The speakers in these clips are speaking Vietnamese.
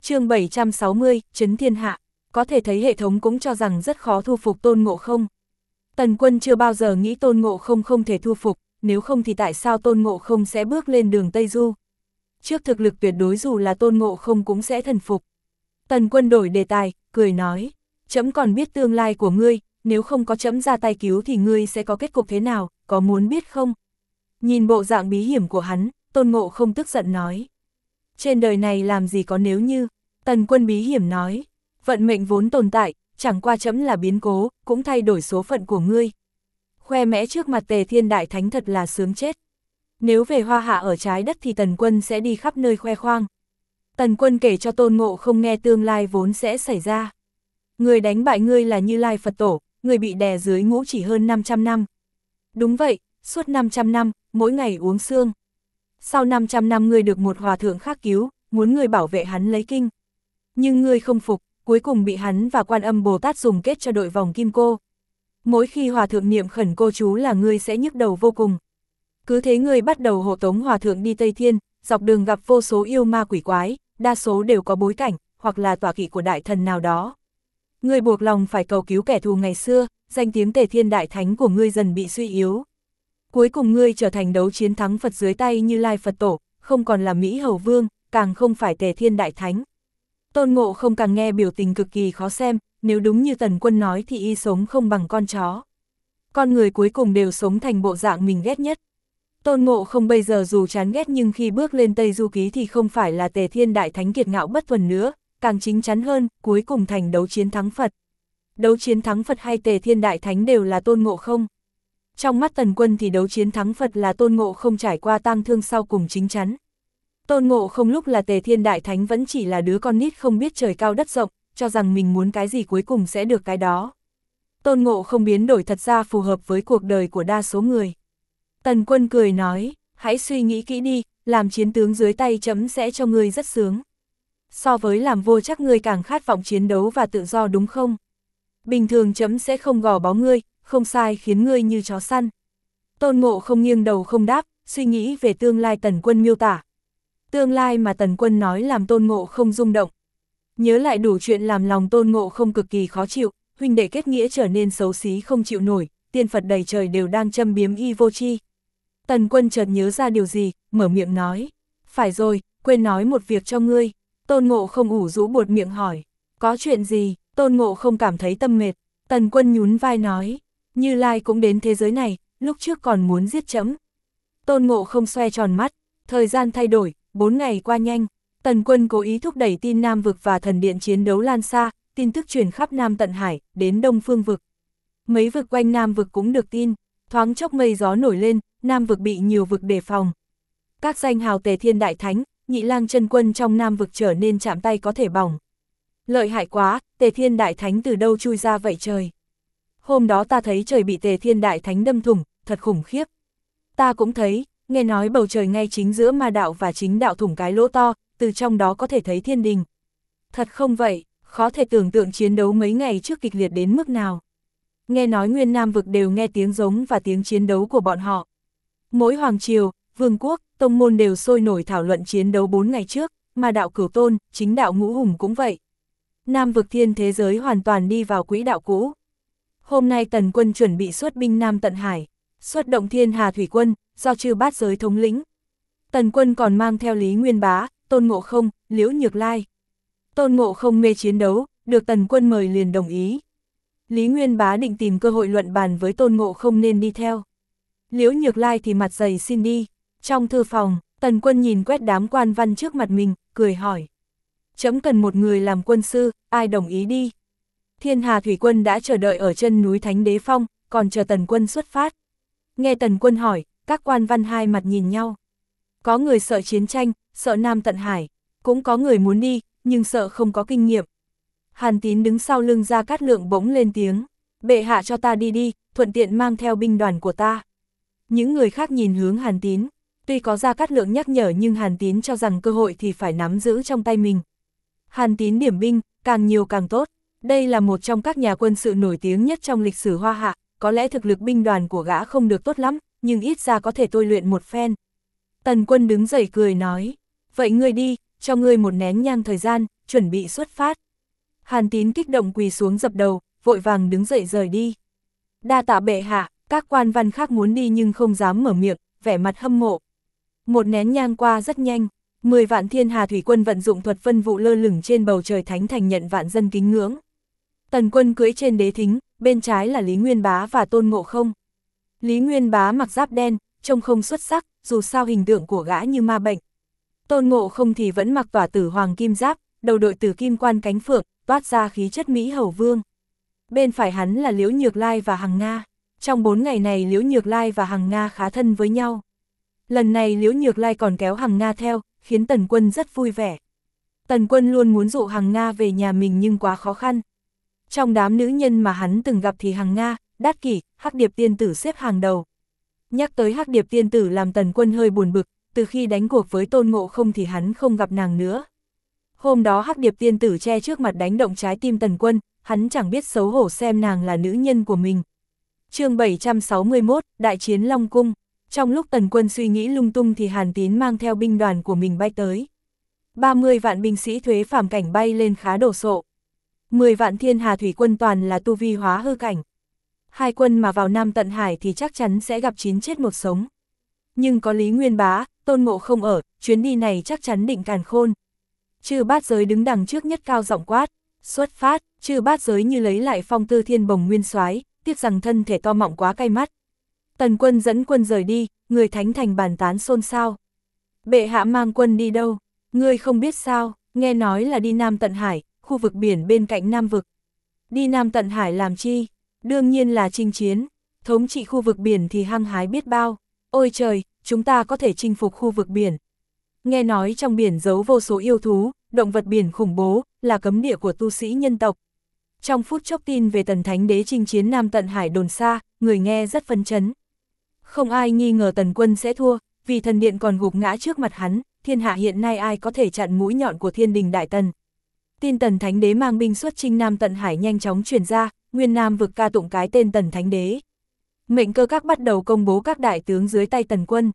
Chương 760, Trấn Thiên Hạ. Có thể thấy hệ thống cũng cho rằng rất khó thu phục Tôn Ngộ Không. Tần Quân chưa bao giờ nghĩ Tôn Ngộ Không không thể thu phục, nếu không thì tại sao Tôn Ngộ Không sẽ bước lên đường Tây Du? Trước thực lực tuyệt đối dù là Tôn Ngộ Không cũng sẽ thần phục. Tần Quân đổi đề tài, cười nói, trẫm còn biết tương lai của ngươi, nếu không có trẫm ra tay cứu thì ngươi sẽ có kết cục thế nào, có muốn biết không? Nhìn bộ dạng bí hiểm của hắn, Tôn Ngộ Không tức giận nói. Trên đời này làm gì có nếu như, Tần Quân bí hiểm nói, vận mệnh vốn tồn tại, chẳng qua trẫm là biến cố, cũng thay đổi số phận của ngươi. Khoe mẽ trước mặt Tề Thiên Đại Thánh thật là sướng chết. Nếu về Hoa Hạ ở trái đất thì Tần Quân sẽ đi khắp nơi khoe khoang. Tần Quân kể cho Tôn Ngộ Không nghe tương lai vốn sẽ xảy ra. Người đánh bại ngươi là Như Lai Phật Tổ, người bị đè dưới ngũ chỉ hơn 500 năm. Đúng vậy, suốt 500 năm, mỗi ngày uống xương. Sau 500 năm ngươi được một hòa thượng khác cứu, muốn ngươi bảo vệ hắn lấy kinh. Nhưng ngươi không phục, cuối cùng bị hắn và Quan Âm Bồ Tát dùng kết cho đội vòng kim cô. Mỗi khi hòa thượng niệm khẩn cô chú là ngươi sẽ nhức đầu vô cùng. Cứ thế ngươi bắt đầu hộ tống hòa thượng đi Tây Thiên, dọc đường gặp vô số yêu ma quỷ quái, đa số đều có bối cảnh, hoặc là tọa kỵ của đại thần nào đó. Ngươi buộc lòng phải cầu cứu kẻ thù ngày xưa, danh tiếng Tề Thiên Đại Thánh của ngươi dần bị suy yếu. Cuối cùng ngươi trở thành đấu chiến thắng Phật dưới tay Như Lai Phật Tổ, không còn là Mỹ Hầu Vương, càng không phải Tề Thiên Đại Thánh. Tôn Ngộ Không càng nghe biểu tình cực kỳ khó xem, nếu đúng như Tần Quân nói thì y sống không bằng con chó. Con người cuối cùng đều sống thành bộ dạng mình ghét nhất. Tôn Ngộ Không bây giờ dù chán ghét nhưng khi bước lên Tây Du Ký thì không phải là Tề Thiên Đại Thánh kiệt ngạo bất tuần nữa, càng chính chắn hơn, cuối cùng thành đấu chiến thắng Phật. Đấu chiến thắng Phật hay Tề Thiên Đại Thánh đều là Tôn Ngộ Không. Trong mắt Tần Quân thì đấu chiến thắng Phật là Tôn Ngộ Không trải qua tang thương sau cùng chính chắn. Tôn Ngộ Không lúc là Tề Thiên Đại Thánh vẫn chỉ là đứa con nít không biết trời cao đất rộng, cho rằng mình muốn cái gì cuối cùng sẽ được cái đó. Tôn Ngộ Không biến đổi thật ra phù hợp với cuộc đời của đa số người. Tần Quân cười nói, hãy suy nghĩ kỹ đi, làm chiến tướng dưới tay trẫm sẽ cho ngươi rất sướng. So với làm vua chắc ngươi càng khát vọng chiến đấu và tự do đúng không? Bình thường trẫm sẽ không gò bó ngươi, không sai khiến ngươi như chó săn. Tôn Ngộ Không nghiêng đầu không đáp, suy nghĩ về tương lai Tần Quân miêu tả. Tương lai mà Tần Quân nói làm Tôn Ngộ Không rung động. Nhớ lại đủ chuyện làm lòng Tôn Ngộ Không cực kỳ khó chịu, huynh đệ kết nghĩa trở nên xấu xí không chịu nổi, tiên Phật đầy trời đều đang châm biếm y vô tri. Tần Quân chợt nhớ ra điều gì, mở miệng nói, phải rồi, quên nói một việc cho ngươi. Tôn Ngộ Không ủ rũ buột miệng hỏi, có chuyện gì? Tôn Ngộ Không cảm thấy tâm mệt. Tần Quân nhún vai nói, Như Lai cũng đến thế giới này, lúc trước còn muốn giết trẫm. Tôn Ngộ Không xoe tròn mắt, thời gian thay đổi, 4 ngày qua nhanh. Tần Quân cố ý thúc đẩy tin Nam Vực và Thần Điện chiến đấu lan xa, tin tức truyền khắp Nam Tận Hải, đến Đông Phương Vực. Mấy vực quanh Nam Vực cũng được tin, thoáng chốc mây gió nổi lên, Nam Vực bị nhiều vực đề phòng. Các danh hào Tề Thiên Đại Thánh, Nhị Lang Chân Quân trong Nam Vực trở nên chạm tay có thể bỏng. Lợi hại quá, Tề Thiên Đại Thánh từ đâu chui ra vậy trời? Hôm đó ta thấy trời bị Tề Thiên Đại Thánh đâm thủng, thật khủng khiếp. Ta cũng thấy, nghe nói bầu trời ngay chính giữa ma đạo và chính đạo thủng cái lỗ to, từ trong đó có thể thấy thiên đình. Thật không vậy, khó thể tưởng tượng chiến đấu mấy ngày trước kịch liệt đến mức nào. Nghe nói nguyên Nam Vực đều nghe tiếng giống và tiếng chiến đấu của bọn họ. Mỗi hoàng triều, vương quốc, tông môn đều sôi nổi thảo luận chiến đấu 4 ngày trước, ma đạo Cửu Tôn, chính đạo Ngũ Hùng cũng vậy. Nam Vực thiên thế giới hoàn toàn đi vào quỹ đạo cũ. Hôm nay Tần Quân chuẩn bị xuất binh Nam Tận Hải, xuất động Thiên Hà Thủy Quân, do Chư Bát Giới thống lĩnh. Tần Quân còn mang theo Lý Nguyên Bá, Tôn Ngộ Không, Liễu Nhược Lai. Tôn Ngộ Không mê chiến đấu, được Tần Quân mời liền đồng ý. Lý Nguyên Bá định tìm cơ hội luận bàn với Tôn Ngộ Không nên đi theo. Liễu Nhược Lai thì mặt dày xin đi. Trong thư phòng, Tần Quân nhìn quét đám quan văn trước mặt mình, cười hỏi. Trẫm cần một người làm quân sư, ai đồng ý đi? Thiên Hà Thủy Quân đã chờ đợi ở chân núi Thánh Đế Phong, còn chờ Tần Quân xuất phát. Nghe Tần Quân hỏi, các quan văn hai mặt nhìn nhau. Có người sợ chiến tranh, sợ Nam Tận Hải, cũng có người muốn đi, nhưng sợ không có kinh nghiệm. Hàn Tín đứng sau lưng Gia Cát Lượng bỗng lên tiếng, bệ hạ cho ta đi đi, thuận tiện mang theo binh đoàn của ta. Những người khác nhìn hướng Hàn Tín, tuy có Gia Cát Lượng nhắc nhở nhưng Hàn Tín cho rằng cơ hội thì phải nắm giữ trong tay mình. Hàn Tín điểm binh, càng nhiều càng tốt. Đây là một trong các nhà quân sự nổi tiếng nhất trong lịch sử Hoa Hạ, có lẽ thực lực binh đoàn của gã không được tốt lắm, nhưng ít ra có thể tôi luyện một phen. Tần Quân đứng dậy cười nói, vậy ngươi đi, cho ngươi một nén nhang thời gian, chuẩn bị xuất phát. Hàn Tín kích động quỳ xuống dập đầu, vội vàng đứng dậy rời đi. Đa tạ bệ hạ, các quan văn khác muốn đi nhưng không dám mở miệng, vẻ mặt hâm mộ. Một nén nhang qua rất nhanh, 10 vạn thiên hà thủy quân vận dụng thuật vân vụ lơ lửng trên bầu trời thánh thành nhận vạn dân kính ngưỡng. Tần Quân cưỡi trên đế thính, bên trái là Lý Nguyên Bá và Tôn Ngộ Không. Lý Nguyên Bá mặc giáp đen, trông không xuất sắc, dù sao hình tượng của gã như ma bệnh. Tôn Ngộ Không thì vẫn mặc tỏa tử hoàng kim giáp, đầu đội tử kim quan cánh phượng, toát ra khí chất Mỹ hầu vương. Bên phải hắn là Liễu Nhược Lai và Hằng Nga. Trong 4 ngày này Liễu Nhược Lai và Hằng Nga khá thân với nhau. Lần này Liễu Nhược Lai còn kéo Hằng Nga theo, khiến Tần Quân rất vui vẻ. Tần Quân luôn muốn dụ Hằng Nga về nhà mình nhưng quá khó khăn. Trong đám nữ nhân mà hắn từng gặp thì Hằng Nga, Đát Kỷ, Hắc Điệp Tiên Tử xếp hàng đầu. Nhắc tới Hắc Điệp Tiên Tử làm Tần Quân hơi buồn bực, từ khi đánh cuộc với Tôn Ngộ Không thì hắn không gặp nàng nữa. Hôm đó Hắc Điệp Tiên Tử che trước mặt đánh động trái tim Tần Quân, hắn chẳng biết xấu hổ xem nàng là nữ nhân của mình. Chương 761, Đại chiến Long Cung. Trong lúc Tần Quân suy nghĩ lung tung thì Hàn Tín mang theo binh đoàn của mình bay tới. 30 vạn binh sĩ thuế phàm cảnh bay lên khá đồ sộ. 10 vạn thiên hà thủy quân toàn là tu vi hóa hư cảnh. Hai quân mà vào Nam Tận Hải thì chắc chắn sẽ gặp 9 chết một sống. Nhưng có Lý Nguyên Bá, Tôn Ngộ Không ở, chuyến đi này chắc chắn định càn khôn. Chư Bát Giới đứng đằng trước nhất cao giọng quát, xuất phát. Chư Bát Giới như lấy lại phong tư thiên bồng nguyên soái, tiếc rằng thân thể to mọng quá cay mắt. Tần Quân dẫn quân rời đi, người thánh thành bàn tán xôn xao. Bệ hạ mang quân đi đâu? Ngươi không biết sao? Nghe nói là đi Nam Tận Hải, khu vực biển bên cạnh Nam Vực. Đi Nam Tận Hải làm chi? Đương nhiên là chinh chiến. Thống trị khu vực biển thì hăng hái biết bao. Ôi trời, chúng ta có thể chinh phục khu vực biển. Nghe nói trong biển giấu vô số yêu thú, động vật biển khủng bố, là cấm địa của tu sĩ nhân tộc. Trong phút chốc tin về Tần Thánh Đế chinh chiến Nam Tận Hải đồn xa, người nghe rất phấn chấn. Không ai nghi ngờ Tần Quân sẽ thua, vì thần điện còn gục ngã trước mặt hắn, thiên hạ hiện nay ai có thể chặn mũi nhọn của thiên đình Đại Tần. Tin Tần Thánh Đế mang binh xuất chinh Nam Tận Hải nhanh chóng truyền ra, nguyên Nam Vực ca tụng cái tên Tần Thánh Đế. Mệnh Cơ Các bắt đầu công bố các đại tướng dưới tay Tần Quân.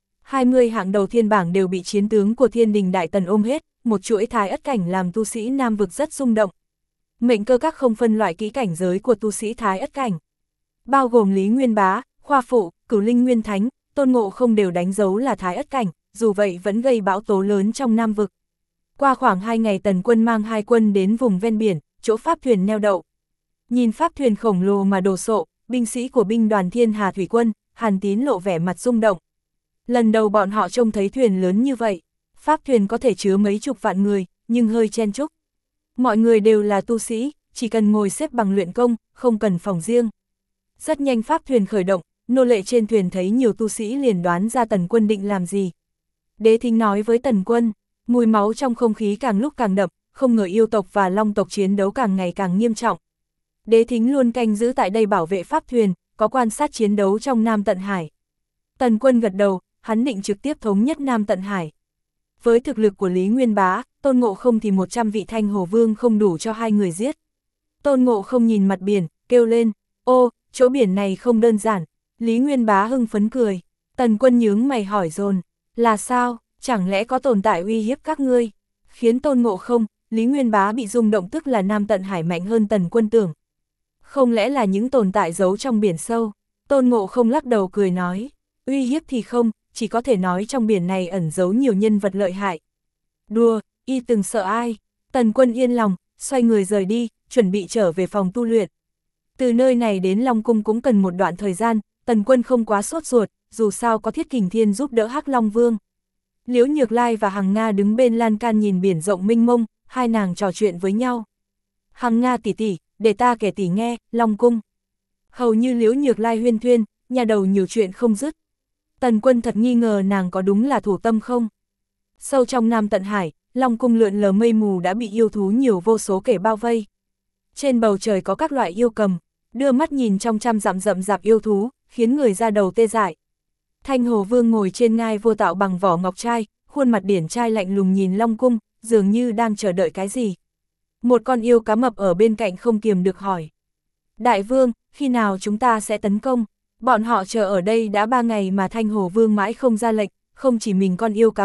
20 hạng đầu thiên bảng đều bị chiến tướng của thiên đình Đại Tần ôm hết, một chuỗi thái ất cảnh làm tu sĩ Nam Vực rất rung động. Mệnh Cơ Các không phân loại kỹ cảnh giới của tu sĩ thái ất cảnh. Bao gồm Lý Nguyên Bá, Khoa Phụ, Cửu Linh Nguyên Thánh, Tôn Ngộ Không đều đánh dấu là thái ất cảnh, dù vậy vẫn gây bão tố lớn trong Nam Vực. Qua khoảng 2 ngày Tần Quân mang 2 quân đến vùng ven biển, chỗ pháp thuyền neo đậu. Nhìn pháp thuyền khổng lồ mà đồ sộ, binh sĩ của binh đoàn Thiên Hà Thủy Quân, Hàn Tín lộ vẻ mặt rung động. Lần đầu bọn họ trông thấy thuyền lớn như vậy, pháp thuyền có thể chứa mấy chục vạn người, nhưng hơi chen chúc. Mọi người đều là tu sĩ, chỉ cần ngồi xếp bằng luyện công, không cần phòng riêng. Rất nhanh pháp thuyền khởi động, nô lệ trên thuyền thấy nhiều tu sĩ liền đoán ra Tần Quân định làm gì. Đế Thính nói với Tần Quân, mùi máu trong không khí càng lúc càng đậm, không ngờ yêu tộc và long tộc chiến đấu càng ngày càng nghiêm trọng. Đế Thính luôn canh giữ tại đây bảo vệ pháp thuyền, có quan sát chiến đấu trong Nam Tận Hải. Tần Quân gật đầu, hắn định trực tiếp thống nhất Nam Tận Hải. Với thực lực của Lý Nguyên Bá, Tôn Ngộ Không thì 100 vị Thanh Hồ Vương không đủ cho hai người giết. Tôn Ngộ Không nhìn mặt biển, kêu lên, ô, chỗ biển này không đơn giản. Lý Nguyên Bá hưng phấn cười. Tần Quân nhướng mày hỏi dồn, là sao, chẳng lẽ có tồn tại uy hiếp các ngươi? Khiến Tôn Ngộ Không, Lý Nguyên Bá bị rung động, tức là Nam Tận Hải mạnh hơn Tần Quân tưởng. Không lẽ là những tồn tại giấu trong biển sâu? Tôn Ngộ Không lắc đầu cười nói, uy hiếp thì không, chỉ có thể nói trong biển này ẩn giấu nhiều nhân vật lợi hại. Đùa, y từng sợ ai? Tần Quân yên lòng, xoay người rời đi, chuẩn bị trở về phòng tu luyện. Từ nơi này đến Long Cung cũng cần một đoạn thời gian, Tần Quân không quá sốt ruột, dù sao có Thiết Kình Thiên giúp đỡ Hắc Long Vương. Liễu Nhược Lai và Hằng Nga đứng bên lan can nhìn biển rộng mênh mông, hai nàng trò chuyện với nhau. Hằng Nga tỷ tỷ, để ta kể tỷ nghe, Long Cung. Hầu như Liễu Nhược Lai huyên thuyên, nhà đầu nhiều chuyện không dứt. Tần Quân thật nghi ngờ nàng có đúng là thủ tâm không? Sâu trong Nam Tận Hải, Long Cung lượn lờ mây mù đã bị yêu thú nhiều vô số kể bao vây. Trên bầu trời có các loại yêu cầm, đưa mắt nhìn trong trăm dặm rậm rạp yêu thú, khiến người ra đầu tê dại. Thanh Hồ Vương ngồi trên ngai vô tạo bằng vỏ ngọc trai, khuôn mặt điển trai lạnh lùng nhìn Long Cung, dường như đang chờ đợi cái gì. Một con yêu cá mập ở bên cạnh không kiềm được hỏi. Đại Vương, khi nào chúng ta sẽ tấn công? Bọn họ chờ ở đây đã 3 ngày mà Thanh Hồ Vương mãi không ra lệnh, không chỉ mình con yêu cá mập,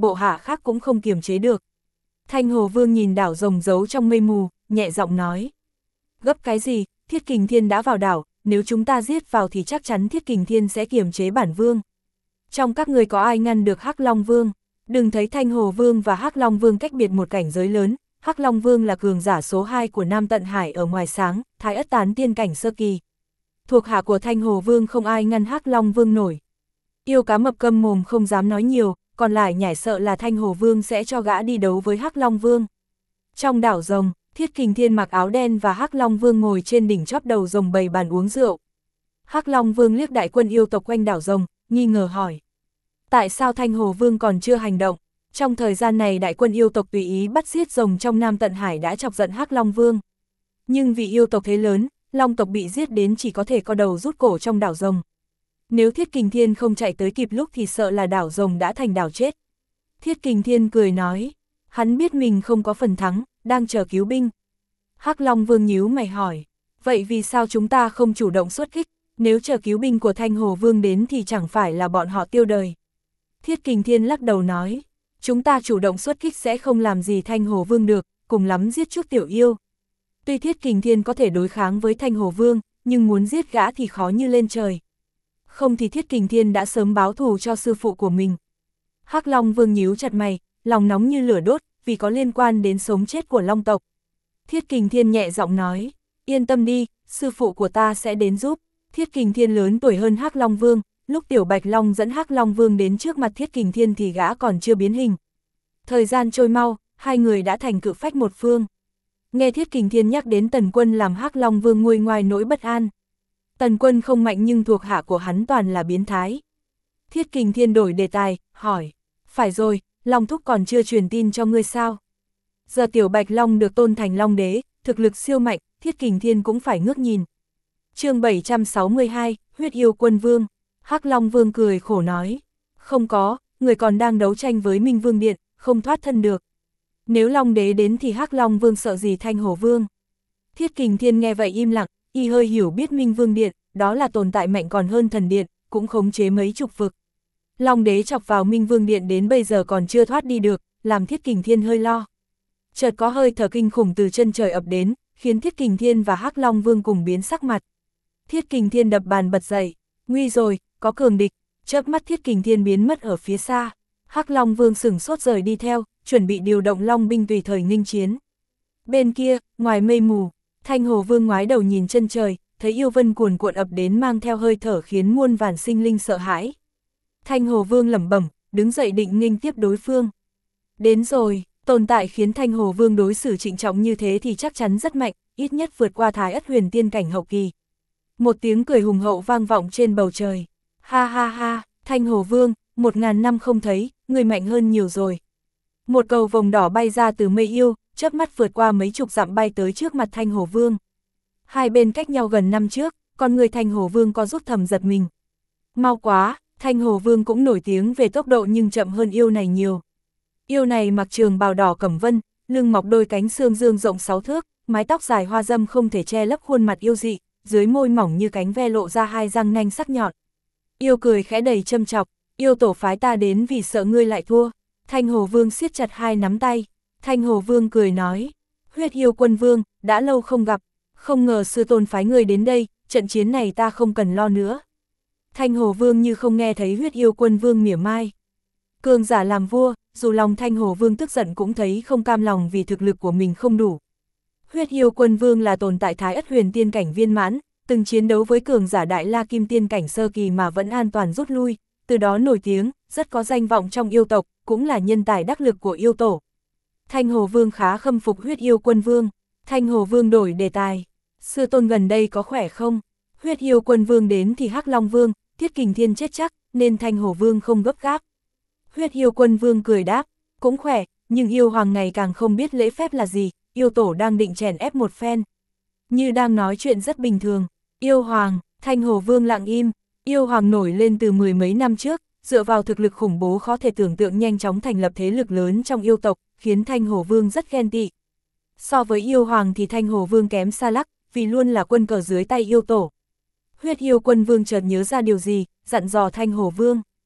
bộ hạ khác cũng không kiềm chế được. Thanh Hồ Vương nhìn đảo rồng giấu trong mây mù, nhẹ giọng nói. Gấp cái gì, Thiết Kình Thiên đã vào đảo, nếu chúng ta giết vào thì chắc chắn Thiết Kình Thiên sẽ kiềm chế bản vương. Trong các người có ai ngăn được Hắc Long Vương? Đừng thấy Thanh Hồ Vương và Hắc Long Vương cách biệt một cảnh giới lớn, Hắc Long Vương là cường giả số 2 của Nam Tận Hải ở ngoài sáng, Thái Ất Tán tiên cảnh sơ kỳ. Thuộc hạ của Thanh Hồ Vương không ai ngăn Hắc Long Vương nổi. Yêu cá mập câm mồm không dám nói nhiều, còn lại nhảy sợ là Thanh Hồ Vương sẽ cho gã đi đấu với Hắc Long Vương. Trong đảo rồng, Thiết Kình Thiên mặc áo đen và Hắc Long Vương ngồi trên đỉnh chóp đầu rồng bày bàn uống rượu. Hắc Long Vương liếc đại quân yêu tộc quanh đảo rồng, nghi ngờ hỏi. Tại sao Thanh Hồ Vương còn chưa hành động? Trong thời gian này đại quân yêu tộc tùy ý bắt giết rồng trong Nam Tận Hải đã chọc giận Hắc Long Vương. Nhưng vì yêu tộc thế lớn, Long tộc bị giết đến chỉ có thể co đầu rút cổ trong đảo rồng. Nếu Thiết Kình Thiên không chạy tới kịp lúc thì sợ là đảo rồng đã thành đảo chết. Thiết Kình Thiên cười nói, hắn biết mình không có phần thắng, đang chờ cứu binh. Hắc Long Vương nhíu mày hỏi, vậy vì sao chúng ta không chủ động xuất kích, nếu chờ cứu binh của Thanh Hồ Vương đến thì chẳng phải là bọn họ tiêu đời. Thiết Kình Thiên lắc đầu nói, chúng ta chủ động xuất kích sẽ không làm gì Thanh Hồ Vương được, cùng lắm giết chút tiểu yêu. Tuy Thiết Kình Thiên có thể đối kháng với Thanh Hồ Vương, nhưng muốn giết gã thì khó như lên trời. Không thì Thiết Kình Thiên đã sớm báo thù cho sư phụ của mình. Hắc Long Vương nhíu chặt mày, lòng nóng như lửa đốt, vì có liên quan đến sống chết của Long tộc. Thiết Kình Thiên nhẹ giọng nói, yên tâm đi, sư phụ của ta sẽ đến giúp. Thiết Kình Thiên lớn tuổi hơn Hắc Long Vương, lúc Tiểu Bạch Long dẫn Hắc Long Vương đến trước mặt Thiết Kình Thiên thì gã còn chưa biến hình. Thời gian trôi mau, hai người đã thành cự phách một phương. Nghe Thiết Kình Thiên nhắc đến Tần Quân làm Hắc Long Vương nguôi ngoai nỗi bất an. Tần Quân không mạnh nhưng thuộc hạ của hắn toàn là biến thái. Thiết Kình Thiên đổi đề tài, hỏi, phải rồi, Long Thúc còn chưa truyền tin cho ngươi sao? Giờ Tiểu Bạch Long được tôn thành Long Đế, thực lực siêu mạnh, Thiết Kình Thiên cũng phải ngước nhìn. Chương 762, Huyết Yêu Quân Vương. Hắc Long Vương cười khổ nói, không có, người còn đang đấu tranh với Minh Vương Điện, không thoát thân được. Nếu Long Đế đến thì Hắc Long Vương sợ gì Thanh Hồ Vương? Thiết Kình Thiên nghe vậy im lặng, y hơi hiểu biết Minh Vương Điện, đó là tồn tại mạnh còn hơn thần điện, cũng khống chế mấy chục vực. Long Đế chọc vào Minh Vương Điện đến bây giờ còn chưa thoát đi được, làm Thiết Kình Thiên hơi lo. Chợt có hơi thở kinh khủng từ chân trời ập đến, khiến Thiết Kình Thiên và Hắc Long Vương cùng biến sắc mặt. Thiết Kình Thiên đập bàn bật dậy, nguy rồi, có cường địch, chớp mắt Thiết Kình Thiên biến mất ở phía xa. Hắc Long Vương sửng sốt rời đi theo, chuẩn bị điều động Long binh tùy thời nghênh chiến. Bên kia, ngoài mây mù, Thanh Hồ Vương ngoái đầu nhìn chân trời, thấy yêu vân cuồn cuộn ập đến mang theo hơi thở khiến muôn vàn sinh linh sợ hãi. Thanh Hồ Vương lẩm bẩm, đứng dậy định nghênh tiếp đối phương. Đến rồi, tồn tại khiến Thanh Hồ Vương đối xử trịnh trọng như thế thì chắc chắn rất mạnh, ít nhất vượt qua Thái Ất Huyền tiên cảnh hậu kỳ. Một tiếng cười hùng hậu vang vọng trên bầu trời. Ha ha ha, Thanh Hồ Vương, 1000 năm không thấy, người mạnh hơn nhiều rồi. Một cầu vồng đỏ bay ra từ mây yêu, chớp mắt vượt qua mấy chục dặm bay tới trước mặt Thanh Hồ Vương. Hai bên cách nhau gần năm trước, con người Thanh Hồ Vương có rút thầm giật mình. Mau quá, Thanh Hồ Vương cũng nổi tiếng về tốc độ nhưng chậm hơn yêu này nhiều. Yêu này mặc trường bào đỏ cẩm vân, lưng mọc đôi cánh xương dương rộng 6 thước, mái tóc dài hoa dâm không thể che lấp khuôn mặt yêu dị, dưới môi mỏng như cánh ve lộ ra hai răng nanh sắc nhọn. Yêu cười khẽ đầy châm chọc, yêu tổ phái ta đến vì sợ ngươi lại thua. Thanh Hồ Vương siết chặt hai nắm tay. Thanh Hồ Vương cười nói, Huyết Yêu Quân Vương, đã lâu không gặp, không ngờ sư tôn phái người đến đây, trận chiến này ta không cần lo nữa. Thanh Hồ Vương như không nghe thấy Huyết Yêu Quân Vương mỉa mai. Cường giả làm vua, dù lòng Thanh Hồ Vương tức giận cũng thấy không cam lòng vì thực lực của mình không đủ. Huyết Yêu Quân Vương là tồn tại Thái Ất Huyền tiên cảnh viên mãn, từng chiến đấu với cường giả Đại La Kim tiên cảnh sơ kỳ mà vẫn an toàn rút lui, từ đó nổi tiếng, rất có danh vọng trong yêu tộc, cũng là nhân tài đắc lực của yêu tổ. Thanh Hồ Vương khá khâm phục Huyết Yêu Quân Vương. Thanh Hồ Vương đổi đề tài, sư tôn gần đây có khỏe không? Huyết Yêu Quân Vương đến thì Hắc Long Vương, Thiết Kình Thiên chết chắc, nên Thanh Hồ Vương không gấp gáp. Huyết Yêu Quân Vương cười đáp, cũng khỏe, nhưng yêu hoàng ngày càng không biết lễ phép là gì, yêu tổ đang định chèn ép một phen. Như đang nói chuyện rất bình thường, yêu hoàng, Thanh Hồ Vương lặng im, yêu hoàng nổi lên từ mười mấy năm trước, dựa vào thực lực khủng bố khó thể tưởng tượng nhanh chóng thành lập thế lực lớn trong yêu tộc, khiến Thanh Hồ Vương rất ghen tị. So với yêu hoàng thì Thanh Hồ Vương kém xa lắc, vì luôn là quân cờ dưới tay yêu tổ. Huyết Yêu Quân Vương chợt nhớ ra điều gì, dặn dò Thanh Hồ Vương.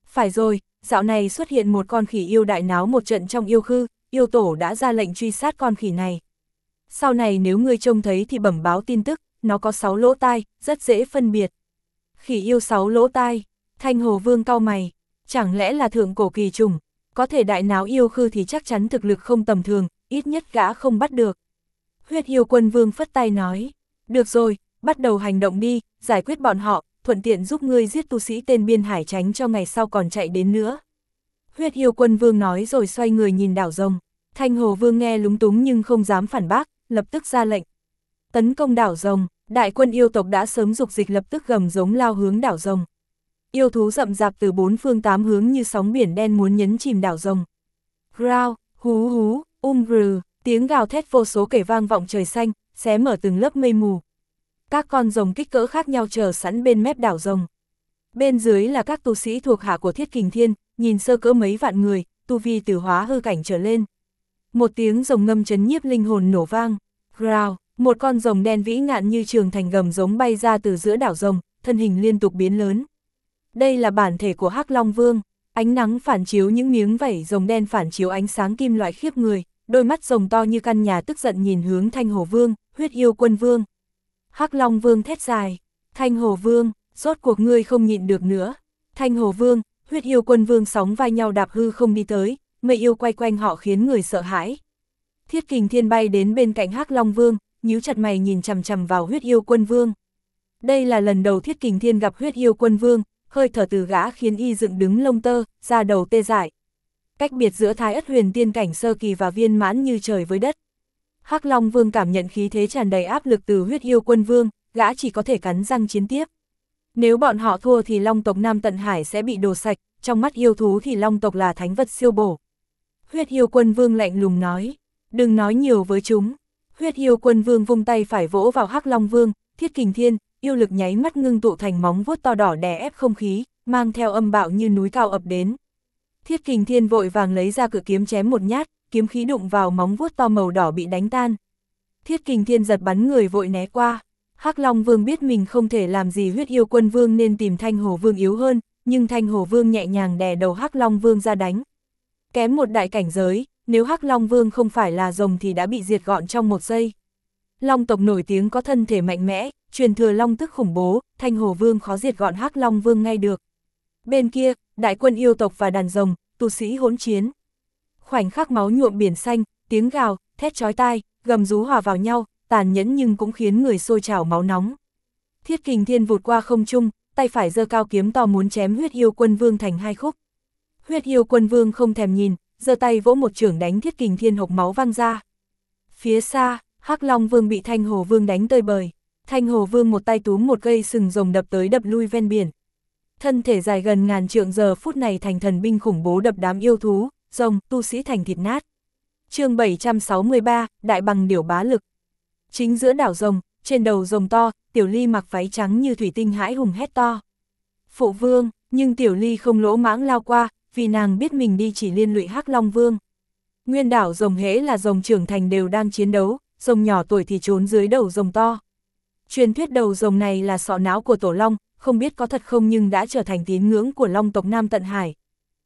Phải rồi, dạo này xuất hiện một con khỉ yêu đại náo một trận trong yêu khư, yêu tổ đã ra lệnh truy sát con khỉ này. Sau này nếu ngươi trông thấy thì bẩm báo tin tức, nó có 6 lỗ tai, rất dễ phân biệt. Khỉ yêu 6 lỗ tai, Thanh Hồ Vương cau mày, chẳng lẽ là thượng cổ kỳ trùng, có thể đại náo yêu khư thì chắc chắn thực lực không tầm thường, ít nhất gã không bắt được. Huyết Yêu Quân Vương phất tay nói, được rồi, bắt đầu hành động đi, giải quyết bọn họ, thuận tiện giúp ngươi giết tu sĩ tên Biên Hải tránh cho ngày sau còn chạy đến nữa. Huyết Yêu Quân Vương nói rồi xoay người nhìn đảo rồng. Thanh Hồ Vương nghe lúng túng nhưng không dám phản bác, lập tức ra lệnh. Tấn công đảo rồng, đại quân yêu tộc đã sớm dục dịch lập tức gầm giống lao hướng đảo rồng. Yêu thú rậm rạp từ 4 phương 8 hướng như sóng biển đen muốn nhấn chìm đảo rồng. Growl, hú hú, rừ, tiếng gào thét vô số kể vang vọng trời xanh, xé mở từng lớp mây mù. Các con rồng kích cỡ khác nhau chờ sẵn bên mép đảo rồng. Bên dưới là các tu sĩ thuộc hạ của Thiết Kình Thiên, nhìn sơ cỡ mấy vạn người, tu vi từ hóa hư cảnh trở lên. Một tiếng rồng ngâm chấn nhiếp linh hồn nổ vang. Growl, một con rồng đen vĩ ngạn như trường thành gầm giống bay ra từ giữa đảo rồng, thân hình liên tục biến lớn. Đây là bản thể của Hắc Long Vương, ánh nắng phản chiếu những miếng vảy rồng đen phản chiếu ánh sáng kim loại khiếp người, đôi mắt rồng to như căn nhà tức giận nhìn hướng Thanh Hồ Vương, Huyết Yêu Quân Vương. Hắc Long Vương thét dài, Thanh Hồ Vương, rốt cuộc ngươi không nhịn được nữa. Thanh Hồ Vương, Huyết Yêu Quân Vương sóng vai nhau đạp hư không đi tới, mây yêu quay quanh họ khiến người sợ hãi. Thiết Kình Thiên bay đến bên cạnh Hắc Long Vương, nhíu chặt mày nhìn chằm chằm vào Huyết Yêu Quân Vương. Đây là lần đầu Thiết Kình Thiên gặp Huyết Yêu Quân Vương, hơi thở từ gã khiến y dựng đứng lông tơ, da đầu tê dại. Cách biệt giữa Thái Ất Huyền Tiên cảnh sơ kỳ và viên mãn như trời với đất. Hắc Long Vương cảm nhận khí thế tràn đầy áp lực từ Huyết Yêu Quân Vương, gã chỉ có thể cắn răng chiến tiếp. Nếu bọn họ thua thì Long tộc Nam Tận Hải sẽ bị đổ sạch, trong mắt yêu thú thì Long tộc là thánh vật siêu bổ. Huyết Yêu Quân Vương lạnh lùng nói, đừng nói nhiều với chúng. Huyết Yêu Quân Vương vung tay phải vỗ vào Hắc Long Vương, Thiết Kình Thiên, yêu lực nháy mắt ngưng tụ thành móng vuốt to đỏ đè ép không khí, mang theo âm bạo như núi cao ập đến. Thiết Kình Thiên vội vàng lấy ra cự kiếm chém một nhát, kiếm khí đụng vào móng vuốt to màu đỏ bị đánh tan. Thiết Kình Thiên giật bắn người vội né qua. Hắc Long Vương biết mình không thể làm gì Huyết Yêu Quân Vương nên tìm Thanh Hồ Vương yếu hơn, nhưng Thanh Hồ Vương nhẹ nhàng đè đầu Hắc Long Vương ra đánh. Kém một đại cảnh giới, nếu Hắc Long Vương không phải là rồng thì đã bị diệt gọn trong một giây. Long tộc nổi tiếng có thân thể mạnh mẽ, truyền thừa long tức khủng bố, Thanh Hồ Vương khó diệt gọn Hắc Long Vương ngay được. Bên kia, đại quân yêu tộc và đàn rồng, tu sĩ hỗn chiến. Khoảnh khắc máu nhuộm biển xanh, tiếng gào, thét chói tai, gầm rú hòa vào nhau, tàn nhẫn nhưng cũng khiến người sôi trào máu nóng. Thiết Kình Thiên vụt qua không trung, tay phải giơ cao kiếm to muốn chém Huyết Yêu Quân Vương thành hai khúc. Huyết Yêu Quân Vương không thèm nhìn, giơ tay vỗ một chưởng đánh Thiết Kình Thiên hộc máu văng ra. Phía xa, Hắc Long Vương bị Thanh Hồ Vương đánh tơi bời. Thanh Hồ Vương một tay túm một cây sừng rồng đập tới đập lui ven biển. Thân thể dài gần ngàn trượng giờ phút này thành thần binh khủng bố đập đám yêu thú, rồng, tu sĩ thành thịt nát. Chương 763, Đại Bằng Điểu bá lực. Chính giữa đảo rồng, trên đầu rồng to, Tiểu Ly mặc váy trắng như thủy tinh hãi hùng hét to. Phụ vương, nhưng Tiểu Ly không lỗ mãng lao qua, vì nàng biết mình đi chỉ liên lụy Hắc Long Vương. Nguyên đảo rồng hễ là rồng trưởng thành đều đang chiến đấu, rồng nhỏ tuổi thì trốn dưới đầu rồng to. Truyền thuyết đầu rồng này là sọ não của Tổ Long, không biết có thật không nhưng đã trở thành tín ngưỡng của Long tộc Nam Tận Hải.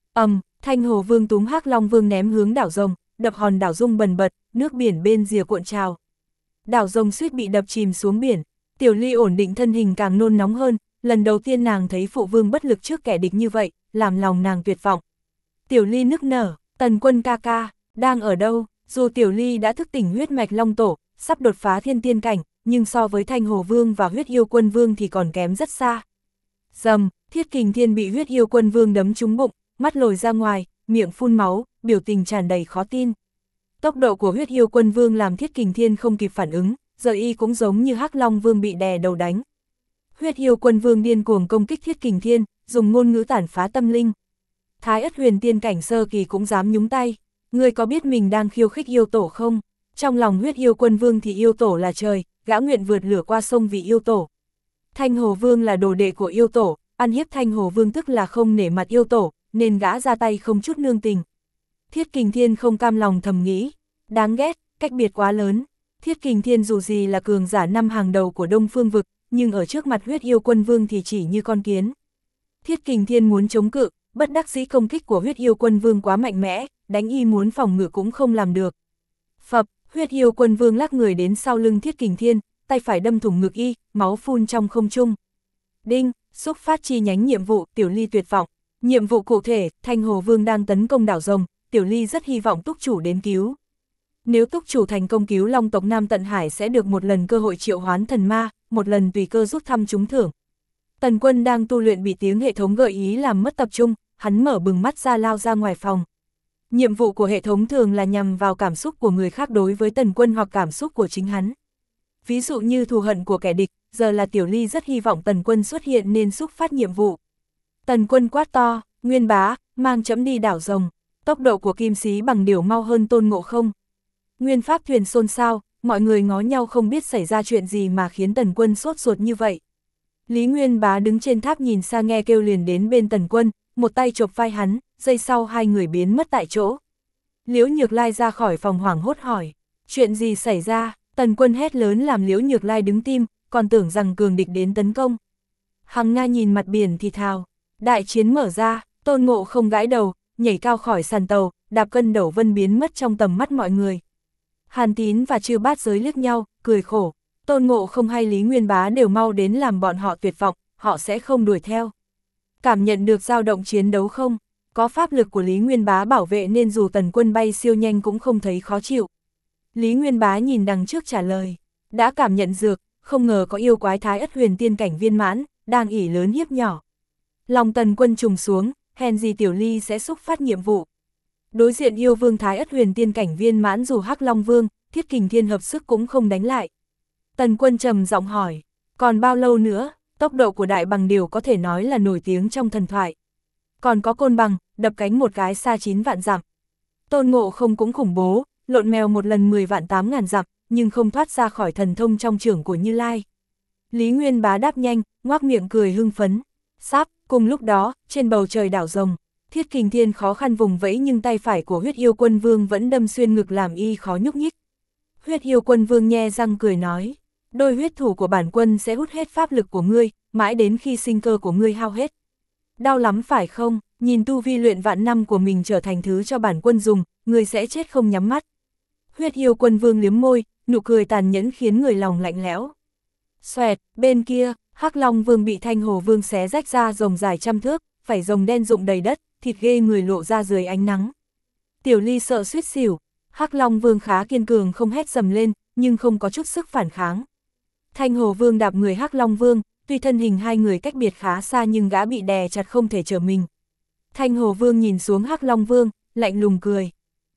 Thanh Hồ Vương túm Hắc Long Vương ném hướng đảo rồng, đập hòn đảo rung bần bật, nước biển bên rìa cuộn trào. Đảo rồng suýt bị đập chìm xuống biển, Tiểu Ly ổn định thân hình càng nôn nóng hơn, lần đầu tiên nàng thấy phụ vương bất lực trước kẻ địch như vậy, làm lòng nàng tuyệt vọng. Tiểu Ly nức nở, Tần Quân ca ca, đang ở đâu? Dù Tiểu Ly đã thức tỉnh huyết mạch Long Tổ, sắp đột phá thiên tiên cảnh, nhưng so với Thanh Hồ Vương và Huyết Yêu Quân Vương thì còn kém rất xa. Dầm, Thiết Kình Thiên bị Huyết Yêu Quân Vương đấm trúng bụng, mắt lồi ra ngoài, miệng phun máu, biểu tình tràn đầy khó tin. Tốc độ của Huyết Yêu Quân Vương làm Thiết Kình Thiên không kịp phản ứng, giờ y cũng giống như Hắc Long Vương bị đè đầu đánh. Huyết Yêu Quân Vương điên cuồng công kích Thiết Kình Thiên, dùng ngôn ngữ tàn phá tâm linh. Thái Ất Huyền Tiên cảnh sơ kỳ cũng dám nhúng tay, ngươi có biết mình đang khiêu khích yêu tổ không? Trong lòng Huyết Yêu Quân Vương thì yêu tổ là trời, gã nguyện vượt lửa qua sông vì yêu tổ. Thanh Hồ Vương là đồ đệ của yêu tổ, ăn hiếp Thanh Hồ Vương tức là không nể mặt yêu tổ, nên gã ra tay không chút nương tình. Thiết Kình Thiên không cam lòng thầm nghĩ, đáng ghét, cách biệt quá lớn. Thiết Kình Thiên dù gì là cường giả năm hàng đầu của Đông Phương vực, nhưng ở trước mặt Huyết Yêu Quân Vương thì chỉ như con kiến. Thiết Kình Thiên muốn chống cự, bất đắc dĩ công kích của huyết yêu quân vương quá mạnh mẽ, đánh y muốn phòng ngự cũng không làm được. Phập, huyết yêu quân vương lắc người đến sau lưng Thiết Kình Thiên, tay phải đâm thủng ngực y, máu phun trong không trung. Đinh, xúc phát chi nhánh nhiệm vụ, Tiểu Ly tuyệt vọng. Nhiệm vụ cụ thể, Thanh Hồ Vương đang tấn công đảo rồng, Tiểu Ly rất hy vọng túc chủ đến cứu. Nếu túc chủ thành công cứu long tộc Nam Tận Hải sẽ được một lần cơ hội triệu hoán thần ma, một lần tùy cơ rút thăm trúng thưởng. Tần Quân đang tu luyện bị tiếng hệ thống gợi ý làm mất tập trung, hắn mở bừng mắt ra lao ra ngoài phòng. Nhiệm vụ của hệ thống thường là nhằm vào cảm xúc của người khác đối với Tần Quân hoặc cảm xúc của chính hắn. Ví dụ như thù hận của kẻ địch, giờ là Tiểu Ly rất hy vọng Tần Quân xuất hiện nên xúc phát nhiệm vụ. Tần Quân quát to, Nguyên Bá, mang chấm đi đảo rồng. Tốc độ của Kim Sĩ Bằng Điểu mau hơn Tôn Ngộ Không. Nguyên Pháp thuyền xôn xao, mọi người ngó nhau không biết xảy ra chuyện gì mà khiến Tần Quân sốt ruột như vậy. Lý Nguyên Bá đứng trên tháp nhìn xa nghe kêu liền đến bên Tần Quân, một tay chộp vai hắn, giây sau hai người biến mất tại chỗ. Liễu Nhược Lai ra khỏi phòng hoảng hốt hỏi, chuyện gì xảy ra? Tần Quân hét lớn làm Liễu Nhược Lai đứng tim, còn tưởng rằng cường địch đến tấn công. Hằng Nga nhìn mặt biển thì thào, đại chiến mở ra, Tôn Ngộ Không gãi đầu, nhảy cao khỏi sàn tàu, đạp cân đẩu vân biến mất trong tầm mắt mọi người. Hàn Tín và Chư Bát Giới liếc nhau, cười khổ, Tôn Ngộ Không hay Lý Nguyên Bá đều mau đến làm bọn họ tuyệt vọng, họ sẽ không đuổi theo. Cảm nhận được dao động chiến đấu không? Có pháp lực của Lý Nguyên Bá bảo vệ nên dù Tần Quân bay siêu nhanh cũng không thấy khó chịu. Lý Nguyên Bá nhìn đằng trước trả lời, đã cảm nhận dược, không ngờ có yêu quái Thái Ất Huyền tiên cảnh viên mãn, đang ỷ lớn hiếp nhỏ. Lòng Tần Quân trùng xuống, hèn gì Tiểu Ly sẽ xúc phát nhiệm vụ. Đối diện yêu vương Thái Ất Huyền tiên cảnh viên mãn dù Hắc Long Vương, Thiết Kình Thiên hợp sức cũng không đánh lại. Tần Quân trầm giọng hỏi, còn bao lâu nữa? Tốc độ của Đại Bằng Điểu có thể nói là nổi tiếng trong thần thoại. Còn có Côn Bằng, đập cánh một cái xa 9 vạn dặm. Tôn Ngộ Không cũng khủng bố, lộn mèo một lần 10 vạn 8 ngàn dặm, nhưng không thoát ra khỏi thần thông trong chưởng của Như Lai. Lý Nguyên Bá đáp nhanh, ngoác miệng cười hưng phấn. Sắp, cùng lúc đó, trên bầu trời đảo rồng, Thiết Kình Thiên khó khăn vùng vẫy nhưng tay phải của huyết yêu quân vương vẫn đâm xuyên ngực làm y khó nhúc nhích. Huyết yêu quân vương nhe răng cười nói, đôi huyết thủ của bản quân sẽ hút hết pháp lực của ngươi, mãi đến khi sinh cơ của ngươi hao hết. Đau lắm phải không, nhìn tu vi luyện vạn năm của mình trở thành thứ cho bản quân dùng, ngươi sẽ chết không nhắm mắt. Huyết yêu quân vương liếm môi, nụ cười tàn nhẫn khiến người lòng lạnh lẽo. Xoẹt, bên kia, Hắc Long Vương bị Thanh Hồ Vương xé rách ra rồng dài trăm thước, phải rồng đen rụng đầy đất, thịt ghê người lộ ra dưới ánh nắng. Tiểu Ly sợ suýt xỉu, Hắc Long Vương khá kiên cường không hét dầm lên, nhưng không có chút sức phản kháng. Thanh Hồ Vương đạp người Hắc Long Vương, tuy thân hình hai người cách biệt khá xa nhưng gã bị đè chặt không thể trở mình. Thanh Hồ Vương nhìn xuống Hắc Long Vương, lạnh lùng cười.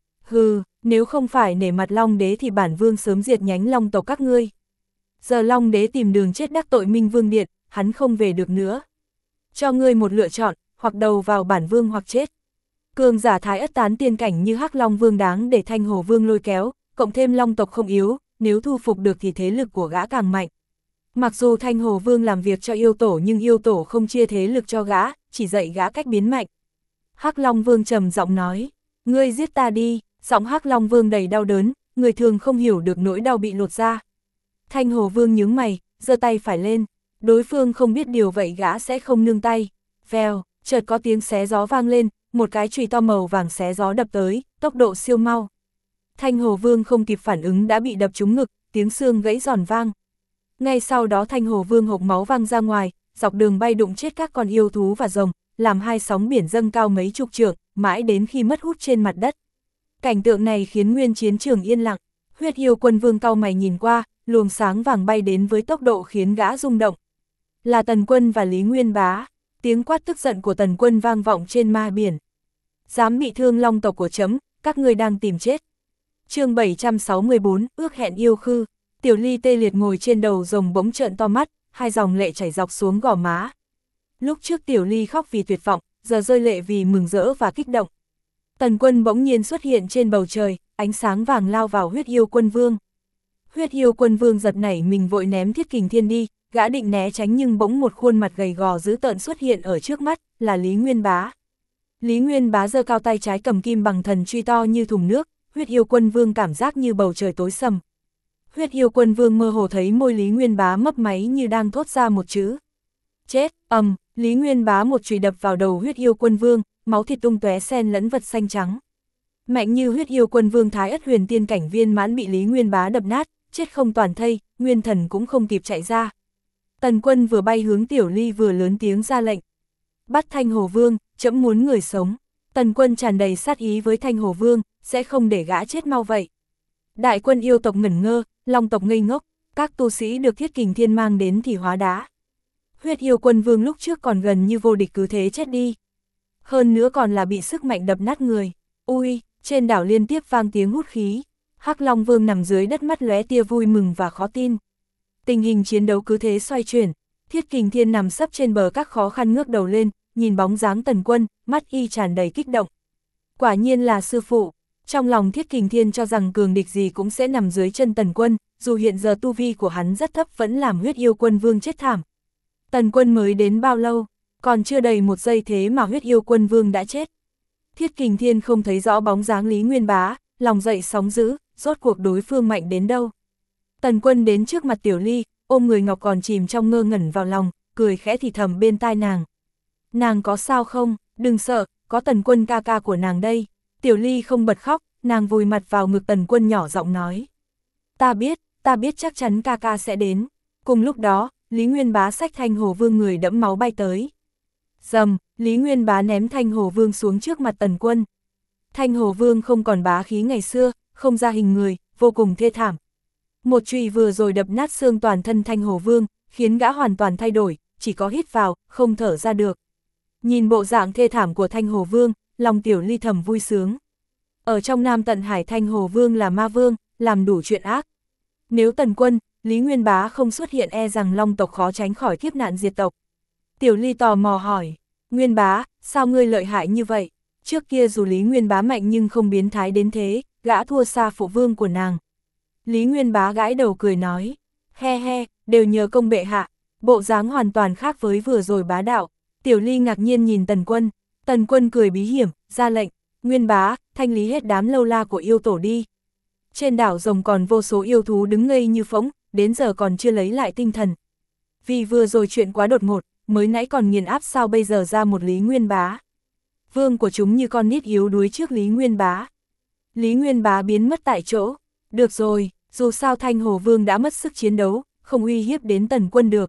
Hừ, nếu không phải nể mặt Long Đế thì bản Vương sớm diệt nhánh Long tộc các ngươi. Giờ Long Đế tìm đường chết đắc tội Minh Vương Điện, hắn không về được nữa. Cho ngươi một lựa chọn, hoặc đầu vào bản Vương hoặc chết. Cường giả Thái Ất tán tiên cảnh như Hắc Long Vương đáng để Thanh Hồ Vương lôi kéo, cộng thêm Long tộc không yếu, nếu thu phục được thì thế lực của gã càng mạnh. Mặc dù Thanh Hồ Vương làm việc cho yêu tổ nhưng yêu tổ không chia thế lực cho gã, chỉ dạy gã cách biến mạnh. Hắc Long Vương trầm giọng nói, ngươi giết ta đi, giọng Hắc Long Vương đầy đau đớn, người thường không hiểu được nỗi đau bị lột ra. Thanh Hồ Vương nhướng mày, giơ tay phải lên, đối phương không biết điều vậy gã sẽ không nương tay. Vèo, chợt có tiếng xé gió vang lên, một cái chùy to màu vàng xé gió đập tới, tốc độ siêu mau. Thanh Hồ Vương không kịp phản ứng đã bị đập trúng ngực, tiếng xương gãy giòn vang. Ngay sau đó Thanh Hồ Vương hộc máu văng ra ngoài, dọc đường bay đụng chết các con yêu thú và rồng, làm hai sóng biển dâng cao mấy chục trượng, mãi đến khi mất hút trên mặt đất. Cảnh tượng này khiến nguyên chiến trường yên lặng, huyết yêu quân vương cau mày nhìn qua, luồng sáng vàng bay đến với tốc độ khiến gã rung động. Là Tần Quân và Lý Nguyên Bá, tiếng quát tức giận của Tần Quân vang vọng trên ma biển. Dám bị thương Long tộc của chấm, các ngươi đang tìm chết. Chương 764, ước hẹn yêu khư. Tiểu Ly tê liệt ngồi trên đầu rồng bỗng trợn to mắt, hai dòng lệ chảy dọc xuống gò má. Lúc trước Tiểu Ly khóc vì tuyệt vọng, giờ rơi lệ vì mừng rỡ và kích động. Tần Quân bỗng nhiên xuất hiện trên bầu trời, ánh sáng vàng lao vào huyết yêu quân vương. Huyết yêu quân vương giật nảy mình vội ném Thiết Kình Thiên đi, gã định né tránh nhưng bỗng một khuôn mặt gầy gò dữ tợn xuất hiện ở trước mắt, là Lý Nguyên Bá. Lý Nguyên Bá giơ cao tay trái cầm kim bằng thần truy to như thùng nước, huyết yêu quân vương cảm giác như bầu trời tối sầm. Huyết yêu quân vương mơ hồ thấy môi Lý Nguyên Bá mấp máy như đang thốt ra một chữ. Chết, Lý Nguyên Bá một chùy đập vào đầu huyết yêu quân vương, máu thịt tung tóe xen lẫn vật xanh trắng. Mạnh như Huyết Yêu Quân Vương Thái Ất Huyền Tiên cảnh viên mãn bị Lý Nguyên Bá đập nát, chết không toàn thây, nguyên thần cũng không kịp chạy ra. Tần Quân vừa bay hướng Tiểu Ly vừa lớn tiếng ra lệnh. Bắt Thanh Hồ Vương, trẫm muốn người sống. Tần Quân tràn đầy sát ý với Thanh Hồ Vương, sẽ không để gã chết mau vậy. Đại quân yêu tộc ngẩn ngơ, long tộc ngây ngốc, các tu sĩ được Thiết Kình Thiên mang đến thì hóa đá. Huyết Yêu Quân Vương lúc trước còn gần như vô địch cứ thế chết đi. Hơn nữa còn là bị sức mạnh đập nát người. Ui, trên đảo liên tiếp vang tiếng hút khí. Hắc Long Vương nằm dưới đất mắt lóe tia vui mừng và khó tin. Tình hình chiến đấu cứ thế xoay chuyển. Thiết Kình Thiên nằm sấp trên bờ các khó khăn ngước đầu lên, nhìn bóng dáng Tần Quân, mắt y tràn đầy kích động. Quả nhiên là sư phụ. Trong lòng Thiết Kình Thiên cho rằng cường địch gì cũng sẽ nằm dưới chân Tần Quân, dù hiện giờ tu vi của hắn rất thấp vẫn làm Huyết Yêu Quân Vương chết thảm. Tần Quân mới đến bao lâu, còn chưa đầy một giây thế mà Huyết Yêu Quân Vương đã chết. Thiết Kình Thiên không thấy rõ bóng dáng Lý Nguyên Bá, lòng dậy sóng dữ, rốt cuộc đối phương mạnh đến đâu. Tần Quân đến trước mặt Tiểu Ly, ôm người ngọc còn chìm trong ngơ ngẩn vào lòng, cười khẽ thì thầm bên tai nàng. Nàng có sao không, đừng sợ, có Tần Quân ca ca của nàng đây. Tiểu Ly không bật khóc, nàng vùi mặt vào ngực Tần Quân nhỏ giọng nói. Ta biết chắc chắn ca ca sẽ đến. Cùng lúc đó, Lý Nguyên Bá xách Thanh Hồ Vương người đẫm máu bay tới. Dầm, Lý Nguyên Bá ném Thanh Hồ Vương xuống trước mặt Tần Quân. Thanh Hồ Vương không còn bá khí ngày xưa, không ra hình người, vô cùng thê thảm. Một chùy vừa rồi đập nát xương toàn thân Thanh Hồ Vương, khiến gã hoàn toàn thay đổi, chỉ có hít vào, không thở ra được. Nhìn bộ dạng thê thảm của Thanh Hồ Vương, lòng Tiểu Ly thầm vui sướng. Ở trong Nam Tận Hải Thanh Hồ Vương là ma vương, làm đủ chuyện ác. Nếu Tần Quân, Lý Nguyên Bá không xuất hiện e rằng Long tộc khó tránh khỏi kiếp nạn diệt tộc. Tiểu Ly tò mò hỏi, Nguyên Bá, sao ngươi lợi hại như vậy? Trước kia dù Lý Nguyên Bá mạnh nhưng không biến thái đến thế, gã thua xa phụ vương của nàng. Lý Nguyên Bá gãi đầu cười nói, he he, đều nhờ công bệ hạ, bộ dáng hoàn toàn khác với vừa rồi bá đạo. Tiểu Ly ngạc nhiên nhìn Tần Quân, Tần Quân cười bí hiểm, ra lệnh, Nguyên Bá, thanh lý hết đám lâu la của yêu tổ đi. Trên đảo rồng còn vô số yêu thú đứng ngây như phỗng, đến giờ còn chưa lấy lại tinh thần. Vì vừa rồi chuyện quá đột ngột, mới nãy còn nghiền áp sao bây giờ ra một Lý Nguyên Bá. Vương của chúng như con nít yếu đuối trước Lý Nguyên Bá. Lý Nguyên Bá biến mất tại chỗ. Được rồi, dù sao Thanh Hồ Vương đã mất sức chiến đấu, không uy hiếp đến Tần Quân được.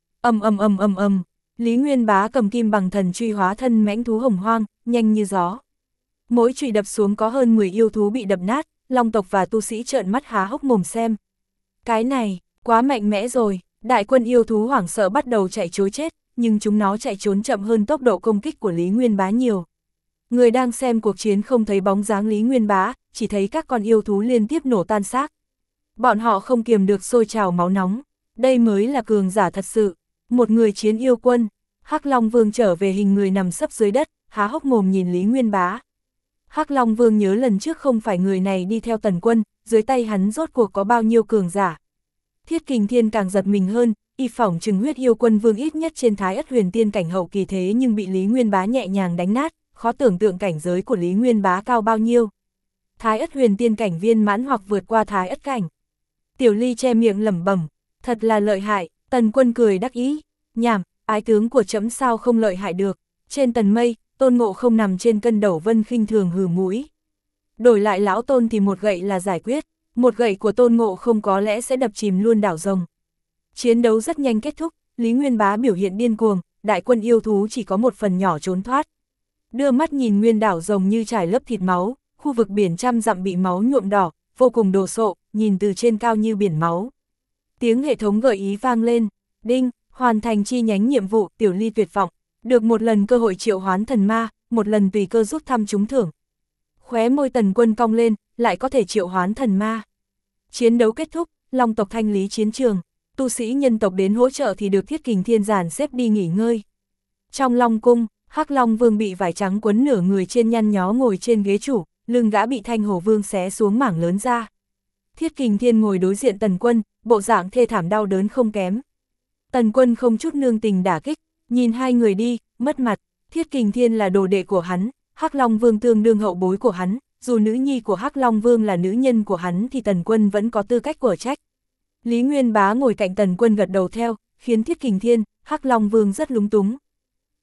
Lý Nguyên Bá cầm kim bằng thần truy hóa thân mãnh thú hồng hoang, nhanh như gió. Mỗi chùy đập xuống có hơn 10 yêu thú bị đập nát, Long tộc và tu sĩ trợn mắt há hốc mồm xem. Cái này, quá mạnh mẽ rồi, đại quân yêu thú hoảng sợ bắt đầu chạy trối chết, nhưng chúng nó chạy trốn chậm hơn tốc độ công kích của Lý Nguyên Bá nhiều. Người đang xem cuộc chiến không thấy bóng dáng Lý Nguyên Bá, chỉ thấy các con yêu thú liên tiếp nổ tan xác. Bọn họ không kiềm được sôi trào máu nóng, đây mới là cường giả thật sự. Một người chiến yêu quân, Hắc Long Vương trở về hình người nằm sấp dưới đất, há hốc mồm nhìn Lý Nguyên Bá. Hắc Long Vương nhớ lần trước không phải người này đi theo Tần Quân, dưới tay hắn rốt cuộc có bao nhiêu cường giả. Thiết Kình Thiên càng giật mình hơn, y phỏng chừng Huyết Yêu Quân Vương ít nhất trên Thái Ất Huyền Tiên cảnh hậu kỳ thế nhưng bị Lý Nguyên Bá nhẹ nhàng đánh nát, khó tưởng tượng cảnh giới của Lý Nguyên Bá cao bao nhiêu. Thái Ất Huyền Tiên cảnh viên mãn hoặc vượt qua Thái Ất cảnh. Tiểu Ly che miệng lẩm bẩm, thật là lợi hại. Tần Quân cười đắc ý, nhảm, ái tướng của trẫm sao không lợi hại được. Trên tần mây, Tôn Ngộ Không nằm trên cân đẩu vân khinh thường hừ mũi. Đổi lại lão Tôn thì một gậy là giải quyết, một gậy của Tôn Ngộ Không có lẽ sẽ đập chìm luôn đảo rồng. Chiến đấu rất nhanh kết thúc, Lý Nguyên Bá biểu hiện điên cuồng, đại quân yêu thú chỉ có một phần nhỏ trốn thoát. Đưa mắt nhìn nguyên đảo rồng như trải lớp thịt máu, khu vực biển trăm dặm bị máu nhuộm đỏ, vô cùng đồ sộ, nhìn từ trên cao như biển máu. Tiếng hệ thống gợi ý vang lên, đinh, hoàn thành chi nhánh nhiệm vụ, Tiểu Ly tuyệt vọng, được một lần cơ hội triệu hoán thần ma, một lần tùy cơ rút thăm trúng thưởng. Khóe môi Tần Quân cong lên, lại có thể triệu hoán thần ma. Chiến đấu kết thúc, Long tộc thanh lý chiến trường, tu sĩ nhân tộc đến hỗ trợ thì được Thiết Kình Thiên giàn xếp đi nghỉ ngơi. Trong Long cung, Hắc Long Vương bị vải trắng quấn nửa người trên nhăn nhó ngồi trên ghế chủ, lưng gã bị Thanh Hồ Vương xé xuống mảng lớn ra. Thiết Kình Thiên ngồi đối diện Tần Quân, bộ dạng thê thảm đau đớn không kém. Tần Quân không chút nương tình đả kích, nhìn hai người đi, mất mặt. Thiết Kình Thiên là đồ đệ của hắn, Hắc Long Vương tương đương hậu bối của hắn, dù nữ nhi của Hắc Long Vương là nữ nhân của hắn thì Tần Quân vẫn có tư cách của trách. Lý Nguyên Bá ngồi cạnh Tần Quân gật đầu theo, khiến Thiết Kình Thiên, Hắc Long Vương rất lúng túng.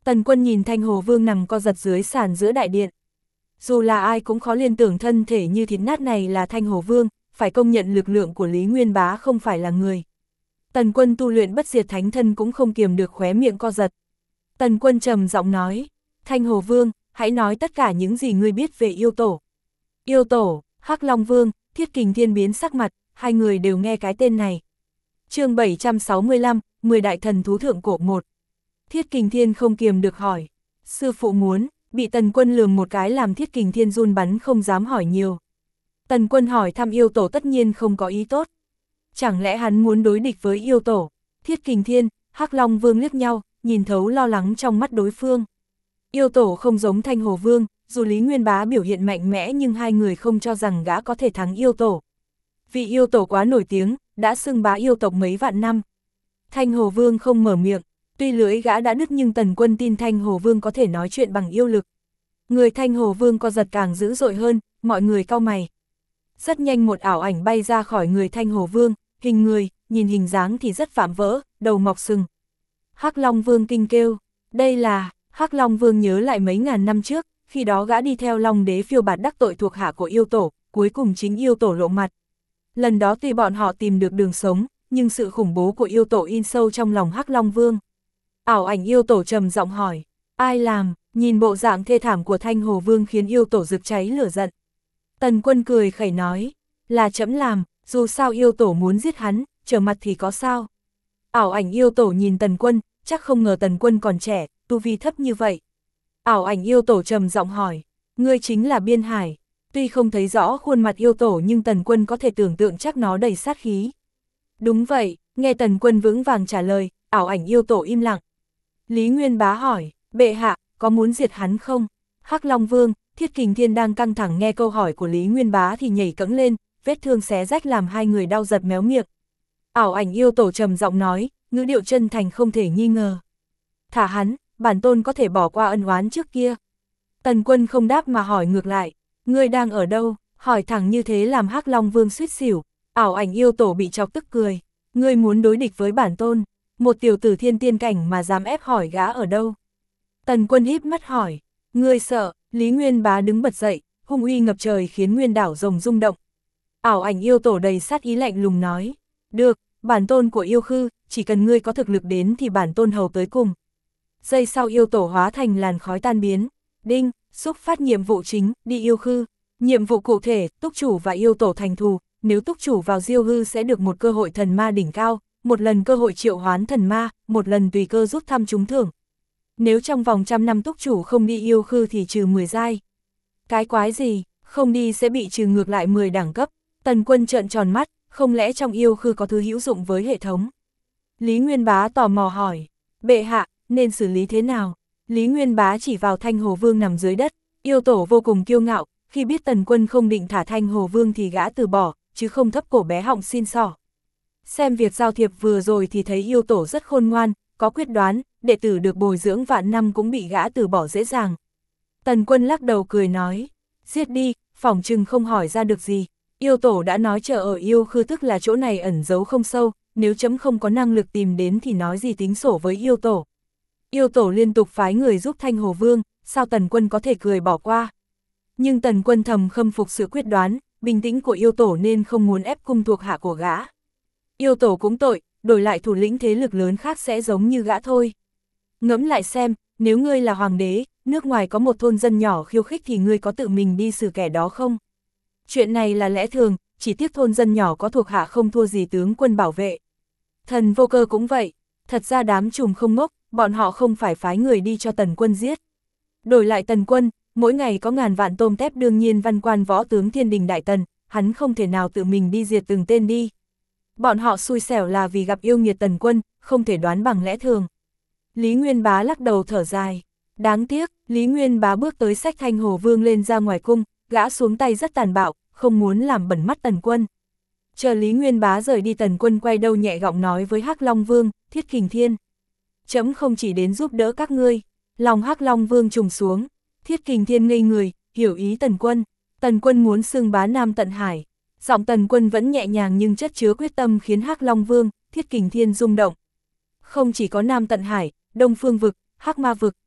Tần Quân nhìn Thanh Hồ Vương nằm co giật dưới sàn giữa đại điện. Dù là ai cũng khó liên tưởng thân thể như thịt nát này là Thanh Hồ Vương, phải công nhận lực lượng của Lý Nguyên Bá không phải là người. Tần Quân tu luyện bất diệt thánh thân cũng không kiềm được khóe miệng co giật. Tần Quân trầm giọng nói, Thanh Hồ Vương, hãy nói tất cả những gì ngươi biết về yêu tổ. Yêu tổ, Hắc Long Vương, Thiết Kình Thiên biến sắc mặt, hai người đều nghe cái tên này. Chương 765, 10 đại thần thú thượng cổ 1. Thiết Kình Thiên không kiềm được hỏi, sư phụ muốn, bị Tần Quân lườm một cái làm Thiết Kình Thiên run bắn không dám hỏi nhiều. Tần Quân hỏi thăm yêu tổ tất nhiên không có ý tốt. Chẳng lẽ hắn muốn đối địch với yêu tổ? Thiết Kình Thiên, Hắc Long Vương liếc nhau, nhìn thấu lo lắng trong mắt đối phương. Yêu tổ không giống Thanh Hồ Vương, dù Lý Nguyên Bá biểu hiện mạnh mẽ nhưng hai người không cho rằng gã có thể thắng yêu tổ. Vì yêu tổ quá nổi tiếng, đã xưng bá yêu tộc mấy vạn năm. Thanh Hồ Vương không mở miệng, tuy lưỡi gã đã đứt nhưng Tần Quân tin Thanh Hồ Vương có thể nói chuyện bằng yêu lực. Người Thanh Hồ Vương co giật càng dữ dội hơn, mọi người cau mày. Rất nhanh một ảo ảnh bay ra khỏi người Thanh Hồ Vương, hình người, nhìn hình dáng thì rất vạm vỡ, đầu mọc sừng. Hắc Long Vương kinh kêu, đây là... Hắc Long Vương nhớ lại mấy ngàn năm trước, khi đó gã đi theo Long Đế phiêu bạt đắc tội thuộc hạ của yêu tổ, cuối cùng chính yêu tổ lộ mặt. Lần đó tuy bọn họ tìm được đường sống, nhưng sự khủng bố của yêu tổ in sâu trong lòng Hắc Long Vương. Ảo ảnh yêu tổ trầm giọng hỏi, ai làm? Nhìn bộ dạng thê thảm của Thanh Hồ Vương khiến yêu tổ rực cháy lửa giận. Tần Quân cười khẩy nói, là trẫm làm, dù sao yêu tổ muốn giết hắn, trở mặt thì có sao. Ảo ảnh yêu tổ nhìn Tần Quân, chắc không ngờ Tần Quân còn trẻ, tu vi thấp như vậy. Ảo ảnh yêu tổ trầm giọng hỏi, ngươi chính là Biên Hải. Tuy không thấy rõ khuôn mặt yêu tổ nhưng Tần Quân có thể tưởng tượng chắc nó đầy sát khí. Đúng vậy, nghe Tần Quân vững vàng trả lời, ảo ảnh yêu tổ im lặng. Lý Nguyên Bá hỏi, bệ hạ, có muốn diệt hắn không? Hắc Long Vương, Thiết Kình Thiên đang căng thẳng nghe câu hỏi của Lý Nguyên Bá thì nhảy cẫng lên, vết thương xé rách làm hai người đau giật méo miệng. Ảo ảnh yêu tổ trầm giọng nói, ngữ điệu chân thành không thể nghi ngờ. Thả hắn, bản tôn có thể bỏ qua ân oán trước kia. Tần Quân không đáp mà hỏi ngược lại, ngươi đang ở đâu? Hỏi thẳng như thế làm Hắc Long Vương suýt xỉu. Ảo ảnh yêu tổ bị chọc tức cười, ngươi muốn đối địch với bản tôn, một tiểu tử thiên tiên cảnh mà dám ép hỏi gã ở đâu? Tần Quân híp mắt hỏi, ngươi sợ? Lý Nguyên Bá đứng bật dậy, hung uy ngập trời khiến nguyên đảo rồng rung động. Ảo ảnh yêu tổ đầy sát ý lạnh lùng nói, được, bản tôn của yêu khư, chỉ cần ngươi có thực lực đến thì bản tôn hầu tới cùng. Giây sau yêu tổ hóa thành làn khói tan biến. Đinh, xúc phát nhiệm vụ chính, đi yêu khư. Nhiệm vụ cụ thể, túc chủ và yêu tổ thành thù, nếu túc chủ vào diêu hư sẽ được một cơ hội thần ma đỉnh cao, một lần cơ hội triệu hoán thần ma, một lần tùy cơ rút thăm trúng thưởng. Nếu trong vòng 100 năm túc chủ không đi yêu khư thì trừ 10 giai. Cái quái gì, không đi sẽ bị trừ ngược lại 10 đẳng cấp. Tần Quân trợn tròn mắt, không lẽ trong yêu khư có thứ hữu dụng với hệ thống? Lý Nguyên Bá tò mò hỏi, bệ hạ, nên xử lý thế nào? Lý Nguyên Bá chỉ vào Thanh Hồ Vương nằm dưới đất, yêu tổ vô cùng kiêu ngạo, khi biết Tần Quân không định thả Thanh Hồ Vương thì gã từ bỏ, chứ không thấp cổ bé họng xin xỏ. Xem việc giao thiệp vừa rồi thì thấy yêu tổ rất khôn ngoan, có quyết đoán, đệ tử được bồi dưỡng vạn năm cũng bị gã từ bỏ dễ dàng. Tần Quân lắc đầu cười nói, giết đi, phỏng chừng không hỏi ra được gì. Yêu tổ đã nói chờ ở yêu khư tức là chỗ này ẩn giấu không sâu, nếu chấm không có năng lực tìm đến thì nói gì tính sổ với yêu tổ. Yêu tổ liên tục phái người giúp Thanh Hồ Vương, sao Tần Quân có thể cười bỏ qua. Nhưng Tần Quân thầm khâm phục sự quyết đoán, bình tĩnh của yêu tổ nên không muốn ép cung thuộc hạ của gã. Yêu tổ cũng tội, đổi lại thủ lĩnh thế lực lớn khác sẽ giống như gã thôi. Ngẫm lại xem, nếu ngươi là hoàng đế, nước ngoài có một thôn dân nhỏ khiêu khích thì ngươi có tự mình đi xử kẻ đó không? Chuyện này là lẽ thường, chỉ tiếc thôn dân nhỏ có thuộc hạ không thua gì tướng quân bảo vệ. Thần Vô Cơ cũng vậy, thật ra đám trùm không ngốc, bọn họ không phải phái người đi cho Tần Quân giết. Đổi lại Tần Quân, mỗi ngày có ngàn vạn tôm tép đương nhiên văn quan võ tướng thiên đình đại tần, hắn không thể nào tự mình đi diệt từng tên đi. Bọn họ xui xẻo là vì gặp yêu nghiệt Tần Quân, không thể đoán bằng lẽ thường. Lý Nguyên Bá lắc đầu thở dài. Đáng tiếc, Lý Nguyên Bá bước tới xách Thanh Hồ Vương lên ra ngoài cung, gã xuống tay rất tàn bạo, không muốn làm bẩn mắt Tần Quân. Chờ Lý Nguyên Bá rời đi Tần Quân quay đầu nhẹ giọng nói với Hắc Long Vương, Thiết Kình Thiên. Chấm không chỉ đến giúp đỡ các ngươi. Lòng Hắc Long Vương trùng xuống. Thiết Kình Thiên ngây người, hiểu ý Tần Quân. Tần Quân muốn xưng bá Nam Tận Hải. Giọng Tần Quân vẫn nhẹ nhàng nhưng chất chứa quyết tâm khiến Hắc Long Vương, Thiết Kình Thiên rung động. Không chỉ có Nam Tận Hải, Đông Phương Vực, Hắc Ma Vực,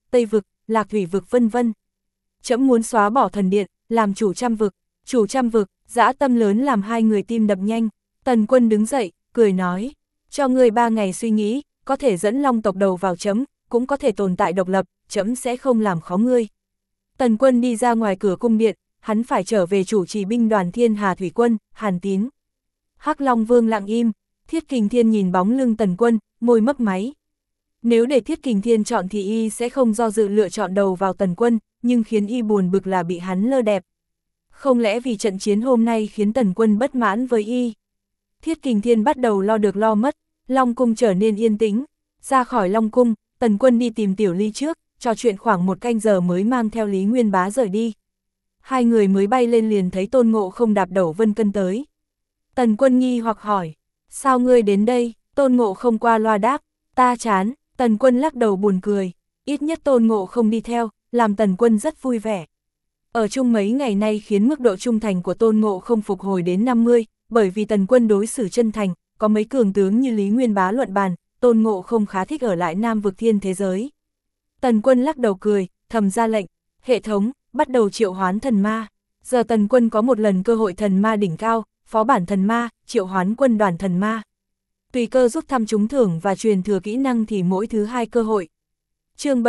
Tây vực, Lạc Thủy vực vân vân. Trẫm muốn xóa bỏ thần điện, làm chủ trăm vực. Chủ trăm vực, dã tâm lớn làm hai người tim đập nhanh. Tần Quân đứng dậy, cười nói, cho ngươi 3 ngày suy nghĩ, có thể dẫn Long tộc đầu vào trẫm, cũng có thể tồn tại độc lập, trẫm sẽ không làm khó ngươi. Tần Quân đi ra ngoài cửa cung điện, hắn phải trở về chủ trì binh đoàn Thiên Hà Thủy Quân, Hàn Tín. Hắc Long Vương lặng im, Thiết Kình Thiên nhìn bóng lưng Tần Quân, môi mấp máy. Nếu để Thiết Kình Thiên chọn thì y sẽ không do dự lựa chọn đầu vào Tần Quân, nhưng khiến y buồn bực là bị hắn lơ đẹp. Không lẽ vì trận chiến hôm nay khiến Tần Quân bất mãn với y? Thiết Kình Thiên bắt đầu lo được lo mất, Long Cung trở nên yên tĩnh. Ra khỏi Long Cung, Tần Quân đi tìm Tiểu Ly trước, trò chuyện khoảng 1 canh giờ mới mang theo Lý Nguyên Bá rời đi. Hai người mới bay lên liền thấy Tôn Ngộ Không đạp đẩu Vân Cân tới. Tần Quân nghi hoặc hỏi, sao ngươi đến đây? Tôn Ngộ Không qua loa đáp, ta chán. Tần Quân lắc đầu buồn cười, ít nhất Tôn Ngộ Không đi theo, làm Tần Quân rất vui vẻ. Ở chung mấy ngày nay khiến mức độ trung thành của Tôn Ngộ Không phục hồi đến 50, bởi vì Tần Quân đối xử chân thành, có mấy cường tướng như Lý Nguyên Bá luận bàn, Tôn Ngộ Không khá thích ở lại Nam vực thiên thế giới. Tần Quân lắc đầu cười, thầm ra lệnh, hệ thống, bắt đầu triệu hoán thần ma. Giờ Tần Quân có một lần cơ hội thần ma đỉnh cao, phó bản thần ma, triệu hoán quân đoàn thần ma. Tùy cơ rút thăm trúng thưởng và truyền thừa kỹ năng thì mỗi thứ 2 cơ hội. Chương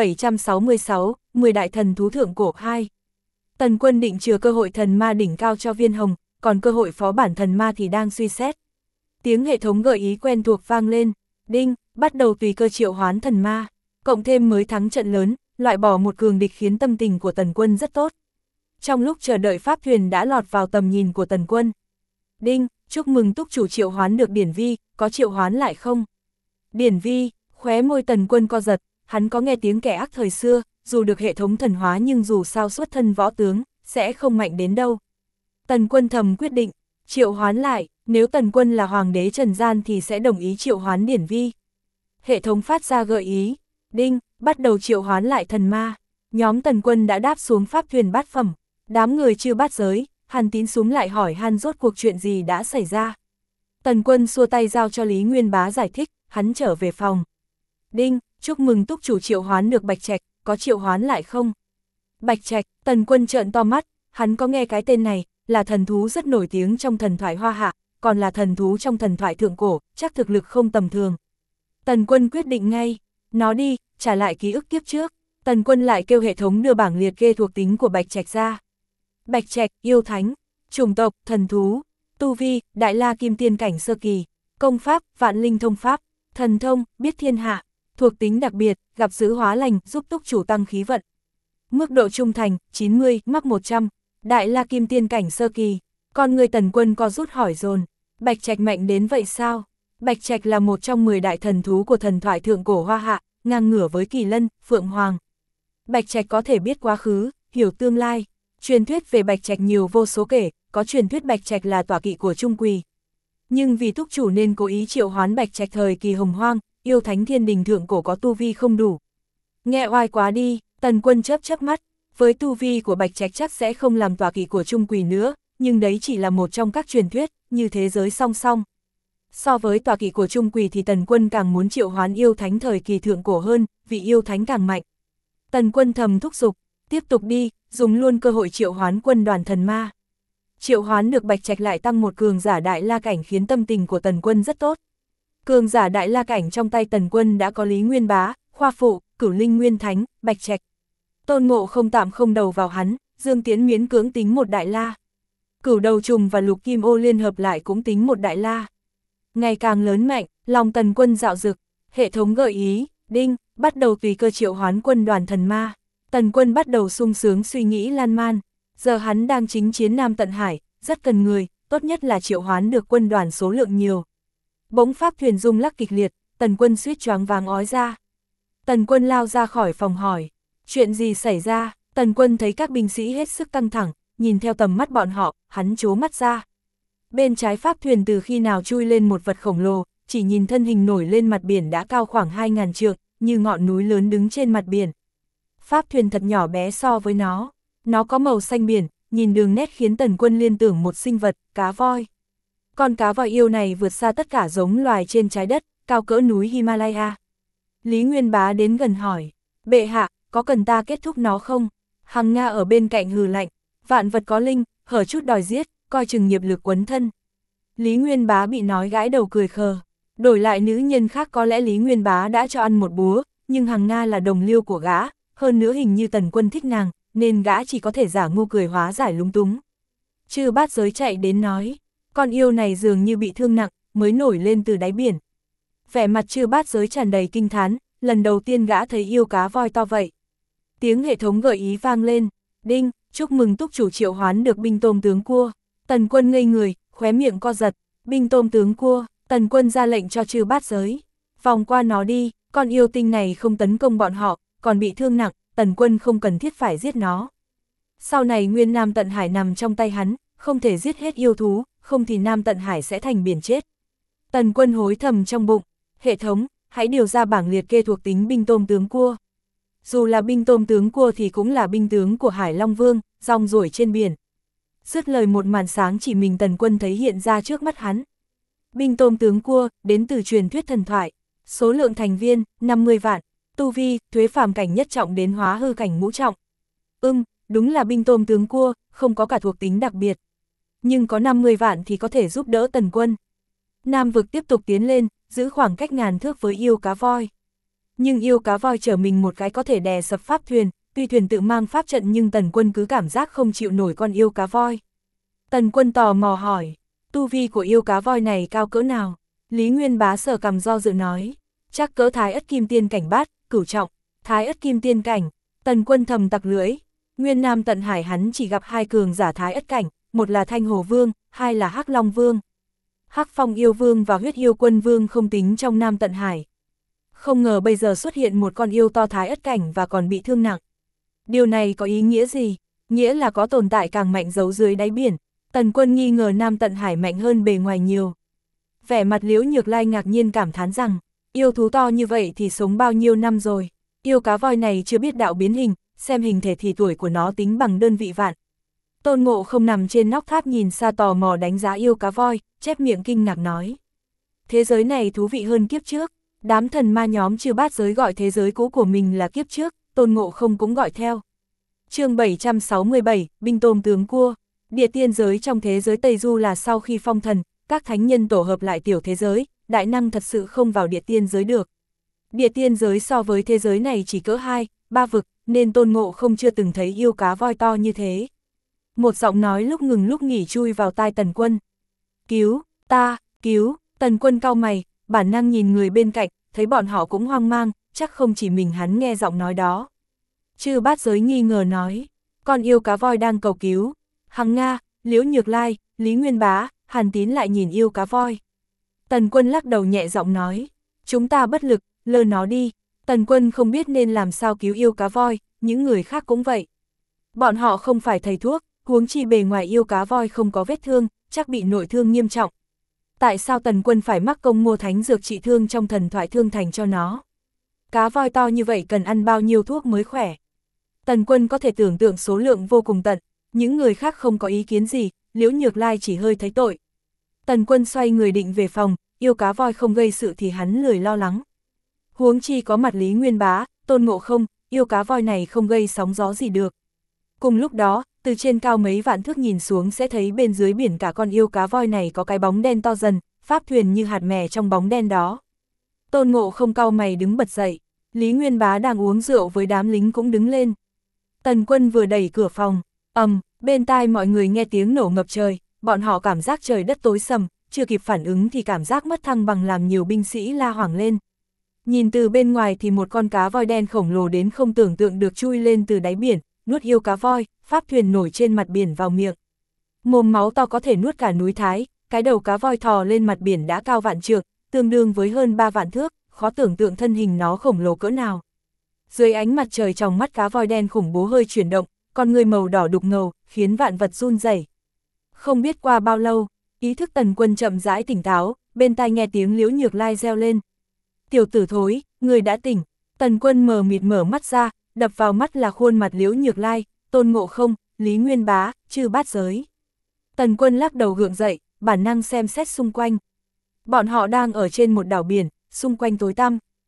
766, 10 đại thần thú thượng cổ 2. Tần Quân định chừa cơ hội thần ma đỉnh cao cho Viên Hồng, còn cơ hội phó bản thần ma thì đang suy xét. Tiếng hệ thống gợi ý quen thuộc vang lên, đinh, bắt đầu tùy cơ triệu hoán thần ma, cộng thêm mới thắng trận lớn, loại bỏ một cường địch khiến tâm tình của Tần Quân rất tốt. Trong lúc chờ đợi pháp thuyền đã lọt vào tầm nhìn của Tần Quân. Đinh, chúc mừng túc chủ triệu hoán được Điển Vi, có triệu hoán lại không? Điển Vi, khóe môi Tần Quân co giật, hắn có nghe tiếng kẻ ác thời xưa, dù được hệ thống thần hóa nhưng dù sao xuất thân võ tướng, sẽ không mạnh đến đâu. Tần Quân thầm quyết định, triệu hoán lại, nếu Tần Quân là hoàng đế trần gian thì sẽ đồng ý triệu hoán Điển Vi. Hệ thống phát ra gợi ý, đinh, bắt đầu triệu hoán lại thần ma. Nhóm Tần Quân đã đáp xuống pháp thuyền bát phẩm, đám người chưa bát giới, Hàn Tín súng lại hỏi han rốt cuộc chuyện gì đã xảy ra. Tần Quân xua tay giao cho Lý Nguyên Bá giải thích, hắn trở về phòng. Đinh, chúc mừng túc chủ triệu hoán được Bạch Trạch, có triệu hoán lại không? Bạch Trạch, Tần Quân trợn to mắt, hắn có nghe cái tên này, là thần thú rất nổi tiếng trong thần thoại Hoa Hạ, còn là thần thú trong thần thoại thượng cổ, chắc thực lực không tầm thường. Tần Quân quyết định ngay, nó đi, trả lại ký ức kiếp trước. Tần Quân lại kêu hệ thống đưa bảng liệt kê thuộc tính của Bạch Trạch ra. Bạch Trạch, yêu thánh, chủng tộc, thần thú, tu vi, đại la kim tiên cảnh sơ kỳ, công pháp, vạn linh thông pháp, thần thông, biết thiên hạ, thuộc tính đặc biệt, gặp dữ hóa lành, giúp túc chủ tăng khí vận. Mức độ trung thành, 90, mắc 100, đại la kim tiên cảnh sơ kỳ. Con người Tần Quân co rút hỏi dồn, Bạch Trạch mạnh đến vậy sao? Bạch Trạch là một trong 10 đại thần thú của thần thoại thượng cổ Hoa Hạ, ngang ngửa với Kỳ Lân, Phượng Hoàng. Bạch Trạch có thể biết quá khứ, hiểu tương lai. Truyền thuyết về Bạch Trạch nhiều vô số kể, có truyền thuyết Bạch Trạch là tọa kỵ của Trung Quỳ. Nhưng vì túc chủ nên cố ý triệu hoán Bạch Trạch thời kỳ hồng hoang, yêu thánh thiên đình thượng cổ có tu vi không đủ. Nghe oai quá đi, Tần Quân chớp mắt, với tu vi của Bạch Trạch chắc sẽ không làm tọa kỵ của Trung Quỳ nữa, nhưng đấy chỉ là một trong các truyền thuyết, như thế giới song song. So với tọa kỵ của Trung Quỳ thì Tần Quân càng muốn triệu hoán yêu thánh thời kỳ thượng cổ hơn, vì yêu thánh càng mạnh. Tần Quân thầm thúc giục, tiếp tục đi, dùng luôn cơ hội triệu hoán quân đoàn thần ma. Triệu hoán được Bạch Trạch lại tăng một cường giả đại la cảnh khiến tâm tình của Tần Quân rất tốt. Cường giả đại la cảnh trong tay Tần Quân đã có Lý Nguyên Bá, Khoa Phụ, Cửu Linh Nguyên Thánh, Bạch Trạch. Tôn Ngộ Không tạm không đầu vào hắn, Dương Tiễn miễn cưỡng tính một đại la. Cửu Đầu Trùng và Lục Kim Ô liên hợp lại cũng tính một đại la. Ngày càng lớn mạnh, lòng Tần Quân dạo dực, hệ thống gợi ý, đinh, bắt đầu tùy cơ triệu hoán quân đoàn thần ma. Tần Quân bắt đầu sung sướng suy nghĩ lan man, giờ hắn đang chính chiến Nam Tận Hải, rất cần người, tốt nhất là triệu hoán được quân đoàn số lượng nhiều. Bỗng pháp thuyền rung lắc kịch liệt, Tần Quân suýt choáng váng ói ra. Tần Quân lao ra khỏi phòng hỏi, chuyện gì xảy ra? Tần Quân thấy các binh sĩ hết sức căng thẳng, nhìn theo tầm mắt bọn họ, hắn trố mắt ra. Bên trái pháp thuyền từ khi nào chui lên một vật khổng lồ, chỉ nhìn thân hình nổi lên mặt biển đã cao khoảng 2000 trượng, như ngọn núi lớn đứng trên mặt biển. Pháp thuyền thật nhỏ bé so với nó có màu xanh biển, nhìn đường nét khiến Tần Quân liên tưởng một sinh vật, cá voi. Con cá voi yêu này vượt xa tất cả giống loài trên trái đất, cao cỡ núi Himalaya. Lý Nguyên Bá đến gần hỏi, bệ hạ, có cần ta kết thúc nó không? Hằng Nga ở bên cạnh hừ lạnh, vạn vật có linh, hở chút đòi giết, coi chừng nghiệp lực quấn thân. Lý Nguyên Bá bị nói gãi đầu cười khờ, đổi lại nữ nhân khác có lẽ Lý Nguyên Bá đã cho ăn một búa, nhưng Hằng Nga là đồng liêu của gã, hơn nữa hình như Tần Quân thích nàng, nên gã chỉ có thể giả ngu cười hóa giải lúng túng. Chư Bát Giới chạy đến nói, con yêu này dường như bị thương nặng, mới nổi lên từ đáy biển. Vẻ mặt Chư Bát Giới tràn đầy kinh thán, lần đầu tiên gã thấy yêu cá voi to vậy. Tiếng hệ thống gợi ý vang lên, đinh, chúc mừng túc chủ triệu hoán được binh tôm tướng cua. Tần Quân ngây người, khóe miệng co giật, binh tôm tướng cua, Tần Quân ra lệnh cho Chư Bát Giới. Vòng qua nó đi, con yêu tinh này không tấn công bọn họ, còn bị thương nặng, Tần Quân không cần thiết phải giết nó. Sau này nguyên Nam Tận Hải nằm trong tay hắn, không thể giết hết yêu thú, không thì Nam Tận Hải sẽ thành biển chết. Tần Quân hối thầm trong bụng, hệ thống, hãy điều ra bảng liệt kê thuộc tính binh tôm tướng cua. Dù là binh tôm tướng cua thì cũng là binh tướng của Hải Long Vương, rong ruổi trên biển. Dứt lời một màn sáng chỉ mình Tần Quân thấy hiện ra trước mắt hắn. Binh tôm tướng cua, đến từ truyền thuyết thần thoại, số lượng thành viên, 50 vạn, tu vi, thuế phàm cảnh nhất trọng đến hóa hư cảnh ngũ trọng. Đúng là binh tôm tướng cua, không có cả thuộc tính đặc biệt. Nhưng có 50 vạn thì có thể giúp đỡ Tần Quân. Nam vực tiếp tục tiến lên, giữ khoảng cách ngàn thước với yêu cá voi. Nhưng yêu cá voi chở mình một cái có thể đè sập pháp thuyền, tuy thuyền tự mang pháp trận nhưng Tần Quân cứ cảm giác không chịu nổi con yêu cá voi. Tần Quân tò mò hỏi, tu vi của yêu cá voi này cao cỡ nào? Lý Nguyên Bá sờ cằm do dự nói, chắc cỡ Thái Ất Kim Tiên cảnh bát, cửu trọng, Thái Ất Kim Tiên cảnh. Tần Quân thầm tặc lưỡi, Nguyên Nam Tận Hải hắn chỉ gặp hai cường giả Thái Ất cảnh, một là Thanh Hồ Vương, hai là Hắc Long Vương. Hắc Phong Yêu Vương và Huyết Yêu Quân Vương không tính trong Nam Tận Hải. Không ngờ bây giờ xuất hiện một con yêu to Thái Ất cảnh và còn bị thương nặng. Điều này có ý nghĩa gì? Nghĩa là có tồn tại càng mạnh giấu dưới đáy biển. Tần Quân nghi ngờ Nam Tận Hải mạnh hơn bề ngoài nhiều. Vẻ mặt Liễu Nhược Lai ngạc nhiên cảm thán rằng, yêu thú to như vậy thì sống bao nhiêu năm rồi. Yêu cá voi này chưa biết đạo biến hình, xem hình thể thì tuổi của nó tính bằng đơn vị vạn. Tôn Ngộ Không nằm trên nóc tháp nhìn xa tò mò đánh giá yêu cá voi, chép miệng kinh ngạc nói. Thế giới này thú vị hơn kiếp trước. Đám thần ma nhóm Chư Bát Giới gọi thế giới cũ của mình là kiếp trước, Tôn Ngộ Không cũng gọi theo. Chương 767, binh tôm tướng cua. Địa tiên giới trong thế giới Tây Du là sau khi phong thần, các thánh nhân tổ hợp lại tiểu thế giới, đại năng thật sự không vào địa tiên giới được. Địa tiên giới so với thế giới này chỉ cỡ 2, 3 vực, nên Tôn Ngộ Không chưa từng thấy yêu cá voi to như thế. Một giọng nói lúc ngừng lúc nghỉ chui vào tai Tần Quân. Cứu, ta, cứu, Tần Quân cau mày, bản năng nhìn người bên cạnh, thấy bọn họ cũng hoang mang, chắc không chỉ mình hắn nghe giọng nói đó. Chư Bát Giới nghi ngờ nói, con yêu cá voi đang cầu cứu. Hằng Nga, Liễu Nhược Lai, Lý Nguyên Bá, Hàn Tín lại nhìn yêu cá voi. Tần Quân lắc đầu nhẹ giọng nói, chúng ta bất lực, lơ nó đi. Tần Quân không biết nên làm sao cứu yêu cá voi, những người khác cũng vậy. Bọn họ không phải thầy thuốc, huống chi bề ngoài yêu cá voi không có vết thương, chắc bị nội thương nghiêm trọng. Tại sao Tần Quân phải mắc công mua thánh dược trị thương trong thần thoại thương thành cho nó? Cá voi to như vậy cần ăn bao nhiêu thuốc mới khỏe? Tần Quân có thể tưởng tượng số lượng vô cùng tận, những người khác không có ý kiến gì, Liễu Nhược Lai chỉ hơi thấy tội. Tần Quân xoay người định về phòng, yêu cá voi không gây sự thì hắn lười lo lắng. Huống chi có mặt Lý Nguyên Bá, Tôn Ngộ Không, yêu cá voi này không gây sóng gió gì được. Cùng lúc đó, từ trên cao mấy vạn thước nhìn xuống sẽ thấy bên dưới biển cả con yêu cá voi này có cái bóng đen to dần, pháp thuyền như hạt mè trong bóng đen đó. Tôn Ngộ Không cau mày đứng bật dậy, Lý Nguyên Bá đang uống rượu với đám lính cũng đứng lên. Tần Quân vừa đẩy cửa phòng, bên tai mọi người nghe tiếng nổ ngập trời, bọn họ cảm giác trời đất tối sầm, chưa kịp phản ứng thì cảm giác mất thăng bằng làm nhiều binh sĩ la hoảng lên. Nhìn từ bên ngoài thì một con cá voi đen khổng lồ đến không tưởng tượng được chui lên từ đáy biển, nuốt yêu cá voi, pháp thuyền nổi trên mặt biển vào miệng. Mồm máu to có thể nuốt cả núi Thái, cái đầu cá voi thò lên mặt biển đã cao vạn trượng, tương đương với hơn 3 vạn thước, khó tưởng tượng thân hình nó khổng lồ cỡ nào. Dưới ánh mặt trời trong mắt cá voi đen khủng bố hơi chuyển động, con người màu đỏ đục ngầu, khiến vạn vật run rẩy. Không biết qua bao lâu, ý thức Tần Quân chậm rãi tỉnh táo, bên tai nghe tiếng Liễu Nhược Lai reo lên. Tiểu tử thối, người đã tỉnh. Tần Quân mờ mịt mở mắt ra, đập vào mắt là khuôn mặt Liễu Nhược Lai, Tôn Ngộ Không, Lý Nguyên Bá, Chư Bát Giới. Tần Quân lắc đầu gượng dậy, bản năng xem xét xung quanh. Bọn họ đang ở trên một đảo biển, xung quanh tối tăm.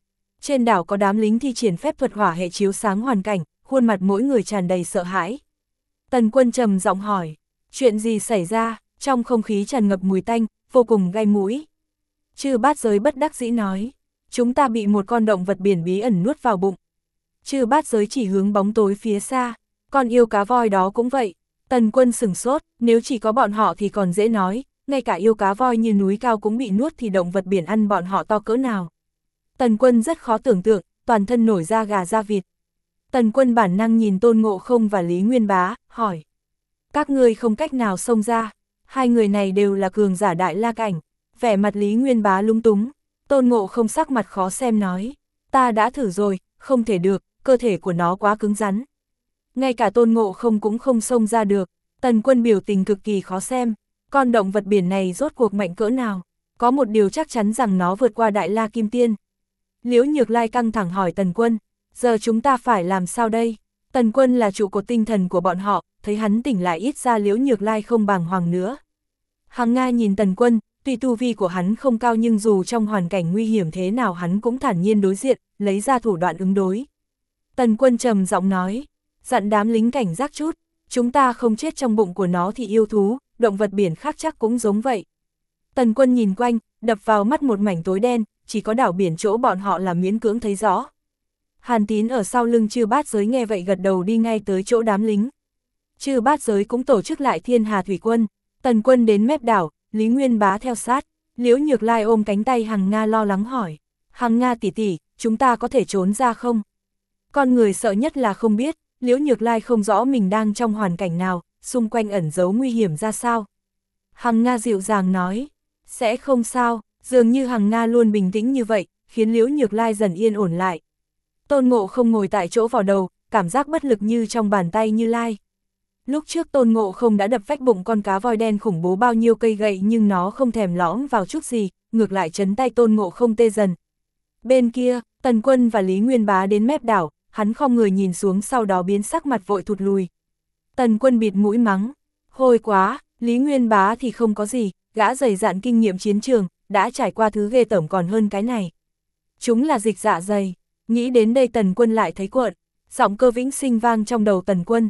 Trên đảo có đám lính thi triển phép thuật hỏa hệ chiếu sáng hoàn cảnh, khuôn mặt mỗi người tràn đầy sợ hãi. Tần Quân trầm giọng hỏi, chuyện gì xảy ra? Trong không khí tràn ngập mùi tanh, vô cùng gai mũi. Chư Bát Giới bất đắc dĩ nói, chúng ta bị một con động vật biển bí ẩn nuốt vào bụng. Chư Bát Giới chỉ hướng bóng tối phía xa, con yêu cá voi đó cũng vậy. Tần Quân sửng sốt, nếu chỉ có bọn họ thì còn dễ nói, ngay cả yêu cá voi như núi cao cũng bị nuốt thì động vật biển ăn bọn họ to cỡ nào. Tần Quân rất khó tưởng tượng, toàn thân nổi da gà da vịt. Tần Quân bản năng nhìn Tôn Ngộ Không và Lý Nguyên Bá, hỏi. Các ngươi không cách nào xông ra, hai người này đều là cường giả đại la cảnh. Vẻ mặt Lý Nguyên Bá lung túng, Tôn Ngộ Không sắc mặt khó xem nói. Ta đã thử rồi, không thể được, cơ thể của nó quá cứng rắn. Ngay cả Tôn Ngộ Không cũng không xông ra được. Tần Quân biểu tình cực kỳ khó xem, con động vật biển này rốt cuộc mạnh cỡ nào. Có một điều chắc chắn rằng nó vượt qua Đại La Kim Tiên. Liễu Nhược Lai căng thẳng hỏi Tần Quân, giờ chúng ta phải làm sao đây? Tần Quân là trụ cột tinh thần của bọn họ, thấy hắn tỉnh lại ít ra Liễu Nhược Lai không bàng hoàng nữa. Hằng Nga nhìn Tần Quân, tuy tu vi của hắn không cao nhưng dù trong hoàn cảnh nguy hiểm thế nào hắn cũng thản nhiên đối diện, lấy ra thủ đoạn ứng đối. Tần Quân trầm giọng nói, dặn đám lính cảnh giác chút, chúng ta không chết trong bụng của nó thì yêu thú, động vật biển khác chắc cũng giống vậy. Tần Quân nhìn quanh, đập vào mắt một mảnh tối đen, chỉ có đảo biển chỗ bọn họ là miễn cưỡng thấy rõ. Hàn Tín ở sau lưng Chư Bát Giới nghe vậy gật đầu đi ngay tới chỗ đám lính. Chư Bát Giới cũng tổ chức lại Thiên Hà Thủy Quân, Tần Quân đến mép đảo, Lý Nguyên Bá theo sát, Liễu Nhược Lai ôm cánh tay Hằng Nga lo lắng hỏi, Hằng Nga tỷ tỷ, chúng ta có thể trốn ra không? Con người sợ nhất là không biết, Liễu Nhược Lai không rõ mình đang trong hoàn cảnh nào, xung quanh ẩn giấu nguy hiểm ra sao. Hằng Nga dịu dàng nói, sẽ không sao, dường như Hằng Nga luôn bình tĩnh như vậy, khiến Liễu Nhược Lai dần yên ổn lại. Tôn Ngộ Không ngồi tại chỗ vào đầu, cảm giác bất lực như trong bàn tay Như Lai. Lúc trước Tôn Ngộ Không đã đập vách bụng con cá voi đen khủng bố bao nhiêu cây gậy nhưng nó không thèm lõm vào chút gì, ngược lại chấn tay Tôn Ngộ Không tê dần. Bên kia, Tần Quân và Lý Nguyên Bá đến mép đảo, hắn không người nhìn xuống sau đó biến sắc mặt vội thụt lùi. Tần Quân bịt mũi mắng, hôi quá, Lý Nguyên Bá thì không có gì, gã dày dạn kinh nghiệm chiến trường, đã trải qua thứ ghê tởm còn hơn cái này. Chúng là dịch dạ dày, nghĩ đến đây Tần Quân lại thấy cuộn, giọng Cơ Vĩnh Sinh vang trong đầu Tần Quân,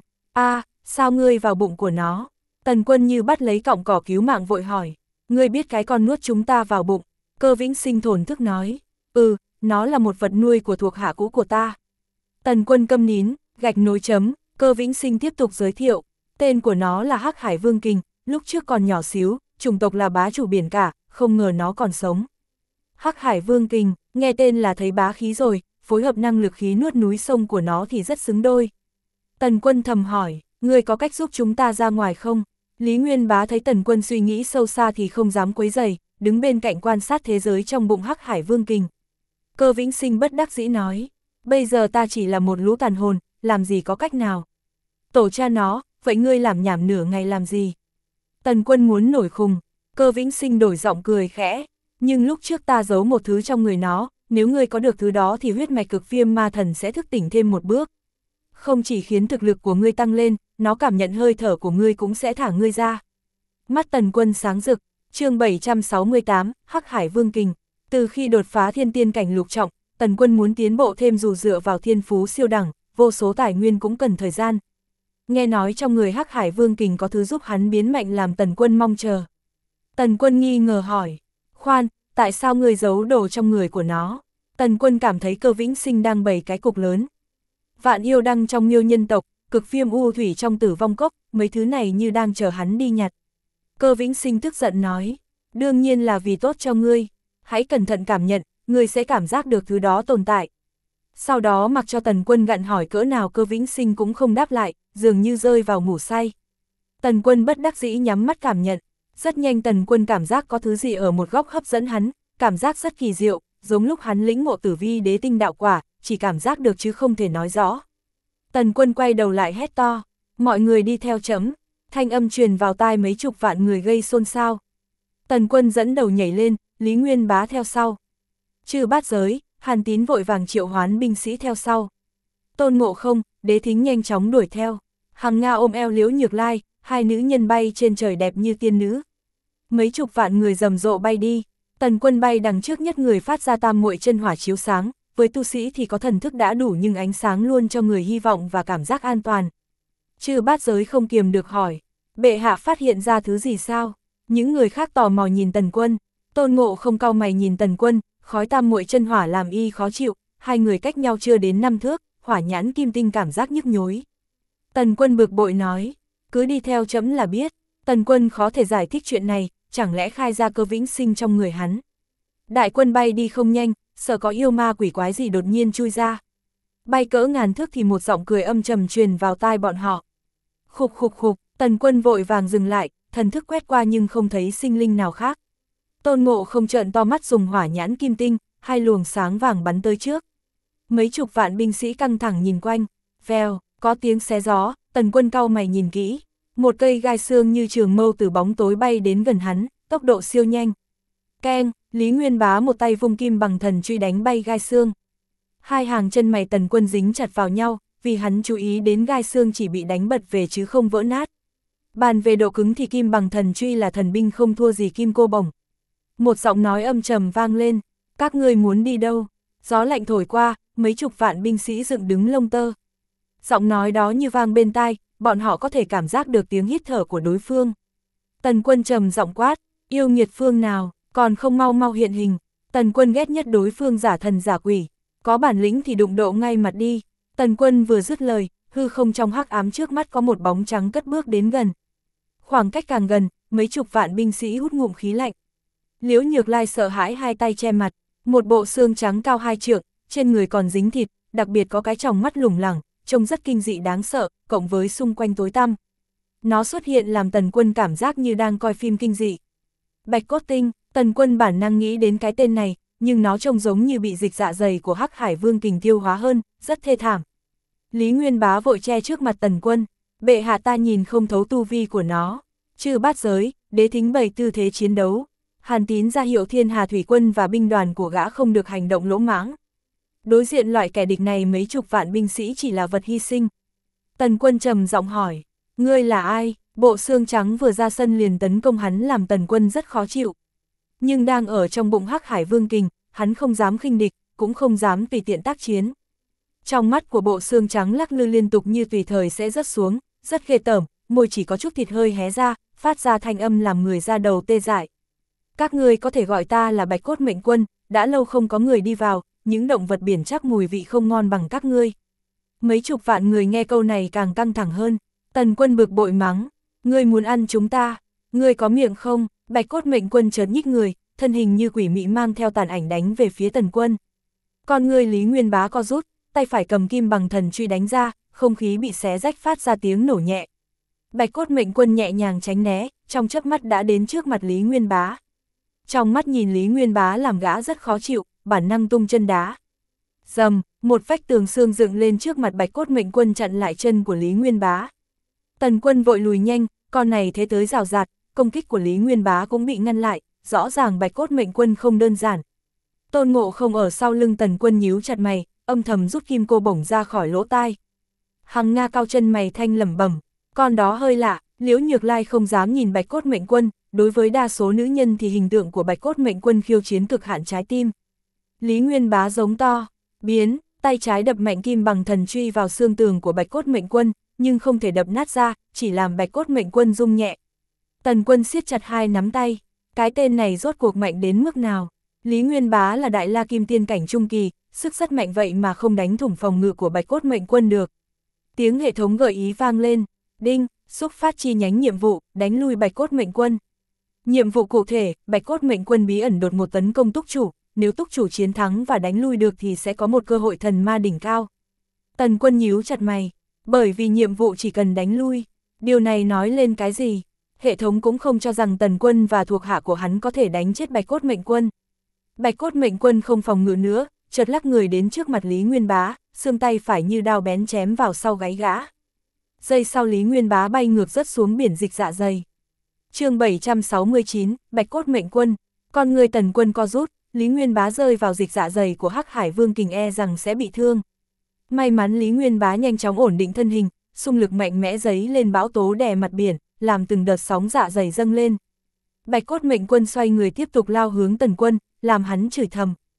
sao ngươi vào bụng của nó? Tần Quân như bắt lấy cọng cỏ cứu mạng vội hỏi, ngươi biết cái con nuốt chúng ta vào bụng? Cơ Vĩnh Sinh thổn thức nói, nó là một vật nuôi của thuộc hạ cũ của ta. Tần Quân câm nín, gạch nối chấm, Cơ Vĩnh Sinh tiếp tục giới thiệu, tên của nó là Hắc Hải Vương Kình, lúc trước còn nhỏ xíu, chủng tộc là bá chủ biển cả, không ngờ nó còn sống. Hắc Hải Vương Kình, nghe tên là thấy bá khí rồi, phối hợp năng lực khí nuốt núi sông của nó thì rất xứng đôi. Tần Quân thầm hỏi, ngươi có cách giúp chúng ta ra ngoài không? Lý Nguyên Bá thấy Tần Quân suy nghĩ sâu xa thì không dám quấy rầy, đứng bên cạnh quan sát thế giới trong bụng Hắc Hải Vương Kình. Cơ Vĩnh Sinh bất đắc dĩ nói, bây giờ ta chỉ là một lũ tàn hồn, làm gì có cách nào? Tổ cha nó, vậy ngươi làm nhảm nửa ngày làm gì? Tần Quân muốn nổi khùng, Cơ Vĩnh Sinh đổi giọng cười khẽ, nhưng lúc trước ta giấu một thứ trong người nó, nếu ngươi có được thứ đó thì huyết mạch cực viêm ma thần sẽ thức tỉnh thêm một bước. Không chỉ khiến thực lực của ngươi tăng lên, nó cảm nhận hơi thở của ngươi cũng sẽ thả ngươi ra. Mắt Tần Quân sáng rực, chương 768, Hắc Hải Vương Kình. Từ khi đột phá thiên tiên cảnh lục trọng, Tần Quân muốn tiến bộ thêm dù dựa vào thiên phú siêu đẳng, vô số tài nguyên cũng cần thời gian. Nghe nói trong người Hắc Hải Vương Kình có thứ giúp hắn biến mạnh làm Tần Quân mong chờ. Tần Quân nghi ngờ hỏi, khoan, tại sao ngươi giấu đồ trong người của nó? Tần Quân cảm thấy Cơ Vĩnh Sinh đang bày cái cục lớn. Vạn yêu đăng trong Miêu nhân tộc, cực viêm u thủy trong Tử Vong Cốc, mấy thứ này như đang chờ hắn đi nhặt. Cơ Vĩnh Sinh tức giận nói, đương nhiên là vì tốt cho ngươi, hãy cẩn thận cảm nhận, ngươi sẽ cảm giác được thứ đó tồn tại. Sau đó mặc cho Tần Quân gặn hỏi cỡ nào Cơ Vĩnh Sinh cũng không đáp lại, dường như rơi vào ngủ say. Tần Quân bất đắc dĩ nhắm mắt cảm nhận, rất nhanh Tần Quân cảm giác có thứ gì ở một góc hấp dẫn hắn, cảm giác rất kỳ diệu, giống lúc hắn lĩnh ngộ Tử Vi Đế Tinh đạo quả, chỉ cảm giác được chứ không thể nói rõ. Tần Quân quay đầu lại hét to, mọi người đi theo chấm, thanh âm truyền vào tai mấy chục vạn người gây xôn xao. Tần Quân dẫn đầu nhảy lên, Lý Nguyên Bá theo sau. Chư Bát Giới, Hàn Tín vội vàng triệu hoán binh sĩ theo sau. Tôn Ngộ Không, Đế Thính nhanh chóng đuổi theo. Hằng Nga ôm eo Liễu Nhược Lai, hai nữ nhân bay trên trời đẹp như tiên nữ. Mấy chục vạn người rầm rộ bay đi, Tần Quân bay đằng trước nhất người phát ra tam muội chân hỏa chiếu sáng, với tu sĩ thì có thần thức đã đủ nhưng ánh sáng luôn cho người hy vọng và cảm giác an toàn. Chư Bát Giới không kiềm được hỏi, bệ hạ phát hiện ra thứ gì sao? Những người khác tò mò nhìn Tần Quân, Tôn Ngộ Không cau mày nhìn Tần Quân, khói tam muội chân hỏa làm y khó chịu, hai người cách nhau chưa đến 5 thước, hỏa nhãn kim tinh cảm giác nhức nhối. Tần Quân bực bội nói, cứ đi theo trẫm là biết. Tần Quân khó thể giải thích chuyện này, chẳng lẽ khai ra cơ vĩnh sinh trong người hắn. Đại quân bay đi không nhanh, sợ có yêu ma quỷ quái gì đột nhiên chui ra. Bay cỡ ngàn thước thì một giọng cười âm trầm truyền vào tai bọn họ. Khục khục khục, Tần Quân vội vàng dừng lại, thần thức quét qua nhưng không thấy sinh linh nào khác. Tôn Ngộ Không trợn to mắt dùng hỏa nhãn kim tinh, hai luồng sáng vàng bắn tới trước. Mấy chục vạn binh sĩ căng thẳng nhìn quanh, vèo, có tiếng xé gió, Tần Quân cau mày nhìn kỹ. Một cây gai xương như trường mâu từ bóng tối bay đến gần hắn, tốc độ siêu nhanh. Keng, Lý Nguyên Bá một tay vung kim bằng thần truy đánh bay gai xương. Hai hàng chân mày Tần Quân dính chặt vào nhau, vì hắn chú ý đến gai xương chỉ bị đánh bật về chứ không vỡ nát. Bàn về độ cứng thì kim bằng thần truy là thần binh không thua gì kim cô bổng. Một giọng nói âm trầm vang lên, các ngươi muốn đi đâu? Gió lạnh thổi qua, mấy chục vạn binh sĩ dựng đứng lông tơ. Giọng nói đó như vang bên tai, bọn họ có thể cảm giác được tiếng hít thở của đối phương. Tần Quân trầm giọng quát, yêu nghiệt phương nào, còn không mau mau hiện hình. Tần Quân ghét nhất đối phương giả thần giả quỷ, có bản lĩnh thì đụng độ ngay mặt đi. Tần Quân vừa dứt lời, hư không trong hắc ám trước mắt có một bóng trắng cất bước đến gần. Khoảng cách càng gần, mấy chục vạn binh sĩ hút ngụm khí lạnh. Liễu Nhược Lai sợ hãi hai tay che mặt, một bộ xương trắng cao 2 trượng, trên người còn dính thịt, đặc biệt có cái tròng mắt lủng lẳng, trông rất kinh dị đáng sợ, cộng với xung quanh tối tăm. Nó xuất hiện làm Tần Quân cảm giác như đang coi phim kinh dị. Bạch cốt tinh, Tần Quân bản năng nghĩ đến cái tên này, nhưng nó trông giống như bị dịch dạ dày của Hắc Hải Vương Kình tiêu hóa hơn, rất thê thảm. Lý Nguyên Bá vội che trước mặt Tần Quân, bệ hạ ta nhìn không thấu tu vi của nó. Chư Bát Giới, Đế Thính bày tư thế chiến đấu. Hàn Tín ra hiệu Thiên Hà Thủy Quân và binh đoàn của gã không được hành động lỗ mãng. Đối diện loại kẻ địch này mấy chục vạn binh sĩ chỉ là vật hy sinh. Tần Quân trầm giọng hỏi, ngươi là ai? Bộ xương trắng vừa ra sân liền tấn công hắn làm Tần Quân rất khó chịu. Nhưng đang ở trong bụng Hắc Hải Vương Kình, hắn không dám khinh địch, cũng không dám tùy tiện tác chiến. Trong mắt của bộ xương trắng lắc lư liên tục như tùy thời sẽ rớt xuống, rất ghê tởm, môi chỉ có chút thịt hơi hé ra, phát ra thanh âm làm người ra đầu tê dại. Các ngươi có thể gọi ta là Bạch Cốt Mệnh Quân, đã lâu không có người đi vào, những động vật biển chắc mùi vị không ngon bằng các ngươi. Mấy chục vạn người nghe câu này càng căng thẳng hơn, Tần Quân bực bội mắng, ngươi muốn ăn chúng ta, ngươi có miệng không? Bạch Cốt Mệnh Quân chợt nhích người, thân hình như quỷ mị mang theo tàn ảnh đánh về phía Tần Quân. Con ngươi Lý Nguyên Bá co rút, tay phải cầm kim bằng thần truy đánh ra, không khí bị xé rách phát ra tiếng nổ nhẹ. Bạch Cốt Mệnh Quân nhẹ nhàng tránh né, trong chớp mắt đã đến trước mặt Lý Nguyên Bá. Trong mắt nhìn Lý Nguyên Bá làm gã rất khó chịu, bản năng tung chân đá. Rầm, một vách tường xương dựng lên trước mặt Bạch Cốt Mệnh Quân chặn lại chân của Lý Nguyên Bá. Tần Quân vội lùi nhanh, con này thế tới rào rạt, công kích của Lý Nguyên Bá cũng bị ngăn lại, rõ ràng Bạch Cốt Mệnh Quân không đơn giản. Tôn Ngộ Không ở sau lưng Tần Quân nhíu chặt mày, âm thầm rút kim cô bổng ra khỏi lỗ tai. Hằng Nga cao chân mày thanh lẩm bẩm, con đó hơi lạ. Liễu Nhược Lai không dám nhìn Bạch Cốt Mệnh Quân, đối với đa số nữ nhân thì hình tượng của Bạch Cốt Mệnh Quân khiêu chiến cực hạn trái tim. Lý Nguyên Bá giống to, biến, tay trái đập mạnh kim bằng thần truy vào xương tường của Bạch Cốt Mệnh Quân, nhưng không thể đập nát ra, chỉ làm Bạch Cốt Mệnh Quân rung nhẹ. Tần Quân siết chặt hai nắm tay, cái tên này rốt cuộc mạnh đến mức nào? Lý Nguyên Bá là đại la kim tiên cảnh trung kỳ, sức rất mạnh vậy mà không đánh thủng phòng ngự của Bạch Cốt Mệnh Quân được. Tiếng hệ thống gợi ý vang lên, đinh, xúc phát chi nhánh nhiệm vụ, đánh lui Bạch Cốt Mệnh Quân. Nhiệm vụ cụ thể, Bạch Cốt Mệnh Quân bí ẩn đột ngột tấn công túc chủ, nếu túc chủ chiến thắng và đánh lui được thì sẽ có một cơ hội thần ma đỉnh cao. Tần Quân nhíu chặt mày, bởi vì nhiệm vụ chỉ cần đánh lui, điều này nói lên cái gì? Hệ thống cũng không cho rằng Tần Quân và thuộc hạ của hắn có thể đánh chết Bạch Cốt Mệnh Quân. Bạch Cốt Mệnh Quân không phòng ngự nữa, chợt lắc người đến trước mặt Lý Nguyên Bá, xương tay phải như đao bén chém vào sau gáy gã. Giây sau Lý Nguyên Bá bay ngược rất xuống biển dịch dạ dày. Chương 769, Bạch Cốt Mệnh Quân, con người Tần Quân co rút, Lý Nguyên Bá rơi vào dịch dạ dày của Hắc Hải Vương Kình e rằng sẽ bị thương. May mắn Lý Nguyên Bá nhanh chóng ổn định thân hình, xung lực mạnh mẽ giấy lên bão tố đè mặt biển, làm từng đợt sóng dạ dày dâng lên. Bạch Cốt Mệnh Quân xoay người tiếp tục lao hướng Tần Quân, làm hắn chửi thầm.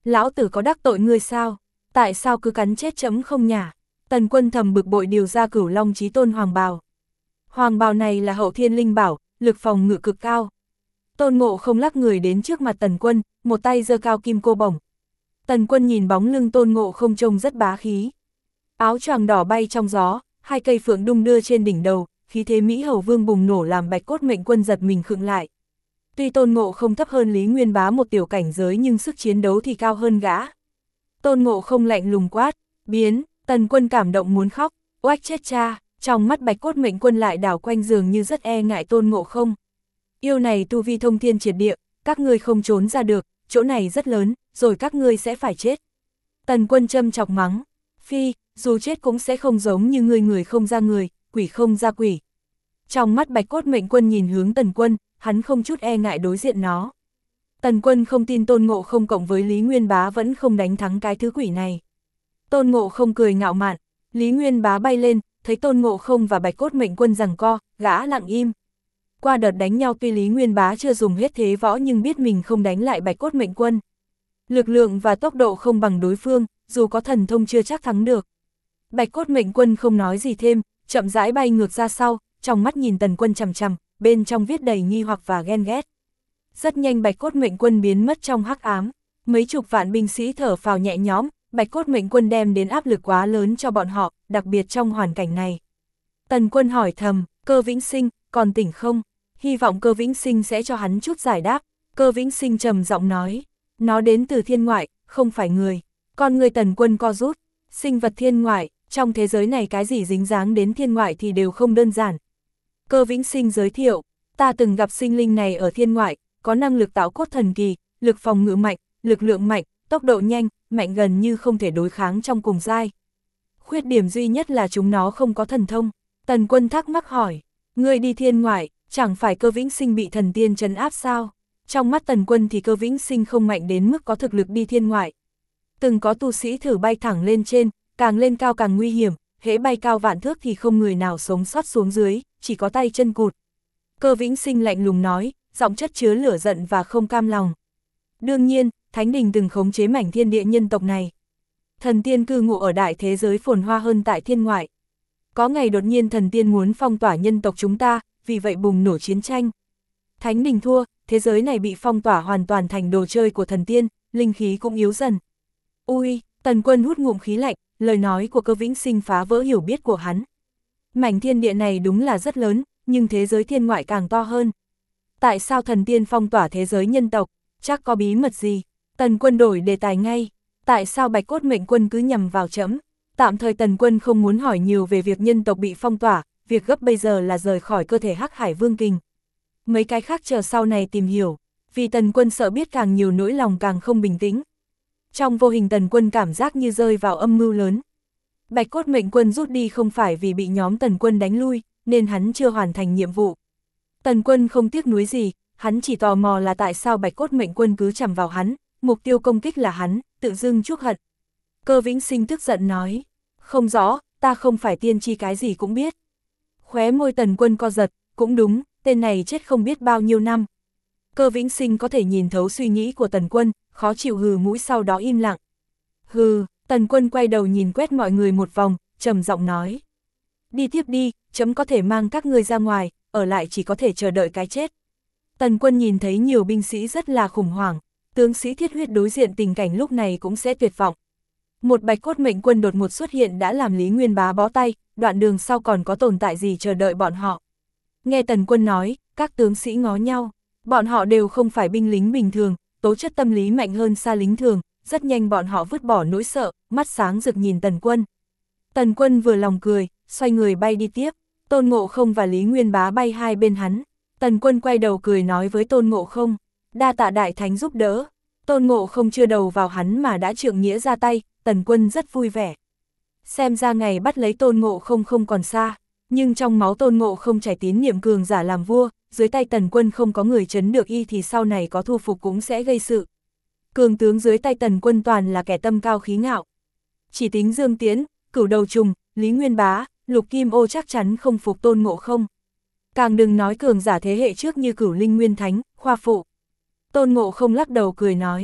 Lão tử có đắc tội ngươi sao? Tại sao cứ cắn chết chấm không nhả? Tần Quân thầm bực bội điều ra Cửu Long Chí Tôn Hoàng bào. Hoàng bào này là hậu thiên linh bảo, lực phòng ngự cực cao. Tôn Ngộ Không lắc người đến trước mặt Tần Quân, một tay giơ cao kim cô bổng. Tần Quân nhìn bóng lưng Tôn Ngộ Không trông rất bá khí. Áo choàng đỏ bay trong gió, hai cây phượng đung đưa trên đỉnh đầu, khí thế Mỹ Hầu Vương bùng nổ làm Bạch Cốt Mệnh Quân giật mình khựng lại. Tuy Tôn Ngộ Không thấp hơn Lý Nguyên Bá một tiểu cảnh giới nhưng sức chiến đấu thì cao hơn gã. Tôn Ngộ Không lạnh lùng quát, biến. Tần Quân cảm động muốn khóc, oách chết cha, trong mắt Bạch Cốt Mệnh Quân lại đảo quanh dường như rất e ngại Tôn Ngộ Không. Yêu này tu vi thông thiên triệt địa, các ngươi không trốn ra được, chỗ này rất lớn, rồi các ngươi sẽ phải chết. Tần Quân châm chọc mắng, phi, dù chết cũng sẽ không giống như ngươi, người không ra người, quỷ không ra quỷ. Trong mắt Bạch Cốt Mệnh Quân nhìn hướng Tần Quân, hắn không chút e ngại đối diện nó. Tần Quân không tin Tôn Ngộ Không cộng với Lý Nguyên Bá vẫn không đánh thắng cái thứ quỷ này. Tôn Ngộ Không cười ngạo mạn, Lý Nguyên Bá bay lên, thấy Tôn Ngộ Không và Bạch Cốt Mệnh Quân giằng co, gã lặng im. Qua đợt đánh nhau tuy Lý Nguyên Bá chưa dùng hết thế võ nhưng biết mình không đánh lại Bạch Cốt Mệnh Quân. Lực lượng và tốc độ không bằng đối phương, dù có thần thông chưa chắc thắng được. Bạch Cốt Mệnh Quân không nói gì thêm, chậm rãi bay ngược ra sau, trong mắt nhìn Tần Quân chằm chằm, bên trong viết đầy nghi hoặc và ghen ghét. Rất nhanh Bạch Cốt Mệnh Quân biến mất trong hắc ám, mấy chục vạn binh sĩ thở phào nhẹ nhõm. Bạch Cốt Mệnh Quân đem đến áp lực quá lớn cho bọn họ, đặc biệt trong hoàn cảnh này. Tần Quân hỏi thầm, Cơ Vĩnh Sinh, còn tỉnh không? Hy vọng Cơ Vĩnh Sinh sẽ cho hắn chút giải đáp. Cơ Vĩnh Sinh trầm giọng nói, nó đến từ thiên ngoại, không phải người. Con người Tần Quân co rút, sinh vật thiên ngoại, trong thế giới này cái gì dính dáng đến thiên ngoại thì đều không đơn giản. Cơ Vĩnh Sinh giới thiệu, ta từng gặp sinh linh này ở thiên ngoại, có năng lực tạo cốt thần kỳ, lực phòng ngự mạnh, lực lượng mạnh, tốc độ nhanh, mạnh gần như không thể đối kháng trong cùng giai. Khuyết điểm duy nhất là chúng nó không có thần thông. Tần Quân thắc mắc hỏi, ngươi đi thiên ngoại, chẳng phải Cơ Vĩnh Sinh bị thần tiên trấn áp sao? Trong mắt Tần Quân thì Cơ Vĩnh Sinh không mạnh đến mức có thực lực đi thiên ngoại. Từng có tu sĩ thử bay thẳng lên trên, càng lên cao càng nguy hiểm, hễ bay cao vạn thước thì không người nào sống sót xuống dưới, chỉ có tay chân cụt. Cơ Vĩnh Sinh lạnh lùng nói, giọng chất chứa lửa giận và không cam lòng. Đương nhiên, Thánh Đình từng khống chế mảnh thiên địa nhân tộc này. Thần tiên cư ngụ ở đại thế giới phồn hoa hơn tại thiên ngoại. Có ngày đột nhiên thần tiên muốn phong tỏa nhân tộc chúng ta, vì vậy bùng nổ chiến tranh. Thánh Đình thua, thế giới này bị phong tỏa hoàn toàn thành đồ chơi của thần tiên, linh khí cũng yếu dần. Ui, Tần Quân hút ngụm khí lạnh, lời nói của Cơ Vĩnh Sinh phá vỡ hiểu biết của hắn. Mảnh thiên địa này đúng là rất lớn, nhưng thế giới thiên ngoại càng to hơn. Tại sao thần tiên phong tỏa thế giới nhân tộc, chắc có bí mật gì? Tần Quân đổi đề tài ngay, tại sao Bạch Cốt Mệnh Quân cứ nhằm vào trẫm? Tạm thời Tần Quân không muốn hỏi nhiều về việc nhân tộc bị phong tỏa, việc gấp bây giờ là rời khỏi cơ thể Hắc Hải Vương Kình. Mấy cái khác chờ sau này tìm hiểu, vì Tần Quân sợ biết càng nhiều nỗi lòng càng không bình tĩnh. Trong vô hình Tần Quân cảm giác như rơi vào âm mưu lớn. Bạch Cốt Mệnh Quân rút đi không phải vì bị nhóm Tần Quân đánh lui, nên hắn chưa hoàn thành nhiệm vụ. Tần Quân không tiếc nuối gì, hắn chỉ tò mò là tại sao Bạch Cốt Mệnh Quân cứ chằm vào hắn, mục tiêu công kích là hắn, tự dưng chuốc hận. Cơ Vĩnh Sinh tức giận nói, không rõ, ta không phải tiên tri cái gì cũng biết. Khóe môi Tần Quân co giật, cũng đúng, tên này chết không biết bao nhiêu năm. Cơ Vĩnh Sinh có thể nhìn thấu suy nghĩ của Tần Quân, khó chịu hừ mũi sau đó im lặng. Hừ, Tần Quân quay đầu nhìn quét mọi người một vòng, trầm giọng nói. Đi tiếp đi, chấm có thể mang các ngươi ra ngoài, ở lại chỉ có thể chờ đợi cái chết. Tần Quân nhìn thấy nhiều binh sĩ rất là khủng hoảng, tướng sĩ thiết huyết đối diện tình cảnh lúc này cũng sẽ tuyệt vọng. Một Bạch Cốt Mệnh Quân đột ngột xuất hiện đã làm Lý Nguyên Bá bó tay, đoạn đường sau còn có tồn tại gì chờ đợi bọn họ. Nghe Tần Quân nói, các tướng sĩ ngó nhau, bọn họ đều không phải binh lính bình thường, tố chất tâm lý mạnh hơn xa lính thường, rất nhanh bọn họ vứt bỏ nỗi sợ, mắt sáng rực nhìn Tần Quân. Tần Quân vừa lòng cười, xoay người bay đi tiếp, Tôn Ngộ Không và Lý Nguyên Bá bay hai bên hắn. Tần Quân quay đầu cười nói với Tôn Ngộ Không, đa tạ đại thánh giúp đỡ. Tôn Ngộ Không chưa đầu vào hắn mà đã trượng nghĩa ra tay, Tần Quân rất vui vẻ. Xem ra ngày bắt lấy Tôn Ngộ Không không còn xa, nhưng trong máu Tôn Ngộ Không chảy tín niệm cường giả làm vua, dưới tay Tần Quân không có người trấn được y thì sau này có thu phục cũng sẽ gây sự. Cường tướng dưới tay Tần Quân toàn là kẻ tâm cao khí ngạo. Chỉ tính Dương Tiễn, Cửu Đầu Trùng, Lý Nguyên Bá, Lục Kim Ô chắc chắn không phục Tôn Ngộ Không. Càng đừng nói cường giả thế hệ trước như Cửu Linh Nguyên Thánh, Khoa Phụ. Tôn Ngộ Không lắc đầu cười nói,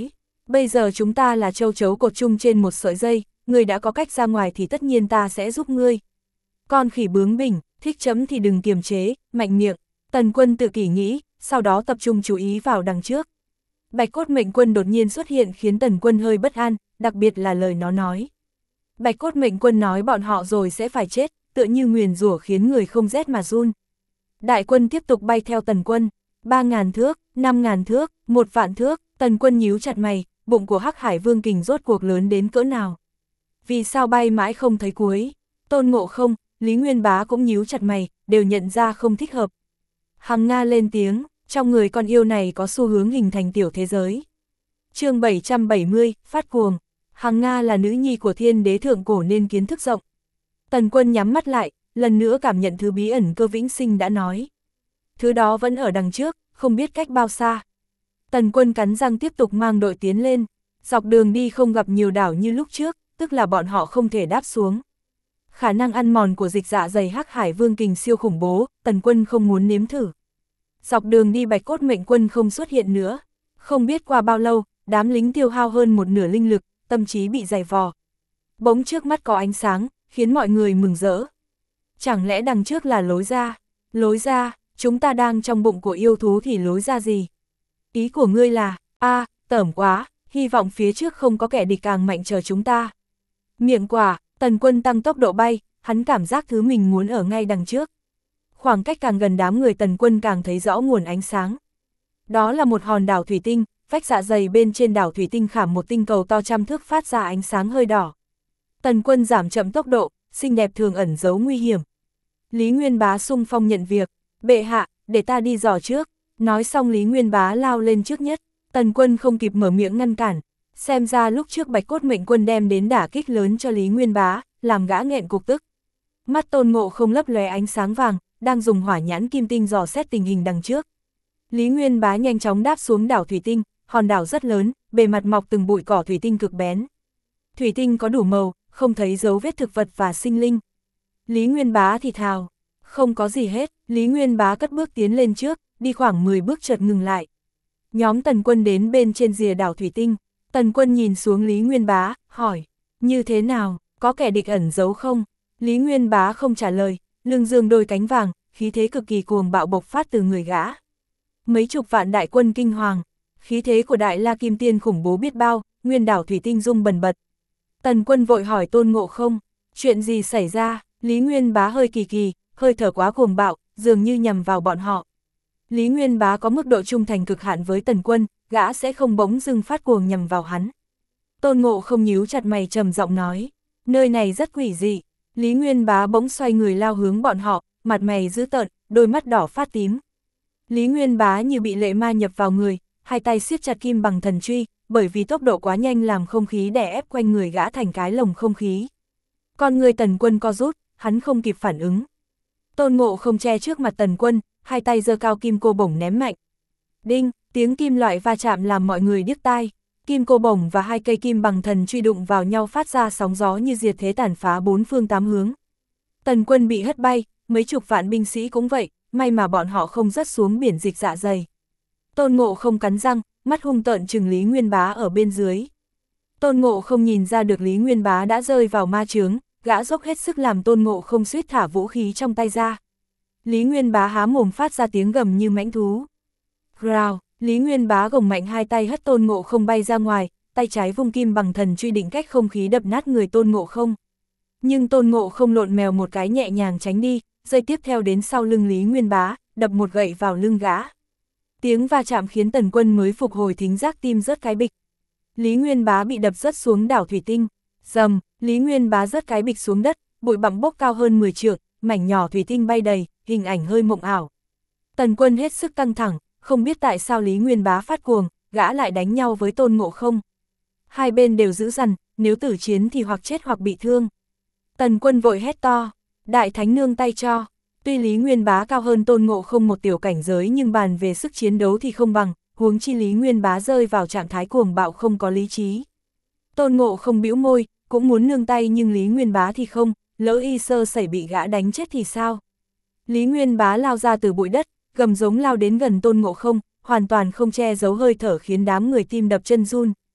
Bây giờ chúng ta là châu chấu cột chung trên một sợi dây, ngươi đã có cách ra ngoài thì tất nhiên ta sẽ giúp ngươi. Con khỉ bướng bỉnh, thích chấm thì đừng kiềm chế, mạnh miệng. Tần Quân tự kỷ nghĩ, sau đó tập trung chú ý vào đằng trước. Bạch Cốt Mệnh Quân đột nhiên xuất hiện khiến Tần Quân hơi bất an, đặc biệt là lời nó nói. Bạch Cốt Mệnh Quân nói bọn họ rồi sẽ phải chết, tựa như nguyền rủa khiến người không rét mà run. Đại quân tiếp tục bay theo Tần Quân, 3.000 thước, 5.000 thước, 1.000 thước, Tần Quân nhíu chặt mày, bụng của Hắc Hải Vương Kình rốt cuộc lớn đến cỡ nào. Vì sao bay mãi không thấy cuối? Tôn Ngộ Không, Lý Nguyên Bá cũng nhíu chặt mày, đều nhận ra không thích hợp. Hằng Nga lên tiếng, trong người con yêu này có xu hướng hình thành tiểu thế giới. Chương 770, phát cuồng. Hằng Nga là nữ nhi của Thiên Đế thượng cổ nên kiến thức rộng. Tần Quân nhắm mắt lại, lần nữa cảm nhận thứ bí ẩn Cơ Vĩnh Sinh đã nói. Thứ đó vẫn ở đằng trước, không biết cách bao xa. Tần Quân cắn răng tiếp tục mang đội tiến lên, dọc đường đi không gặp nhiều đảo như lúc trước, tức là bọn họ không thể đáp xuống. Khả năng ăn mòn của dịch dạ dày Hắc Hải Vương Kình siêu khủng bố, Tần Quân không muốn nếm thử. Dọc đường đi Bạch Cốt Mệnh Quân không xuất hiện nữa. Không biết qua bao lâu, đám lính tiêu hao hơn một nửa linh lực, tâm trí bị dày vò. Bỗng trước mắt có ánh sáng, khiến mọi người mừng rỡ. Chẳng lẽ đằng trước là lối ra? Lối ra, chúng ta đang trong bụng của yêu thú thì lối ra gì? Ý của ngươi là, tởm quá, hy vọng phía trước không có kẻ địch càng mạnh chờ chúng ta. Miệng quả, Tần Quân tăng tốc độ bay, hắn cảm giác thứ mình muốn ở ngay đằng trước. Khoảng cách càng gần đám người Tần Quân càng thấy rõ nguồn ánh sáng. Đó là một hòn đảo thủy tinh, vách dạ dày bên trên đảo thủy tinh khảm một tinh cầu to trăm thước phát ra ánh sáng hơi đỏ. Tần Quân giảm chậm tốc độ, xinh đẹp thường ẩn giấu nguy hiểm. Lý Nguyên Bá xung phong nhận việc, bệ hạ, để ta đi dò trước. Nói xong Lý Nguyên Bá lao lên trước nhất, Tần Quân không kịp mở miệng ngăn cản. Xem ra lúc trước Bạch Cốt Mệnh Quân đem đến đả kích lớn cho Lý Nguyên Bá, làm gã nghẹn cục tức. Mắt Tôn Ngộ Không lấp lóe ánh sáng vàng, đang dùng hỏa nhãn kim tinh dò xét tình hình đằng trước. Lý Nguyên Bá nhanh chóng đáp xuống đảo thủy tinh, hòn đảo rất lớn, bề mặt mọc từng bụi cỏ thủy tinh cực bén. Thủy tinh có đủ màu, không thấy dấu vết thực vật và sinh linh. Lý Nguyên Bá thì thào, không có gì hết. Lý Nguyên Bá cất bước tiến lên trước, đi khoảng 10 bước chợt ngừng lại. Nhóm Tần Quân đến bên trên rìa đảo thủy tinh, Tần Quân nhìn xuống Lý Nguyên Bá, hỏi, như thế nào, có kẻ địch ẩn giấu không? Lý Nguyên Bá không trả lời, lưng dương đôi cánh vàng, khí thế cực kỳ cuồng bạo bộc phát từ người gã. Mấy chục vạn đại quân kinh hoàng, khí thế của Đại La Kim Tiên khủng bố biết bao, nguyên đảo thủy tinh rung bần bật. Tần Quân vội hỏi Tôn Ngộ Không, chuyện gì xảy ra? Lý Nguyên Bá hơi kỳ kỳ, hơi thở quá cuồng bạo, dường như nhằm vào bọn họ. Lý Nguyên Bá có mức độ trung thành cực hạn với Tần Quân, gã sẽ không bỗng dưng phát cuồng nhằm vào hắn. Tôn Ngộ Không nhíu chặt mày trầm giọng nói, nơi này rất quỷ dị. Lý Nguyên Bá bỗng xoay người lao hướng bọn họ, mặt mày dữ tợn, đôi mắt đỏ phát tím. Lý Nguyên Bá như bị lệ ma nhập vào người, hai tay siết chặt kim bằng thần truy, bởi vì tốc độ quá nhanh làm không khí đè ép quanh người gã thành cái lồng không khí. Con người Tần Quân co rút, hắn không kịp phản ứng. Tôn Ngộ Không che trước mặt Tần Quân, hai tay giơ cao kim cô bổng ném mạnh. Đinh, tiếng kim loại va chạm làm mọi người điếc tai. Kim cô bổng và hai cây kim bằng thần truy đụng vào nhau phát ra sóng gió như diệt thế tàn phá bốn phương tám hướng. Tần Quân bị hất bay, mấy chục vạn binh sĩ cũng vậy, may mà bọn họ không rớt xuống biển dịch dạ dày. Tôn Ngộ Không cắn răng, mắt hung tợn trừng Lý Nguyên Bá ở bên dưới. Tôn Ngộ Không nhìn ra được Lý Nguyên Bá đã rơi vào ma chướng, gã dốc hết sức làm Tôn Ngộ Không suýt thả vũ khí trong tay ra. Lý Nguyên Bá há mồm phát ra tiếng gầm như mãnh thú. Growl, Lý Nguyên Bá gồng mạnh hai tay hất Tôn Ngộ Không bay ra ngoài, tay trái vung kim bằng thần truy định cách không khí đập nát người Tôn Ngộ Không. Nhưng Tôn Ngộ Không lộn mèo một cái nhẹ nhàng tránh đi, giây tiếp theo đến sau lưng Lý Nguyên Bá, đập một gậy vào lưng gã. Tiếng va chạm khiến Tần Quân mới phục hồi thính giác, tim rớt cái bịch. Lý Nguyên Bá bị đập rớt xuống đảo thủy tinh. Rầm, Lý Nguyên Bá rớt cái bịch xuống đất, bụi bặm bốc cao hơn 10 trượng, mảnh nhỏ thủy tinh bay đầy, hình ảnh hơi mộng ảo. Tần Quân hết sức căng thẳng, không biết tại sao Lý Nguyên Bá phát cuồng, gã lại đánh nhau với Tôn Ngộ Không. Hai bên đều dữ dằn, nếu tử chiến thì hoặc chết hoặc bị thương. Tần Quân vội hét to, Đại Thánh nương tay cho. Tuy Lý Nguyên Bá cao hơn Tôn Ngộ Không một tiểu cảnh giới nhưng bàn về sức chiến đấu thì không bằng, huống chi Lý Nguyên Bá rơi vào trạng thái cuồng bạo không có lý trí. Tôn Ngộ Không bĩu môi, cũng muốn nương tay nhưng Lý Nguyên Bá thì không, lỡ y sơ sẩy bị gã đánh chết thì sao? Lý Nguyên Bá lao ra từ bụi đất, gầm giống lao đến gần Tôn Ngộ Không, hoàn toàn không che giấu hơi thở khiến đám người tim đập chân run.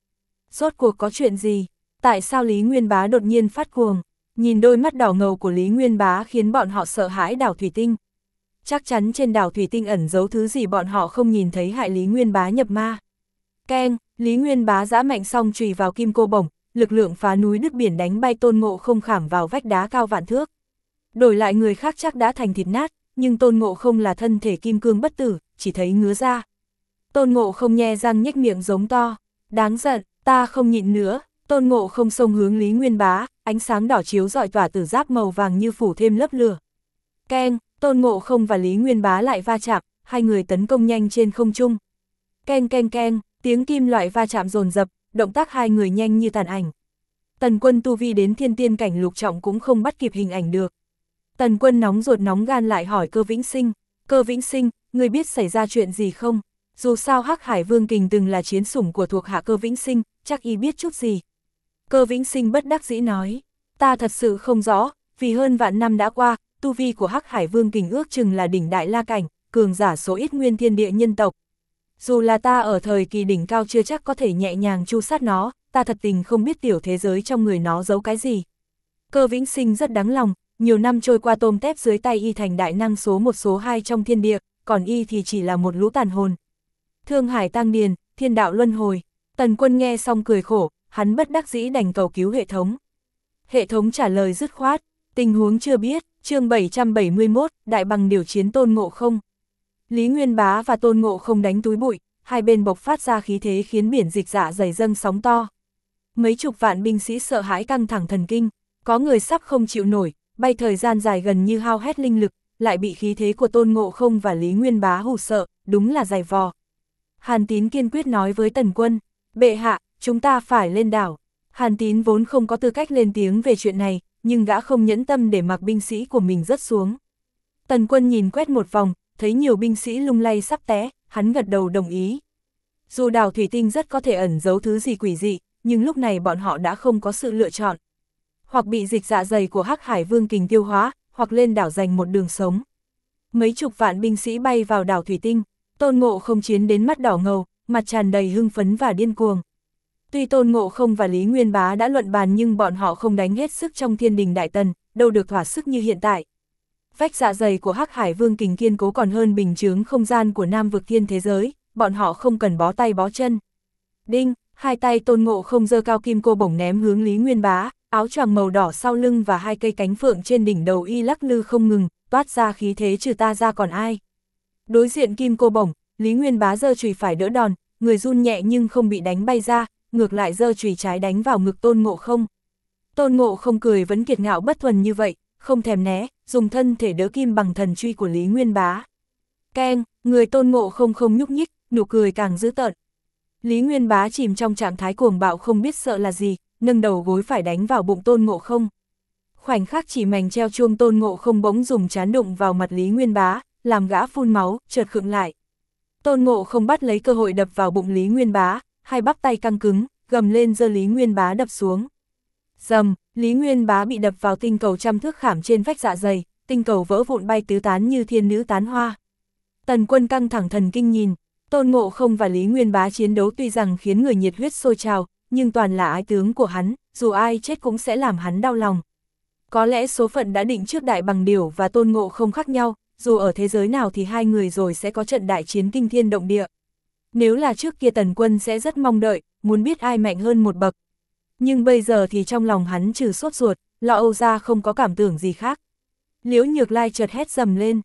Rốt cuộc có chuyện gì? Tại sao Lý Nguyên Bá đột nhiên phát cuồng? Nhìn đôi mắt đỏ ngầu của Lý Nguyên Bá khiến bọn họ sợ hãi đảo thủy tinh. Chắc chắn trên đảo thủy tinh ẩn giấu thứ gì bọn họ không nhìn thấy hại Lý Nguyên Bá nhập ma. Keng, Lý Nguyên Bá giã mạnh xong chùy vào kim cô bổng, lực lượng phá núi đứt biển đánh bay Tôn Ngộ Không khảm vào vách đá cao vạn thước. Đổi lại người khác chắc đã thành thịt nát, nhưng Tôn Ngộ Không là thân thể kim cương bất tử, chỉ thấy ngứa ra. Tôn Ngộ Không nhe răng nhếch miệng giống to, đáng giận, ta không nhịn nữa. Tôn Ngộ Không xông hướng Lý Nguyên Bá, ánh sáng đỏ chiếu rọi tỏa tử giáp màu vàng như phủ thêm lớp lửa. Keng, Tôn Ngộ Không và Lý Nguyên Bá lại va chạm, hai người tấn công nhanh trên không trung. Keng keng keng, tiếng kim loại va chạm dồn dập, động tác hai người nhanh như tàn ảnh. Tần Quân tu vi đến thiên tiên cảnh lục trọng cũng không bắt kịp hình ảnh được. Tần Quân nóng ruột nóng gan lại hỏi Cơ Vĩnh Sinh, Cơ Vĩnh Sinh, ngươi biết xảy ra chuyện gì không? Dù sao Hắc Hải Vương Kình từng là chiến sủng của thuộc hạ Cơ Vĩnh Sinh, chắc y biết chút gì. Cơ Vĩnh Sinh bất đắc dĩ nói, ta thật sự không rõ, vì hơn vạn năm đã qua, tu vi của Hắc Hải Vương Kình ước chừng là đỉnh đại la cảnh, cường giả số ít nguyên thiên địa nhân tộc. Dù là ta ở thời kỳ đỉnh cao chưa chắc có thể nhẹ nhàng tru sát nó, ta thật tình không biết tiểu thế giới trong người nó giấu cái gì. Cơ Vĩnh Sinh rất đáng lòng, nhiều năm trôi qua tôm tép dưới tay y thành đại năng số 1 số 2 trong thiên địa, còn y thì chỉ là một lũ tàn hồn. Thương Hải Tăng Điền, thiên đạo luân hồi. Tần Quân nghe xong cười khổ, hắn bất đắc dĩ đành cầu cứu hệ thống. Hệ thống trả lời dứt khoát, tình huống chưa biết, chương 771, đại bằng điều chiến Tôn Ngộ Không. Lý Nguyên Bá và Tôn Ngộ Không đánh túi bụi, hai bên bộc phát ra khí thế khiến biển dịch dạ dày dâng sóng to. Mấy chục vạn binh sĩ sợ hãi căng thẳng thần kinh, có người sắp không chịu nổi, bay thời gian dài gần như hao hết linh lực, lại bị khí thế của Tôn Ngộ Không và Lý Nguyên Bá hù sợ, đúng là dày vò. Hàn Tín kiên quyết nói với Tần Quân, bệ hạ, chúng ta phải lên đảo. Hàn Tín vốn không có tư cách lên tiếng về chuyện này, nhưng gã không nhẫn tâm để mặc binh sĩ của mình rớt xuống. Tần Quân nhìn quét một vòng, thấy nhiều binh sĩ lung lay sắp té, hắn gật đầu đồng ý. Dù đảo thủy tinh rất có thể ẩn giấu thứ gì quỷ dị, nhưng lúc này bọn họ đã không có sự lựa chọn. Hoặc bị dịch dạ dày của Hắc Hải Vương Kình tiêu hóa, hoặc lên đảo giành một đường sống. Mấy chục vạn binh sĩ bay vào đảo thủy tinh, Tôn Ngộ Không chiến đến mắt đỏ ngầu, mặt tràn đầy hưng phấn và điên cuồng. Tuy Tôn Ngộ Không và Lý Nguyên Bá đã luận bàn nhưng bọn họ không đánh hết sức trong Thiên Đình Đại Tần, đâu được thỏa sức như hiện tại. Vách dạ dày của Hắc Hải Vương Kình kiên cố còn hơn bình chướng không gian của Nam Vực Thiên thế giới, bọn họ không cần bó tay bó chân. Đinh, hai tay Tôn Ngộ Không giơ cao kim cô bổng ném hướng Lý Nguyên Bá, áo choàng màu đỏ sau lưng và hai cây cánh phượng trên đỉnh đầu y lắc lư không ngừng, toát ra khí thế trừ ta ra còn ai. Đối diện kim cô bổng, Lý Nguyên Bá giơ chùy phải đỡ đòn, người run nhẹ nhưng không bị đánh bay ra, ngược lại giơ chùy trái đánh vào ngực Tôn Ngộ Không. Tôn Ngộ Không cười vẫn kiệt ngạo bất thuần như vậy, không thèm né, dùng thân thể đỡ kim bằng thần truy của Lý Nguyên Bá. Keng, người Tôn Ngộ Không không nhúc nhích, nụ cười càng dữ tợn. Lý Nguyên Bá chìm trong trạng thái cuồng bạo không biết sợ là gì, nâng đầu gối phải đánh vào bụng Tôn Ngộ Không. Khoảnh khắc chỉ mảnh treo chuông Tôn Ngộ Không bỗng dùng trán đụng vào mặt Lý Nguyên Bá, làm gã phun máu, chợt khựng lại. Tôn Ngộ Không bắt lấy cơ hội đập vào bụng Lý Nguyên Bá, hai bắp tay căng cứng, gầm lên giơ Lý Nguyên Bá đập xuống. Rầm, Lý Nguyên Bá bị đập vào tinh cầu trăm thước khảm trên vách dạ dày, tinh cầu vỡ vụn bay tứ tán như thiên nữ tán hoa. Tần Quân căng thẳng thần kinh nhìn, Tôn Ngộ Không và Lý Nguyên Bá chiến đấu tuy rằng khiến người nhiệt huyết sôi trào, nhưng toàn là ái tướng của hắn, dù ai chết cũng sẽ làm hắn đau lòng. Có lẽ số phận đã định trước Đại Bằng Điểu và Tôn Ngộ Không khác nhau, dù ở thế giới nào thì hai người rồi sẽ có trận đại chiến kinh thiên động địa. Nếu là trước kia Tần Quân sẽ rất mong đợi, muốn biết ai mạnh hơn một bậc. Nhưng bây giờ thì trong lòng hắn trừ sốt ruột, lo âu ra không có cảm tưởng gì khác. Liễu Nhược Lai chợt hét dầm lên,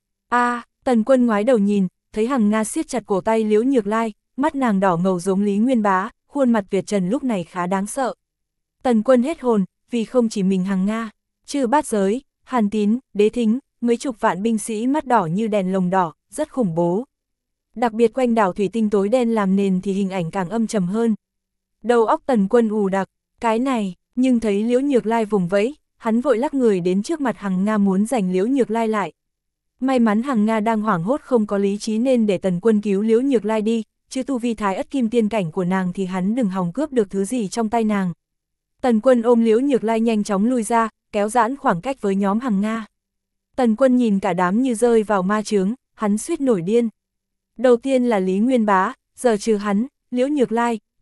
Tần Quân ngoái đầu nhìn, thấy Hằng Nga siết chặt cổ tay Liễu Nhược Lai, mắt nàng đỏ ngầu giống Lý Nguyên Bá, khuôn mặt Việt Trần lúc này khá đáng sợ. Tần Quân hết hồn, vì không chỉ mình Hằng Nga, Chư Bát Giới, Hàn Tín, Đế Thính, mấy chục vạn binh sĩ mắt đỏ như đèn lồng đỏ, rất khủng bố. Đặc biệt quanh đảo thủy tinh tối đen làm nền thì hình ảnh càng âm trầm hơn. Đầu óc Tần Quân ù đặc, cái này, nhưng thấy Liễu Nhược Lai vùng vẫy, hắn vội lắc người đến trước mặt Hằng Nga muốn giành Liễu Nhược Lai lại. May mắn Hằng Nga đang hoảng hốt không có lý trí nên để Tần Quân cứu Liễu Nhược Lai đi, chứ tu vi Thái Ất Kim Tiên cảnh của nàng thì hắn đừng hòng cướp được thứ gì trong tay nàng. Tần Quân ôm Liễu Nhược Lai nhanh chóng lui ra, kéo giãn khoảng cách với nhóm Hằng Nga. Tần Quân nhìn cả đám như rơi vào ma chướng, hắn suýt nổi điên. Đầu tiên là Lý Nguyên Bá, giờ trừ hắn, Liễu Nhược Lai,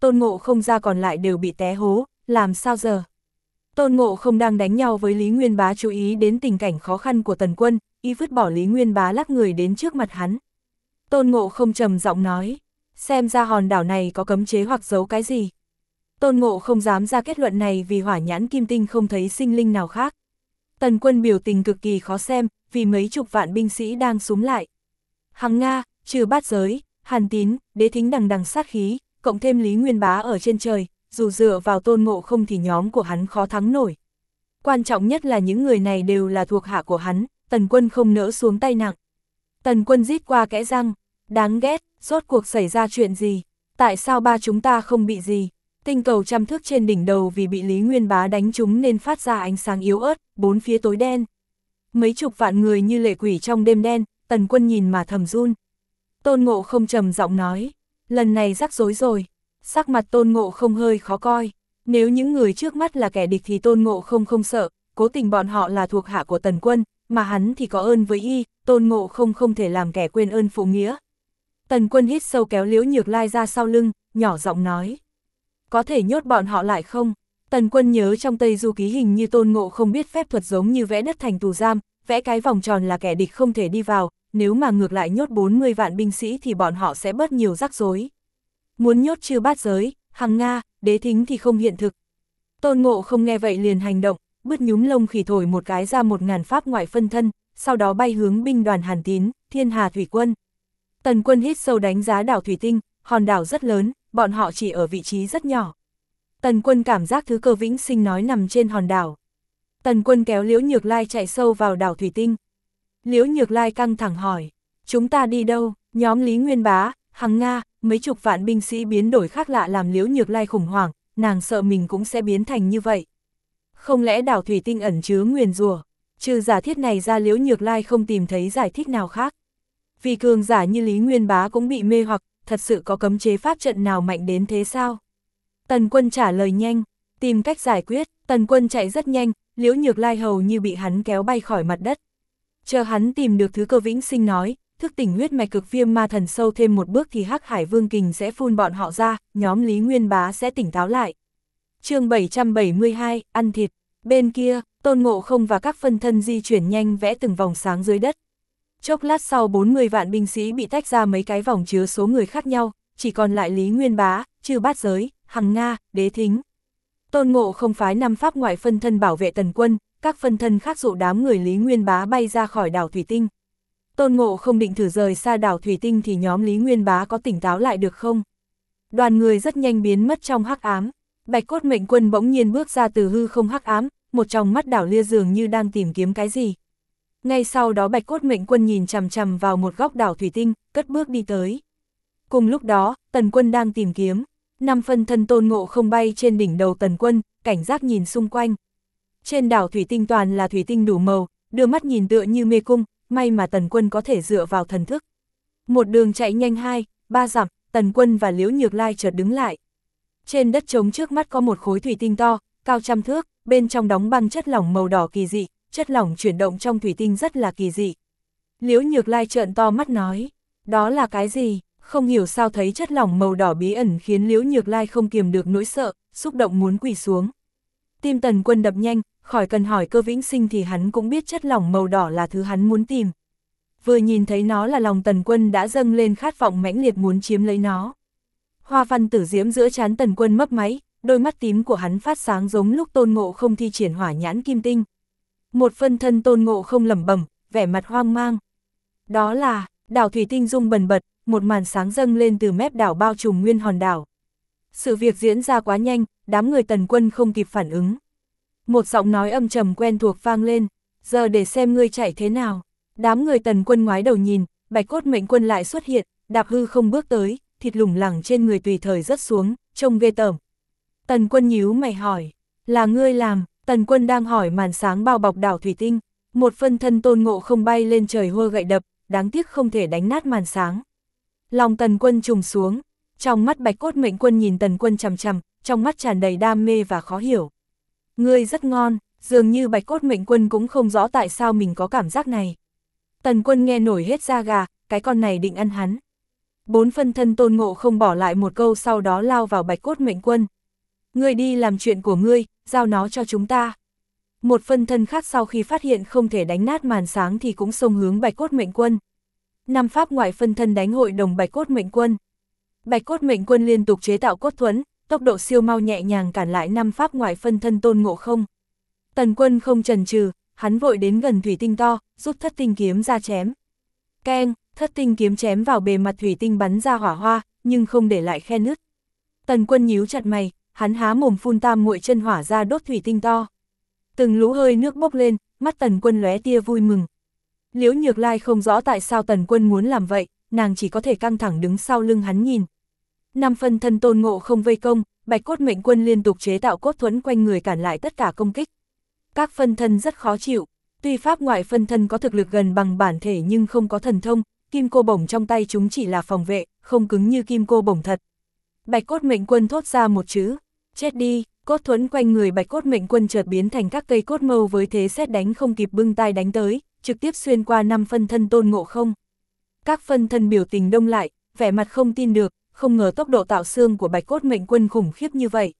Tôn Ngộ Không ra còn lại đều bị té hố, làm sao giờ? Tôn Ngộ Không đang đánh nhau với Lý Nguyên Bá chú ý đến tình cảnh khó khăn của Tần Quân, y vứt bỏ Lý Nguyên Bá lắc người đến trước mặt hắn. Tôn Ngộ Không trầm giọng nói, xem ra hòn đảo này có cấm chế hoặc giấu cái gì. Tôn Ngộ không dám ra kết luận này vì hỏa nhãn kim tinh không thấy sinh linh nào khác. Tần Quân biểu tình cực kỳ khó xem, vì mấy chục vạn binh sĩ đang xúm lại. Hằng Nga, trừ Bát Giới, Hàn Tín, Đế Thính đằng đằng sát khí, cộng thêm Lý Nguyên Bá ở trên trời, dù dựa vào Tôn Ngộ Không thì nhóm của hắn khó thắng nổi. Quan trọng nhất là những người này đều là thuộc hạ của hắn, Tần Quân không nỡ xuống tay nặng. Tần Quân rít qua kẽ răng, đáng ghét, rốt cuộc xảy ra chuyện gì? Tại sao ba chúng ta không bị gì? Tinh cầu trăm thước trên đỉnh đầu vì bị Lý Nguyên Bá đánh trúng nên phát ra ánh sáng yếu ớt, bốn phía tối đen. Mấy chục vạn người như lệ quỷ trong đêm đen, Tần Quân nhìn mà thầm run. Tôn Ngộ Không trầm giọng nói, lần này rắc rối rồi. Sắc mặt Tôn Ngộ Không hơi khó coi. Nếu những người trước mắt là kẻ địch thì Tôn Ngộ Không không sợ, cố tình bọn họ là thuộc hạ của Tần Quân, mà hắn thì có ơn với y, Tôn Ngộ Không không thể làm kẻ quên ơn phụ nghĩa. Tần Quân hít sâu kéo Liễu Nhược Lai ra sau lưng, nhỏ giọng nói, có thể nhốt bọn họ lại không? Tần Quân nhớ trong Tây Du Ký hình như Tôn Ngộ Không biết phép thuật giống như vẽ đất thành tù giam, vẽ cái vòng tròn là kẻ địch không thể đi vào, nếu mà ngược lại nhốt 40 vạn binh sĩ thì bọn họ sẽ bớt nhiều rắc rối. Muốn nhốt Chư Bát Giới, Hằng Nga, Đế Thính thì không hiện thực. Tôn Ngộ Không nghe vậy liền hành động, bứt nhúm lông khỉ thổi một cái ra 1000 pháp ngoại phân thân, sau đó bay hướng binh đoàn Hàn Tín, Thiên Hà Thủy Quân. Tần Quân hít sâu đánh giá đảo Thủy Tinh, hòn đảo rất lớn, bọn họ chỉ ở vị trí rất nhỏ. Tần Quân cảm giác thứ cơ vĩnh sinh nói nằm trên hòn đảo. Tần Quân kéo Liễu Nhược Lai chạy sâu vào đảo Thủy Tinh. Liễu Nhược Lai căng thẳng hỏi, chúng ta đi đâu? Nhóm Lý Nguyên Bá, Hằng Nga, mấy chục vạn binh sĩ biến đổi khác lạ làm Liễu Nhược Lai khủng hoảng, nàng sợ mình cũng sẽ biến thành như vậy. Không lẽ đảo Thủy Tinh ẩn chứa nguyền rủa? Trừ giả thiết này ra Liễu Nhược Lai không tìm thấy giải thích nào khác. Vì cường giả như Lý Nguyên Bá cũng bị mê hoặc, thật sự có cấm chế pháp trận nào mạnh đến thế sao? Tần Quân trả lời nhanh, tìm cách giải quyết. Tần Quân chạy rất nhanh, Liễu Nhược Lai hầu như bị hắn kéo bay khỏi mặt đất. Chờ hắn tìm được thứ cơ vĩnh sinh nói, thức tỉnh huyết mạch cực viêm ma thần sâu thêm một bước thì Hắc Hải Vương Kình sẽ phun bọn họ ra, nhóm Lý Nguyên Bá sẽ tỉnh táo lại. Chương 772, ăn thịt. Bên kia, Tôn Ngộ Không và các phân thân di chuyển nhanh vẽ từng vòng sáng dưới đất. Chốc lát sau 40 vạn binh sĩ bị tách ra mấy cái vòng chứa số người khác nhau, chỉ còn lại Lý Nguyên Bá, Chư Bát Giới, Hằng Nga, Đế Thính. Tôn Ngộ Không phái 5 pháp ngoại phân thân bảo vệ Tần Quân, các phân thân khác dụ đám người Lý Nguyên Bá bay ra khỏi đảo Thủy Tinh. Tôn Ngộ Không định thử rời xa đảo Thủy Tinh thì nhóm Lý Nguyên Bá có tỉnh táo lại được không? Đoàn người rất nhanh biến mất trong hắc ám. Bạch Cốt Mệnh Quân bỗng nhiên bước ra từ hư không hắc ám, một trong mắt đảo lia dường như đang tìm kiếm cái gì. Ngay sau đó Bạch Cốt Mệnh Quân nhìn chằm chằm vào một góc đảo Thủy Tinh, cất bước đi tới. Cùng lúc đó, Tần Quân đang tìm kiếm. 5 phân thân Tôn Ngộ Không bay trên đỉnh đầu Tần Quân, cảnh giác nhìn xung quanh. Trên đảo Thủy Tinh toàn là thủy tinh đủ màu, đưa mắt nhìn tựa như mê cung, may mà Tần Quân có thể dựa vào thần thức. Một đường chạy nhanh 2-3 dặm, Tần Quân và Liễu Nhược Lai chợt đứng lại. Trên đất trống trước mắt có một khối thủy tinh to, cao trăm thước, bên trong đóng băng chất lỏng màu đỏ kỳ dị, chất lỏng chuyển động trong thủy tinh rất là kỳ dị. Liễu Nhược Lai trợn to mắt nói, đó là cái gì? Không hiểu sao thấy chất lỏng màu đỏ bí ẩn khiến Liễu Nhược Lai không kiềm được nỗi sợ, xúc động muốn quỳ xuống. Tim Tần Quân đập nhanh, khỏi cần hỏi Cơ Vĩnh Sinh thì hắn cũng biết chất lỏng màu đỏ là thứ hắn muốn tìm. Vừa nhìn thấy nó là lòng Tần Quân đã dâng lên khát vọng mãnh liệt muốn chiếm lấy nó. Hoa văn tử diễm giữa trán Tần Quân mấp máy, đôi mắt tím của hắn phát sáng giống lúc Tôn Ngộ Không thi triển hỏa nhãn kim tinh. Một phân thân Tôn Ngộ Không lẩm bẩm, vẻ mặt hoang mang. Đó là, đảo Thủy Tinh rung bần bật, một màn sáng dâng lên từ mép đảo bao trùm nguyên hòn đảo. Sự việc diễn ra quá nhanh, đám người Tần Quân không kịp phản ứng. Một giọng nói âm trầm quen thuộc vang lên, giờ để xem ngươi chạy thế nào. Đám người Tần Quân ngoái đầu nhìn, Bạch Cốt Mệnh Quân lại xuất hiện, đạp hư không bước tới, thịt lủng lẳng trên người tùy thời rớt xuống, trông ghê tởm. Tần Quân nhíu mày hỏi, là ngươi làm? Tần Quân đang hỏi màn sáng bao bọc đảo Thủy Tinh. Một phân thân Tôn Ngộ Không bay lên trời hô gậy đập, đáng tiếc không thể đánh nát màn sáng. Lòng Tần Quân trùng xuống, trong mắt Bạch Cốt Mệnh Quân nhìn Tần Quân chằm chằm, trong mắt tràn đầy đam mê và khó hiểu. Ngươi rất ngon, dường như Bạch Cốt Mệnh Quân cũng không rõ tại sao mình có cảm giác này. Tần Quân nghe nổi hết da gà, cái con này định ăn hắn. 4 phân thân Tôn Ngộ Không bỏ lại một câu sau đó lao vào Bạch Cốt Mệnh Quân. Ngươi đi làm chuyện của ngươi, giao nó cho chúng ta. Một phân thân khác sau khi phát hiện không thể đánh nát màn sáng thì cũng xông hướng Bạch Cốt Mệnh Quân. 5 pháp ngoại phân thân đánh hội đồng Bạch Cốt Mệnh Quân. Bạch Cốt Mệnh Quân liên tục chế tạo cốt thuẫn, tốc độ siêu mau nhẹ nhàng cản lại 5 pháp ngoại phân thân Tôn Ngộ Không. Tần Quân không chần chừ, hắn vội đến gần thủy tinh to, rút thất tinh kiếm ra chém. Keng, thất tinh kiếm chém vào bề mặt thủy tinh bắn ra hỏa hoa, nhưng không để lại khe nứt. Tần Quân nhíu chặt mày, hắn há mồm phun tam muội chân hỏa ra đốt thủy tinh to. Từng lũ hơi nước bốc lên, mắt Tần Quân lóe tia vui mừng. Liễu Nhược Lai không rõ tại sao Tần Quân muốn làm vậy, nàng chỉ có thể căng thẳng đứng sau lưng hắn nhìn. 5 phân thân Tôn Ngộ Không vây công, Bạch Cốt Mệnh Quân liên tục chế tạo cốt thuẫn quanh người cản lại tất cả công kích. Các phân thân rất khó chịu, tuy pháp ngoại phân thân có thực lực gần bằng bản thể nhưng không có thần thông, kim cô bổng trong tay chúng chỉ là phòng vệ, không cứng như kim cô bổng thật. Bạch Cốt Mệnh Quân thốt ra một chữ, chết đi, cốt thuẫn quanh người Bạch Cốt Mệnh Quân chợt biến thành các cây cốt mâu với thế sét đánh không kịp bưng tay đánh tới, trực tiếp xuyên qua 5 phân thân Tôn Ngộ Không. Các phân thân biểu tình đông lại, vẻ mặt không tin được, không ngờ tốc độ tạo xương của Bạch Cốt Mệnh Quân khủng khiếp như vậy.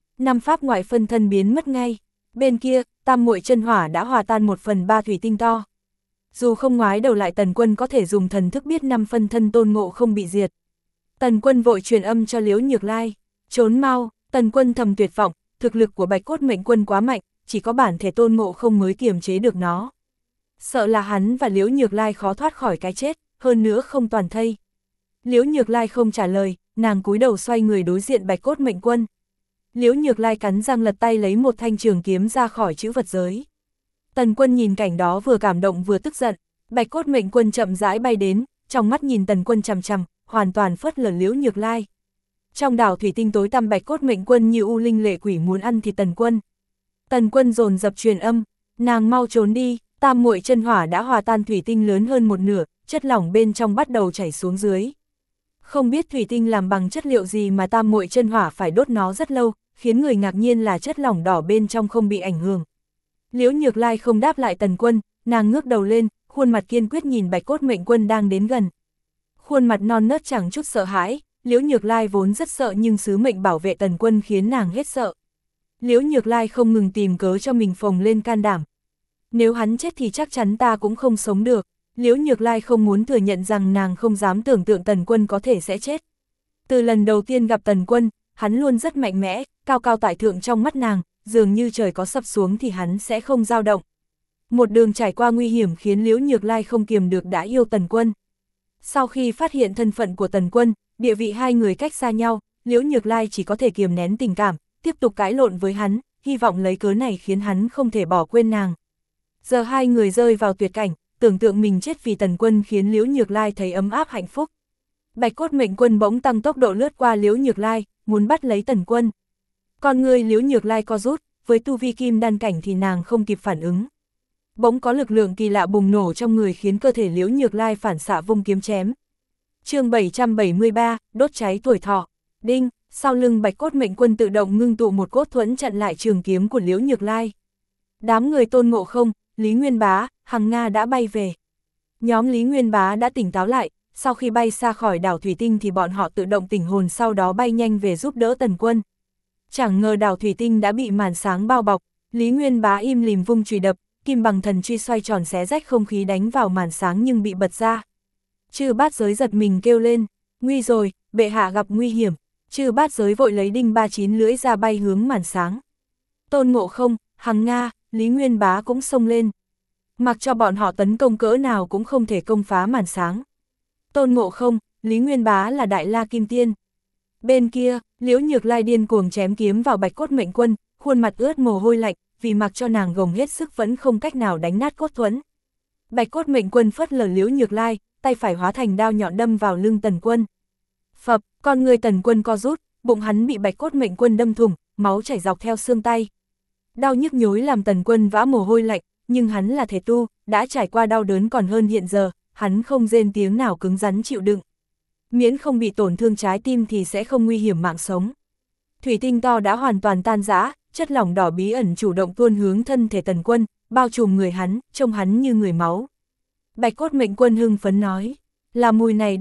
5 pháp ngoại phân thân biến mất ngay. Bên kia, tam muội chân hỏa đã hòa tan 1/3 thủy tinh to. Dù không ngoái đầu lại Tần Quân có thể dùng thần thức biết 5 phân thân Tôn Ngộ Không bị diệt. Tần Quân vội truyền âm cho Liễu Nhược Lai, trốn mau. Tần Quân thầm tuyệt vọng, thực lực của Bạch Cốt Mệnh Quân quá mạnh, chỉ có bản thể Tôn Ngộ Không mới kiềm chế được nó. Sợ là hắn và Liễu Nhược Lai khó thoát khỏi cái chết, hơn nữa không toàn thây. Liễu Nhược Lai không trả lời, nàng cúi đầu xoay người đối diện Bạch Cốt Mệnh Quân. Liễu Nhược Lai cắn răng lật tay lấy một thanh trường kiếm ra khỏi chữ vật giới. Tần Quân nhìn cảnh đó vừa cảm động vừa tức giận, Bạch Cốt Mệnh Quân chậm rãi bay đến, trong mắt nhìn Tần Quân chằm chằm, hoàn toàn phớt lờ Liễu Nhược Lai. Trong đảo thủy tinh tối tăm Bạch Cốt Mệnh Quân như u linh lệ quỷ muốn ăn thịt Tần Quân. Tần Quân dồn dập truyền âm, nàng mau trốn đi, tam muội chân hỏa đã hòa tan thủy tinh lớn hơn một nửa, chất lỏng bên trong bắt đầu chảy xuống dưới. Không biết thủy tinh làm bằng chất liệu gì mà tam muội chân hỏa phải đốt nó rất lâu, khiến người ngạc nhiên là chất lỏng đỏ bên trong không bị ảnh hưởng. Liễu Nhược Lai không đáp lại Tần Quân, nàng ngước đầu lên, khuôn mặt kiên quyết nhìn Bạch Cốt Mệnh Quân đang đến gần. Khuôn mặt non nớt chẳng chút sợ hãi, Liễu Nhược Lai vốn rất sợ nhưng sứ mệnh bảo vệ Tần Quân khiến nàng hết sợ. Liễu Nhược Lai không ngừng tìm cớ cho mình phồng lên can đảm. Nếu hắn chết thì chắc chắn ta cũng không sống được. Liễu Nhược Lai không muốn thừa nhận rằng nàng không dám tưởng tượng Tần Quân có thể sẽ chết. Từ lần đầu tiên gặp Tần Quân, hắn luôn rất mạnh mẽ, cao cao tại thượng trong mắt nàng, dường như trời có sập xuống thì hắn sẽ không dao động. Một đường trải qua nguy hiểm khiến Liễu Nhược Lai không kiềm được đã yêu Tần Quân. Sau khi phát hiện thân phận của Tần Quân, địa vị hai người cách xa nhau, Liễu Nhược Lai chỉ có thể kiềm nén tình cảm, tiếp tục cãi lộn với hắn, hy vọng lấy cớ này khiến hắn không thể bỏ quên nàng. Giờ hai người rơi vào tuyệt cảnh, tưởng tượng mình chết vì Tần Quân khiến Liễu Nhược Lai thấy ấm áp hạnh phúc. Bạch Cốt Mệnh Quân bỗng tăng tốc độ lướt qua Liễu Nhược Lai, muốn bắt lấy Tần Quân. Con người Liễu Nhược Lai co rút, với tu vi kim đan cảnh thì nàng không kịp phản ứng. Bỗng có lực lượng kỳ lạ bùng nổ trong người khiến cơ thể Liễu Nhược Lai phản xạ vung kiếm chém. Chương 773, đốt cháy tuổi thọ. Đinh, sau lưng Bạch Cốt Mệnh Quân tự động ngưng tụ một cốt thuẫn chặn lại trường kiếm của Liễu Nhược Lai. Đám người Tôn Ngộ Không, Lý Nguyên Bá, Hằng Nga đã bay về. Nhóm Lý Nguyên Bá đã tỉnh táo lại, sau khi bay xa khỏi đảo Thủy Tinh thì bọn họ tự động tỉnh hồn, sau đó bay nhanh về giúp đỡ Tần Quân. Chẳng ngờ đảo Thủy Tinh đã bị màn sáng bao bọc, Lý Nguyên Bá im lìm vung chùy đập, kim bằng thần truy xoay tròn xé rách không khí đánh vào màn sáng nhưng bị bật ra. Chư Bát Giới giật mình kêu lên, nguy rồi, bệ hạ gặp nguy hiểm. Chư Bát Giới vội lấy đinh 39 lưỡi ra bay hướng màn sáng. Tôn Ngộ Không, Hằng Nga, Lý Nguyên Bá cũng xông lên. Mặc cho bọn họ tấn công cỡ nào cũng không thể công phá màn sáng. Tôn Ngộ Không, Lý Nguyên Bá là Đại La Kim Tiên. Bên kia, Liễu Nhược Lai điên cuồng chém kiếm vào Bạch Cốt Mệnh Quân, khuôn mặt ướt mồ hôi lạnh, vì mặc cho nàng gồng hết sức vẫn không cách nào đánh nát cốt thuẫn. Bạch Cốt Mệnh Quân phớt lờ Liễu Nhược Lai, tay phải hóa thành đao nhọn đâm vào lưng Tần Quân. Phập, con người Tần Quân co rút, bụng hắn bị Bạch Cốt Mệnh Quân đâm thủng, máu chảy dọc theo xương tay. Đau nhức nhối làm Tần Quân vã mồ hôi lạnh, nhưng hắn là thể tu, đã trải qua đau đớn còn hơn hiện giờ, hắn không rên tiếng nào, cứng rắn chịu đựng. Miễn không bị tổn thương trái tim thì sẽ không nguy hiểm mạng sống. Thủy tinh to đã hoàn toàn tan rã, chất lỏng đỏ bí ẩn chủ động tuôn hướng thân thể Tần Quân, bao trùm người hắn, trông hắn như người máu. Bạch Cốt Mệnh Quân hưng phấn nói, là mùi này đây,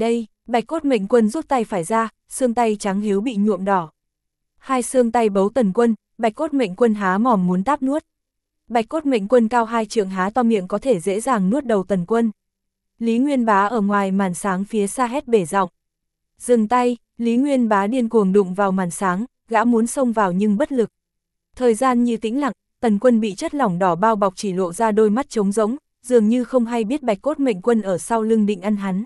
Bạch cốt mệnh quân rút tay phải ra, xương tay trắng hiếu bị nhuộm đỏ. Hai xương tay bấu Tần Quân, bạch cốt mệnh quân há mồm muốn táp nuốt. Bạch cốt mệnh quân cao 2 trượng há to miệng có thể dễ dàng nuốt đầu Tần Quân. Lý Nguyên Bá ở ngoài màn sáng phía xa hét bể giọng. Dừng tay, Lý Nguyên Bá điên cuồng đụng vào màn sáng, gã muốn xông vào nhưng bất lực. Thời gian như tĩnh lặng, Tần Quân bị chất lỏng đỏ bao bọc chỉ lộ ra đôi mắt trống rỗng, dường như không hay biết bạch cốt mệnh quân ở sau lưng định ăn hắn.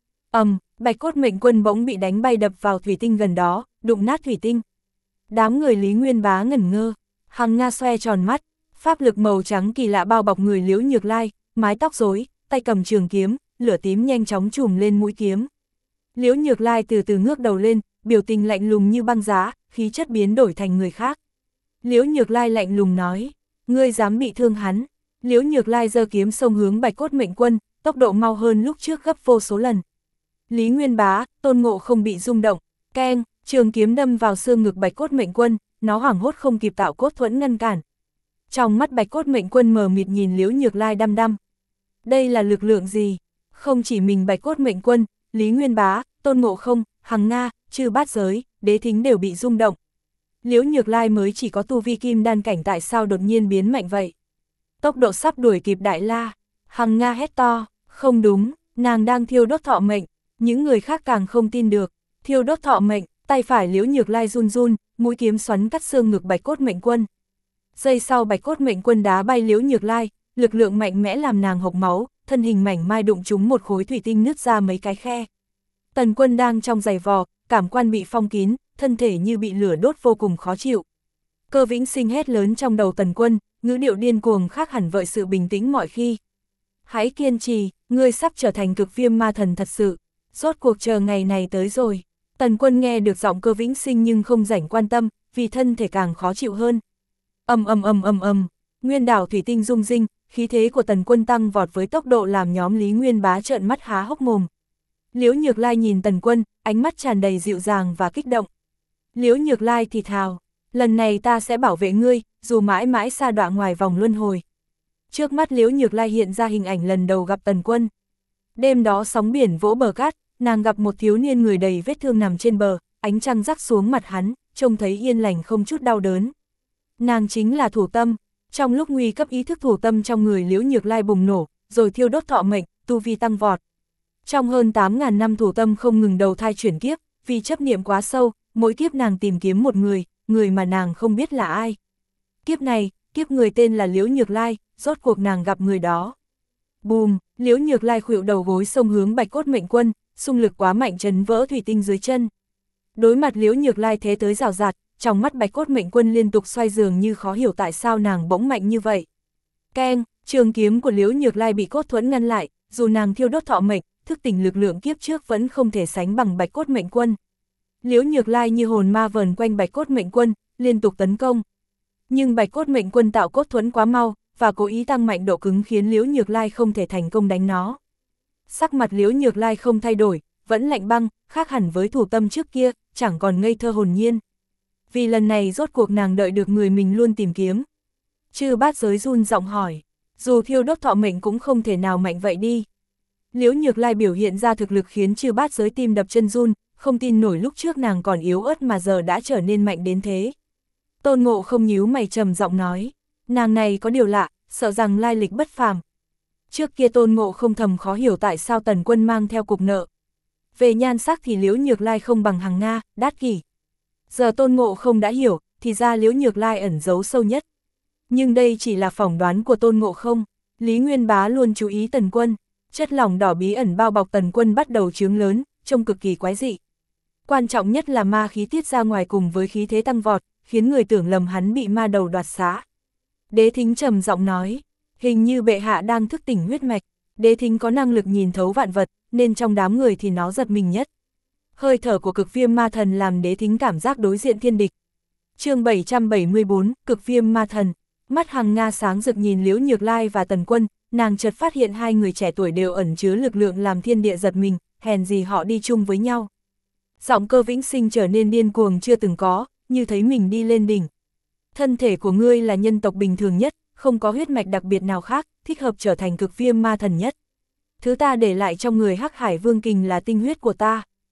Bạch cốt mệnh quân bỗng bị đánh bay đập vào thủy tinh gần đó, đụng nát thủy tinh. Đám người Lý Nguyên Bá ngẩn ngơ, Hằng Nga xoe tròn mắt, pháp lực màu trắng kỳ lạ bao bọc người Liễu Nhược Lai, mái tóc rối, tay cầm trường kiếm, lửa tím nhanh chóng trùm lên mũi kiếm. Liễu Nhược Lai từ từ ngước đầu lên, biểu tình lạnh lùng như băng giá, khí chất biến đổi thành người khác. Liễu Nhược Lai lạnh lùng nói, ngươi dám bị thương hắn. Liễu Nhược Lai giơ kiếm xông hướng bạch cốt mệnh quân, tốc độ mau hơn lúc trước gấp vô số lần. Lý Nguyên Bá, Tôn Ngộ không bị rung động, keng, trường kiếm đâm vào xương ngực bạch cốt mệnh quân, nó hoảng hốt không kịp tạo cốt thuẫn ngăn cản. Trong mắt bạch cốt mệnh quân mờ mịt nhìn Liễu Nhược Lai đăm đăm. Đây là lực lượng gì? Không chỉ mình bạch cốt mệnh quân, Lý Nguyên Bá, Tôn Ngộ không, Hằng Nga, Chư Bát Giới, Đế Thính đều bị rung động. Liễu Nhược Lai mới chỉ có tu vi kim đan cảnh tại sao đột nhiên biến mạnh vậy? Tốc độ sắp đuổi kịp Đại La. Hằng Nga hét to, không đúng, nàng đang thiêu đốt thọ mệnh. Những người khác càng không tin được, thiêu đốt thọ mệnh, tay phải Liễu Nhược Lai run run, mũi kiếm xoắn cắt xương ngực bạch cốt mệnh quân. Giây sau bạch cốt mệnh quân đá bay Liễu Nhược Lai, lực lượng mạnh mẽ làm nàng hộc máu, thân hình mảnh mai đụng trúng một khối thủy tinh nứt ra mấy cái khe. Tần Quân đang trong giày vò, cảm quan bị phong kín, thân thể như bị lửa đốt vô cùng khó chịu. Cơ Vĩnh Sinh hét lớn trong đầu Tần Quân, ngữ điệu điên cuồng khác hẳn với sự bình tĩnh mọi khi. Hãy kiên trì, ngươi sắp trở thành cực viêm ma thần thật sự. Rốt cuộc chờ ngày này tới rồi. Tần Quân nghe được giọng Cơ Vĩnh Sinh nhưng không rảnh quan tâm, vì thân thể càng khó chịu hơn. Nguyên đảo thủy tinh rung rinh, khí thế của Tần Quân tăng vọt với tốc độ làm nhóm Lý Nguyên Bá trợn mắt há hốc mồm. Liễu Nhược Lai nhìn Tần Quân, ánh mắt tràn đầy dịu dàng và kích động. Liễu Nhược Lai thì thào, lần này ta sẽ bảo vệ ngươi, dù mãi mãi sa đọa ngoài vòng luân hồi. Trước mắt Liễu Nhược Lai hiện ra hình ảnh lần đầu gặp Tần Quân. Đêm đó sóng biển vỗ bờ cát, nàng gặp một thiếu niên người đầy vết thương nằm trên bờ, ánh trăng rắc xuống mặt hắn, trông thấy yên lành không chút đau đớn. Nàng chính là Thủ Tâm. Trong lúc nguy cấp ý thức Thủ Tâm trong người Liễu Nhược Lai bùng nổ, rồi thiêu đốt thọ mệnh, tu vi tăng vọt. Trong hơn 8.000 năm Thủ Tâm không ngừng đầu thai chuyển kiếp, vì chấp niệm quá sâu, mỗi kiếp nàng tìm kiếm một người mà nàng không biết là ai. Kiếp này, kiếp người tên là Liễu Nhược Lai, rốt cuộc nàng gặp người đó. Bùm, Liễu Nhược Lai khuỵu đầu gối xông hướng bạch cốt mệnh quân, xung lực quá mạnh chấn vỡ thủy tinh dưới chân. Đối mặt Liễu Nhược Lai thế tới rào rạt, trong mắt bạch cốt mệnh quân liên tục xoay dường như khó hiểu tại sao nàng bỗng mạnh như vậy. Keng, trường kiếm của Liễu Nhược Lai bị cốt thuẫn ngăn lại, dù nàng thiêu đốt thọ mệnh, thức tỉnh lực lượng kiếp trước vẫn không thể sánh bằng bạch cốt mệnh quân. Liễu Nhược Lai như hồn ma vờn quanh bạch cốt mệnh quân, liên tục tấn công. Nhưng bạch cốt mệnh quân tạo cốt thuẫn quá mau, và cố ý tăng mạnh độ cứng khiến Liễu Nhược Lai không thể thành công đánh nó. Sắc mặt Liễu Nhược Lai không thay đổi, vẫn lạnh băng, khác hẳn với Thủ Tâm trước kia, chẳng còn ngây thơ hồn nhiên. Vì lần này rốt cuộc nàng đợi được người mình luôn tìm kiếm. Chư Bát Giới run giọng hỏi, dù thiêu đốt thọ mệnh cũng không thể nào mạnh vậy đi. Liễu Nhược Lai biểu hiện ra thực lực khiến Chư Bát Giới tim đập chân run, không tin nổi lúc trước nàng còn yếu ớt mà giờ đã trở nên mạnh đến thế. Tôn Ngộ không nhíu mày trầm giọng nói, nàng này có điều lạ, sợ rằng lai lịch bất phàm. Trước kia Tôn Ngộ không thầm khó hiểu tại sao Tần Quân mang theo cục nợ. Về nhan sắc thì Liễu Nhược Lai không bằng Hằng Nga, Đát Kỷ. Giờ Tôn Ngộ không đã hiểu, thì ra Liễu Nhược Lai ẩn giấu sâu nhất. Nhưng đây chỉ là phỏng đoán của Tôn Ngộ không. Lý Nguyên Bá luôn chú ý Tần Quân. Chất lỏng đỏ bí ẩn bao bọc Tần Quân bắt đầu chướng lớn, trông cực kỳ quái dị. Quan trọng nhất là ma khí tiết ra ngoài cùng với khí thế tăng vọt, khiến người tưởng lầm hắn bị ma đầu đoạt xá. Đế Thính trầm giọng nói, hình như bệ hạ đang thức tỉnh huyết mạch. Đế Thính có năng lực nhìn thấu vạn vật, nên trong đám người thì nó giật mình nhất. Hơi thở của cực viêm ma thần làm Đế Thính cảm giác đối diện thiên địch. Chương 774, cực viêm ma thần. Mắt Hằng Nga sáng rực nhìn Liễu Nhược Lai và Tần Quân, nàng chợt phát hiện hai người trẻ tuổi đều ẩn chứa lực lượng làm thiên địa giật mình, hèn gì họ đi chung với nhau. Giọng Cơ Vĩnh Sinh trở nên điên cuồng chưa từng có, như thấy mình đi lên đỉnh. Thân thể của ngươi là nhân tộc bình thường nhất, không có huyết mạch đặc biệt nào khác, thích hợp trở thành cực viêm ma thần nhất. Thứ ta để lại trong người Hắc Hải Vương Kình là tinh huyết của ta,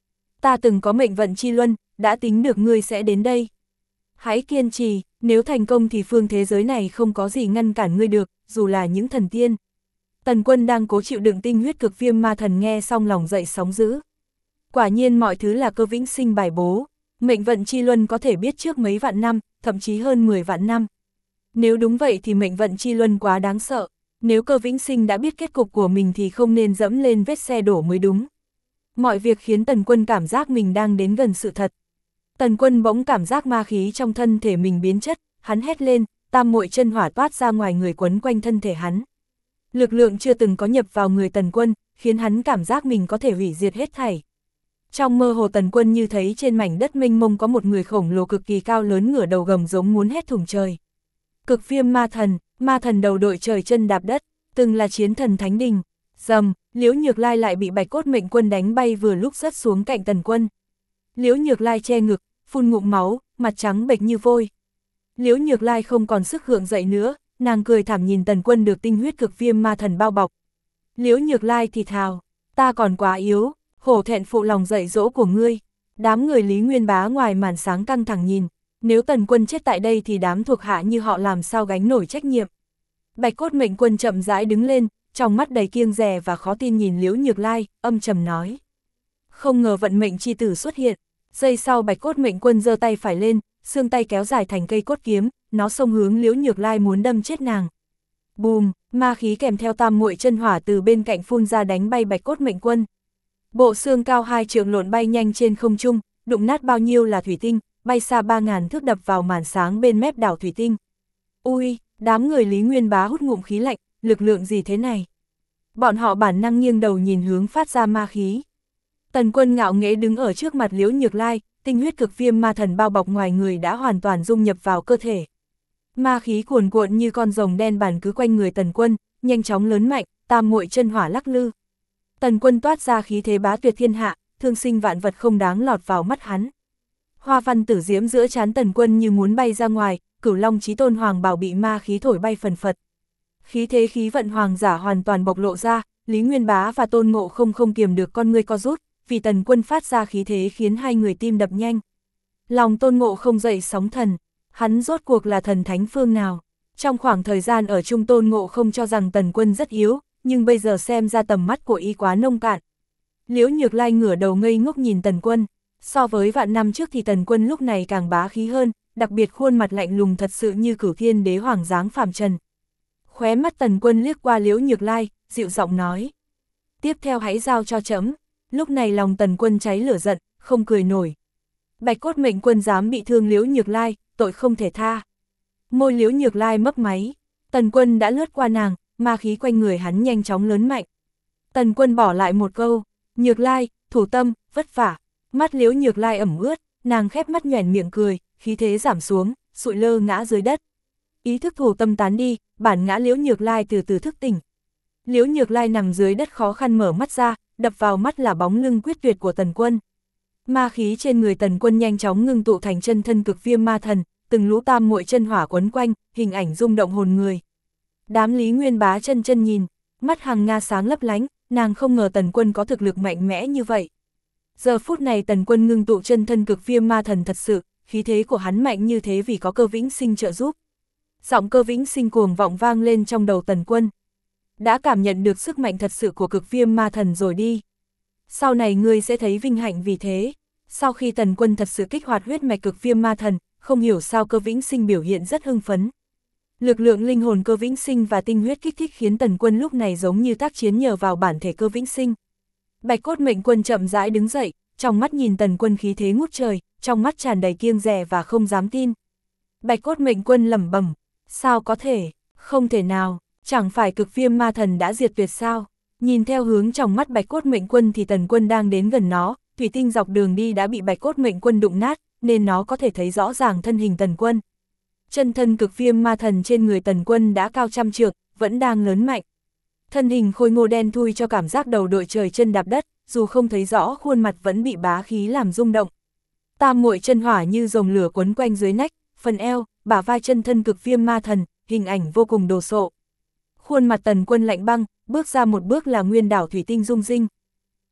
Ta từng có mệnh vận chi luân, đã tính được ngươi sẽ đến đây. Hãy kiên trì, nếu thành công thì phương thế giới này không có gì ngăn cản ngươi được, dù là những thần tiên. Tần Quân đang cố chịu đựng tinh huyết cực viêm ma thần nghe xong lòng dậy sóng dữ. Quả nhiên mọi thứ là cơ vĩnh sinh bài bố, mệnh vận chi luân có thể biết trước mấy vạn năm, thậm chí hơn 10 vạn năm. Nếu đúng vậy thì mệnh vận chi luân quá đáng sợ, nếu cơ vĩnh sinh đã biết kết cục của mình thì không nên dẫm lên vết xe đổ mới đúng. Mọi việc khiến Tần Quân cảm giác mình đang đến gần sự thật. Tần Quân bỗng cảm giác ma khí trong thân thể mình biến chất, hắn hét lên, tam muội chân hỏa toát ra ngoài người quấn quanh thân thể hắn. Lực lượng chưa từng có nhập vào người Tần Quân, khiến hắn cảm giác mình có thể hủy diệt hết thảy. Trong mơ hồ Tần Quân như thấy trên mảnh đất mênh mông có một người khổng lồ cực kỳ cao lớn ngửa đầu gầm giống muốn hét thủng trời. Cực viêm ma thần đầu đội trời chân đạp đất, từng là chiến thần thánh đình. Dầm, Liễu Nhược Lai lại bị Bạch Cốt Mệnh Quân đánh bay vừa lúc rớt xuống cạnh Tần Quân. Liễu Nhược Lai che ngực, phun ngụm máu, mặt trắng bệch như vôi. Liễu Nhược Lai không còn sức gượng dậy nữa, nàng cười thảm nhìn Tần Quân được tinh huyết cực viêm ma thần bao bọc. Liễu Nhược Lai thì thào, ta còn quá yếu, hổ thẹn phụ lòng dạy dỗ của ngươi. Đám người Lý Nguyên Bá ngoài màn sáng căng thẳng nhìn, nếu Tần Quân chết tại đây thì đám thuộc hạ như họ làm sao gánh nổi trách nhiệm. Bạch Cốt Mệnh Quân chậm rãi đứng lên, trong mắt đầy kiêng dè và khó tin nhìn Liễu Nhược Lai, âm trầm nói. Không ngờ vận mệnh chi tử xuất hiện. Giây sau Bạch Cốt Mệnh Quân giơ tay phải lên, xương tay kéo dài thành cây cốt kiếm, nó xông hướng Liễu Nhược Lai muốn đâm chết nàng. Bùm, ma khí kèm theo tam muội chân hỏa từ bên cạnh phun ra đánh bay Bạch Cốt Mệnh Quân. Bộ xương cao 2 trượng lộn bay nhanh trên không trung, đụng nát bao nhiêu là thủy tinh, bay xa 3000 thước đập vào màn sáng bên mép đảo thủy tinh. Ui, đám người Lý Nguyên Bá hút ngụm khí lạnh, lực lượng gì thế này? Bọn họ bản năng nghiêng đầu nhìn hướng phát ra ma khí. Tần Quân ngạo nghễ đứng ở trước mặt Liễu Nhược Lai, tinh huyết cực viêm ma thần bao bọc ngoài người đã hoàn toàn dung nhập vào cơ thể. Ma khí cuồn cuộn như con rồng đen bản cứ quanh người Tần Quân, nhanh chóng lớn mạnh, tam muội chân hỏa lắc lư. Tần Quân toát ra khí thế bá tuyệt thiên hạ, thương sinh vạn vật không đáng lọt vào mắt hắn. Hoa văn tử diễm giữa trán Tần Quân như muốn bay ra ngoài, Cửu Long Chí Tôn Hoàng Bảo bị ma khí thổi bay phần phật. Khí thế khí vận hoàng giả hoàn toàn bộc lộ ra, Lý Nguyên Bá và Tôn Ngộ không kiềm được con ngươi co rút, vì Tần Quân phát ra khí thế khiến hai người tim đập nhanh. Lòng Tôn Ngộ không dậy sóng thần, hắn rốt cuộc là thần thánh phương nào? Trong khoảng thời gian ở chung Tôn Ngộ không cho rằng Tần Quân rất yếu, nhưng bây giờ xem ra tầm mắt của y quá nông cạn. Liễu Nhược Lai ngửa đầu ngây ngốc nhìn Tần Quân, so với vạn năm trước thì Tần Quân lúc này càng bá khí hơn, đặc biệt khuôn mặt lạnh lùng thật sự như Cửu Thiên Đế hoàng dáng phàm trần. Khóe mắt Tần Quân liếc qua Liễu Nhược Lai, dịu giọng nói. Tiếp theo hãy giao cho trẫm. Lúc này lòng Tần Quân cháy lửa giận, không cười nổi. Bạch Cốt Mệnh Quân dám bị thương Liễu Nhược Lai, tội không thể tha. Môi Liễu Nhược Lai mấp máy, Tần Quân đã lướt qua nàng, ma khí quanh người hắn nhanh chóng lớn mạnh. Tần Quân bỏ lại một câu, Nhược Lai, thủ tâm, vất vả. Mắt Liễu Nhược Lai ẩm ướt, nàng khép mắt nhoẻn miệng cười, khí thế giảm xuống, sụi lơ ngã dưới đất. Ý thức thủ tâm tán đi, bản ngã Liễu Nhược Lai từ từ thức tỉnh. Liễu Nhược Lai nằm dưới đất khó khăn mở mắt ra, đập vào mắt là bóng lưng quyết tuyệt của Tần Quân. Ma khí trên người Tần Quân nhanh chóng ngưng tụ thành chân thân cực viêm ma thần, từng lũ tam muội chân hỏa quấn quanh, hình ảnh rung động hồn người. Đám Lý Nguyên Bá chân nhìn, mắt Hằng Nga sáng lấp lánh, nàng không ngờ Tần Quân có thực lực mạnh mẽ như vậy. Giờ phút này Tần Quân ngưng tụ chân thân cực viêm ma thần thật sự, khí thế của hắn mạnh như thế vì có Cơ Vĩnh Sinh trợ giúp. Giọng Cơ Vĩnh Sinh cuồng vọng vang lên trong đầu Tần Quân. Đã cảm nhận được sức mạnh thật sự của cực viêm ma thần rồi đi. Sau này ngươi sẽ thấy vinh hạnh vì thế. Sau khi Tần Quân thật sự kích hoạt huyết mạch cực viêm ma thần, không hiểu sao Cơ Vĩnh Sinh biểu hiện rất hưng phấn. Lực lượng linh hồn Cơ Vĩnh Sinh và tinh huyết kích thích khiến Tần Quân lúc này giống như tác chiến nhờ vào bản thể Cơ Vĩnh Sinh. Bạch Cốt Mệnh Quân chậm rãi đứng dậy, trong mắt nhìn Tần Quân khí thế ngút trời, trong mắt tràn đầy kiêng dè và không dám tin. Bạch Cốt Mệnh Quân lẩm bẩm, sao có thể, không thể nào, chẳng phải cực viêm ma thần đã diệt tuyệt sao? Nhìn theo hướng trong mắt Bạch Cốt Mệnh Quân thì Tần Quân đang đến gần nó, thủy tinh dọc đường đi đã bị Bạch Cốt Mệnh Quân đụng nát, nên nó có thể thấy rõ ràng thân hình Tần Quân. Chân thân cực viêm ma thần trên người Tần Quân đã cao trăm trượng, vẫn đang lớn mạnh. Thân hình khôi ngô đen thui cho cảm giác đầu đội trời chân đạp đất, dù không thấy rõ khuôn mặt vẫn bị bá khí làm rung động. Tam muội chân hỏa như rồng lửa quấn quanh dưới nách, phần eo, bả vai chân thân cực viêm ma thần, hình ảnh vô cùng đồ sộ. Khuôn mặt Tần Quân lạnh băng, bước ra một bước là nguyên đảo thủy tinh rung rinh.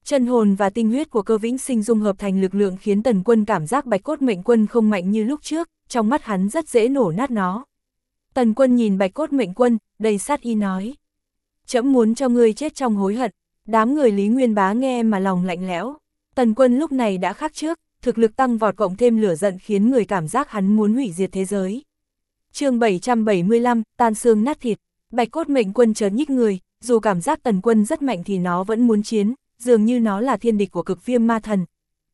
Chân hồn và tinh huyết của Cơ Vĩnh Sinh dung hợp thành lực lượng khiến Tần Quân cảm giác Bạch Cốt Mệnh Quân không mạnh như lúc trước, trong mắt hắn rất dễ nổ nát nó. Tần Quân nhìn Bạch Cốt Mệnh Quân, đầy sát ý nói. Trẫm muốn cho ngươi chết trong hối hận. Đám người Lý Nguyên Bá nghe mà lòng lạnh lẽo. Tần Quân lúc này đã khác trước, thực lực tăng vọt cộng thêm lửa giận khiến người cảm giác hắn muốn hủy diệt thế giới. Chương 775, tan xương nát thịt. Bạch Cốt Mệnh Quân chợt nhích người, dù cảm giác Tần Quân rất mạnh thì nó vẫn muốn chiến, dường như nó là thiên địch của Cực Viêm Ma Thần.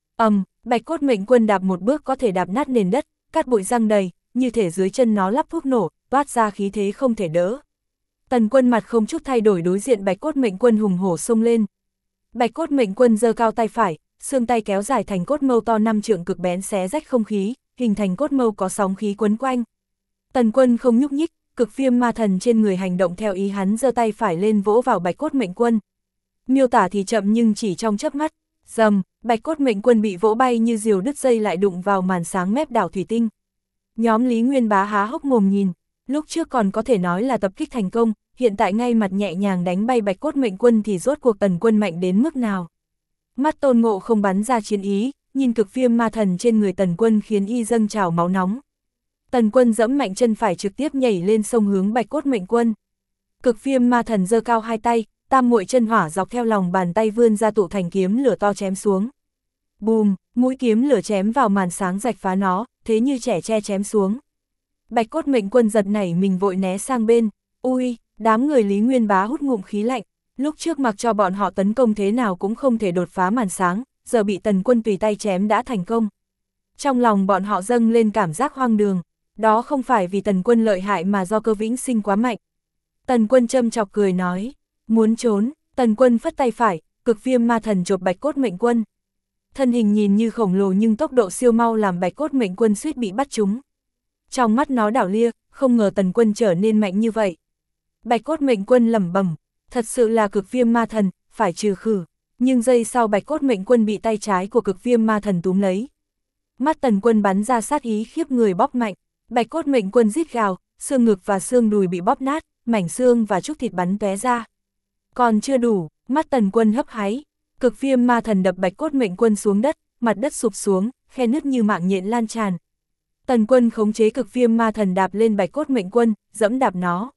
Bạch Cốt Mệnh Quân đạp một bước có thể đạp nát nền đất, cát bụi răng đầy, như thể dưới chân nó lắp thuốc nổ, toát ra khí thế không thể đỡ. Tần Quân mặt không chút thay đổi đối diện Bạch Cốt Mệnh Quân hùng hổ xông lên. Bạch Cốt Mệnh Quân giơ cao tay phải, xương tay kéo dài thành cốt mâu to 5 trượng cực bén xé rách không khí, hình thành cốt mâu có sóng khí quấn quanh. Tần Quân không nhúc nhích, Cực Viêm Ma Thần trên người hành động theo ý hắn, giơ tay phải lên vỗ vào Bạch Cốt Mệnh Quân. Miêu tả thì chậm nhưng chỉ trong chớp mắt, rầm, Bạch Cốt Mệnh Quân bị vỗ bay như diều đứt dây lại đụng vào màn sáng mép đảo thủy tinh. Nhóm Lý Nguyên Bá há hốc mồm nhìn, lúc trước còn có thể nói là tập kích thành công, hiện tại ngay mặt nhẹ nhàng đánh bay Bạch Cốt Mệnh Quân thì rốt cuộc Tần Quân mạnh đến mức nào. Mắt Tôn Ngộ không bắn ra chiến ý, nhìn Cực Viêm Ma Thần trên người Tần Quân khiến y dâng trào máu nóng. Tần Quân giẫm mạnh chân phải trực tiếp nhảy lên sông hướng Bạch Cốt Mệnh Quân. Cực Viêm Ma Thần giơ cao hai tay, tam muội chân hỏa dọc theo lòng bàn tay vươn ra tụ thành kiếm lửa to chém xuống. Bùm, mũi kiếm lửa chém vào màn sáng rạch phá nó, thế như trẻ tre chém xuống. Bạch Cốt Mệnh Quân giật nảy mình vội né sang bên. Ui, đám người Lý Nguyên Bá hút ngụm khí lạnh, lúc trước mặc cho bọn họ tấn công thế nào cũng không thể đột phá màn sáng, giờ bị Tần Quân tùy tay chém đã thành công. Trong lòng bọn họ dâng lên cảm giác hoang đường, đó không phải vì Tần Quân lợi hại mà do Cơ Vĩnh Sinh quá mạnh. Tần Quân châm chọc cười nói, muốn trốn. Tần Quân phất tay phải, Cực Viêm Ma Thần chộp Bạch Cốt Mệnh Quân. Thân hình nhìn như khổng lồ nhưng tốc độ siêu mau làm Bạch Cốt Mệnh Quân suýt bị bắt trúng. Trong mắt nó đảo lia, không ngờ Tần Quân trở nên mạnh như vậy. Bạch Cốt Mệnh Quân lẩm bẩm, thật sự là Cực Viêm Ma Thần, phải trừ khử. Nhưng giây sau Bạch Cốt Mệnh Quân bị tay trái của Cực Viêm Ma Thần túm lấy. Mắt Tần Quân bắn ra sát ý khiếp người bóp mạnh, Bạch Cốt Mệnh Quân rít gào, xương ngực và xương đùi bị bóp nát, mảnh xương và trúc thịt bắn tóe ra. Còn chưa đủ, mắt Tần Quân hấp háy, Cực Viêm Ma Thần đập Bạch Cốt Mệnh Quân xuống đất, mặt đất sụp xuống, khe nứt như mạng nhện lan tràn. Tần Quân khống chế Cực Viêm Ma Thần đạp lên Bạch Cốt Mệnh Quân, dẫm đạp nó.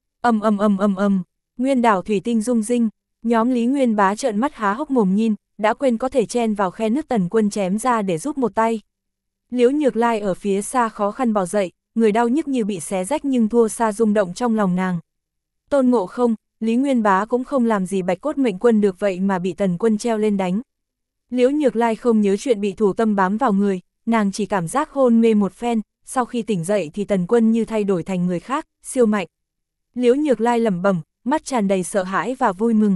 Nguyên đảo thủy tinh rung rinh, nhóm Lý Nguyên Bá trợn mắt há hốc mồm nhìn, đã quên có thể chen vào khe nứt Tần Quân chém ra để giúp một tay. Liễu Nhược Lai ở phía xa khó khăn bò dậy, người đau nhức như bị xé rách nhưng thua xa rung động trong lòng nàng. Tôn Ngộ không, Lý Nguyên Bá cũng không làm gì Bạch Cốt Mệnh Quân được vậy mà bị Tần Quân treo lên đánh. Liễu Nhược Lai không nhớ chuyện bị thủ tâm bám vào người, nàng chỉ cảm giác hôn mê một phen, sau khi tỉnh dậy thì Tần Quân như thay đổi thành người khác, siêu mạnh. Liễu Nhược Lai lẩm bẩm, mắt tràn đầy sợ hãi và vui mừng.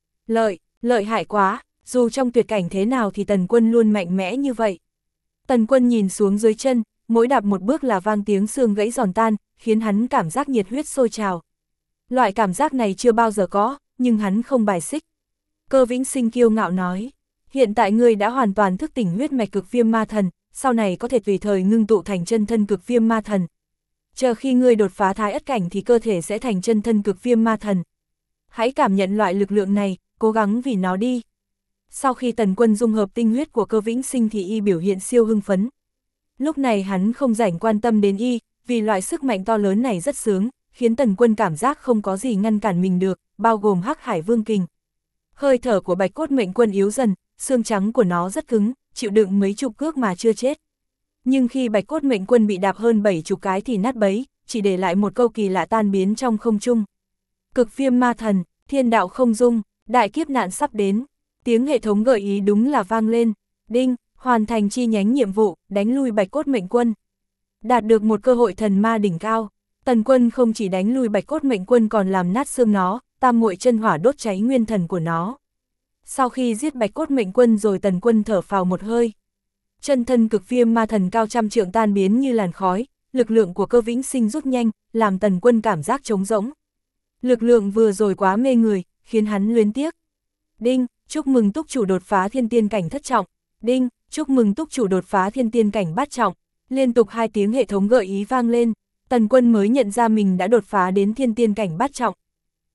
Lợi hại quá, dù trong tuyệt cảnh thế nào thì Tần Quân luôn mạnh mẽ như vậy. Tần Quân nhìn xuống dưới chân, mỗi đạp một bước là vang tiếng xương gãy giòn tan, khiến hắn cảm giác nhiệt huyết sôi trào. Loại cảm giác này chưa bao giờ có, nhưng hắn không bài xích. Cơ Vĩnh Sinh kiêu ngạo nói, hiện tại ngươi đã hoàn toàn thức tỉnh huyết mạch Cực Viêm Ma Thần, sau này có thể tùy thời ngưng tụ thành chân thân Cực Viêm Ma Thần. Chờ khi ngươi đột phá Thái Ất cảnh thì cơ thể sẽ thành chân thân Cực Viêm Ma Thần. Hãy cảm nhận loại lực lượng này, cố gắng vì nó đi. Sau khi Tần Quân dung hợp tinh huyết của Cơ Vĩnh Sinh thì y biểu hiện siêu hưng phấn. Lúc này hắn không rảnh quan tâm đến y, vì loại sức mạnh to lớn này rất sướng, khiến Tần Quân cảm giác không có gì ngăn cản mình được, bao gồm Hắc Hải Vương Kình. Hơi thở của Bạch Cốt Mệnh Quân yếu dần, xương trắng của nó rất cứng, chịu đựng mấy chục cước mà chưa chết. Nhưng khi Bạch Cốt Mệnh Quân bị đạp hơn 70 cái thì nát bấy, chỉ để lại một câu kỳ lạ tan biến trong không trung. Cực Viêm Ma Thần, thiên đạo không dung, đại kiếp nạn sắp đến. Tiếng hệ thống gợi ý đúng là vang lên. Đinh, hoàn thành chi nhánh nhiệm vụ, đánh lui Bạch Cốt Mệnh Quân. Đạt được một cơ hội thần ma đỉnh cao. Tần Quân không chỉ đánh lui Bạch Cốt Mệnh Quân còn làm nát xương nó, tam muội chân hỏa đốt cháy nguyên thần của nó. Sau khi giết Bạch Cốt Mệnh Quân rồi Tần Quân thở phào một hơi. Chân thân Cực Viêm Ma Thần cao trăm trượng tan biến như làn khói, lực lượng của Cơ Vĩnh Sinh rút nhanh, làm Tần Quân cảm giác trống rỗng. Lực lượng vừa rồi quá mê người, khiến hắn luyến tiếc. Đinh, chúc mừng túc chủ đột phá thiên tiên cảnh thất trọng. Đinh, chúc mừng túc chủ đột phá thiên tiên cảnh bát trọng. Liên tục 2 tiếng hệ thống gợi ý vang lên, Tần Quân mới nhận ra mình đã đột phá đến thiên tiên cảnh bát trọng.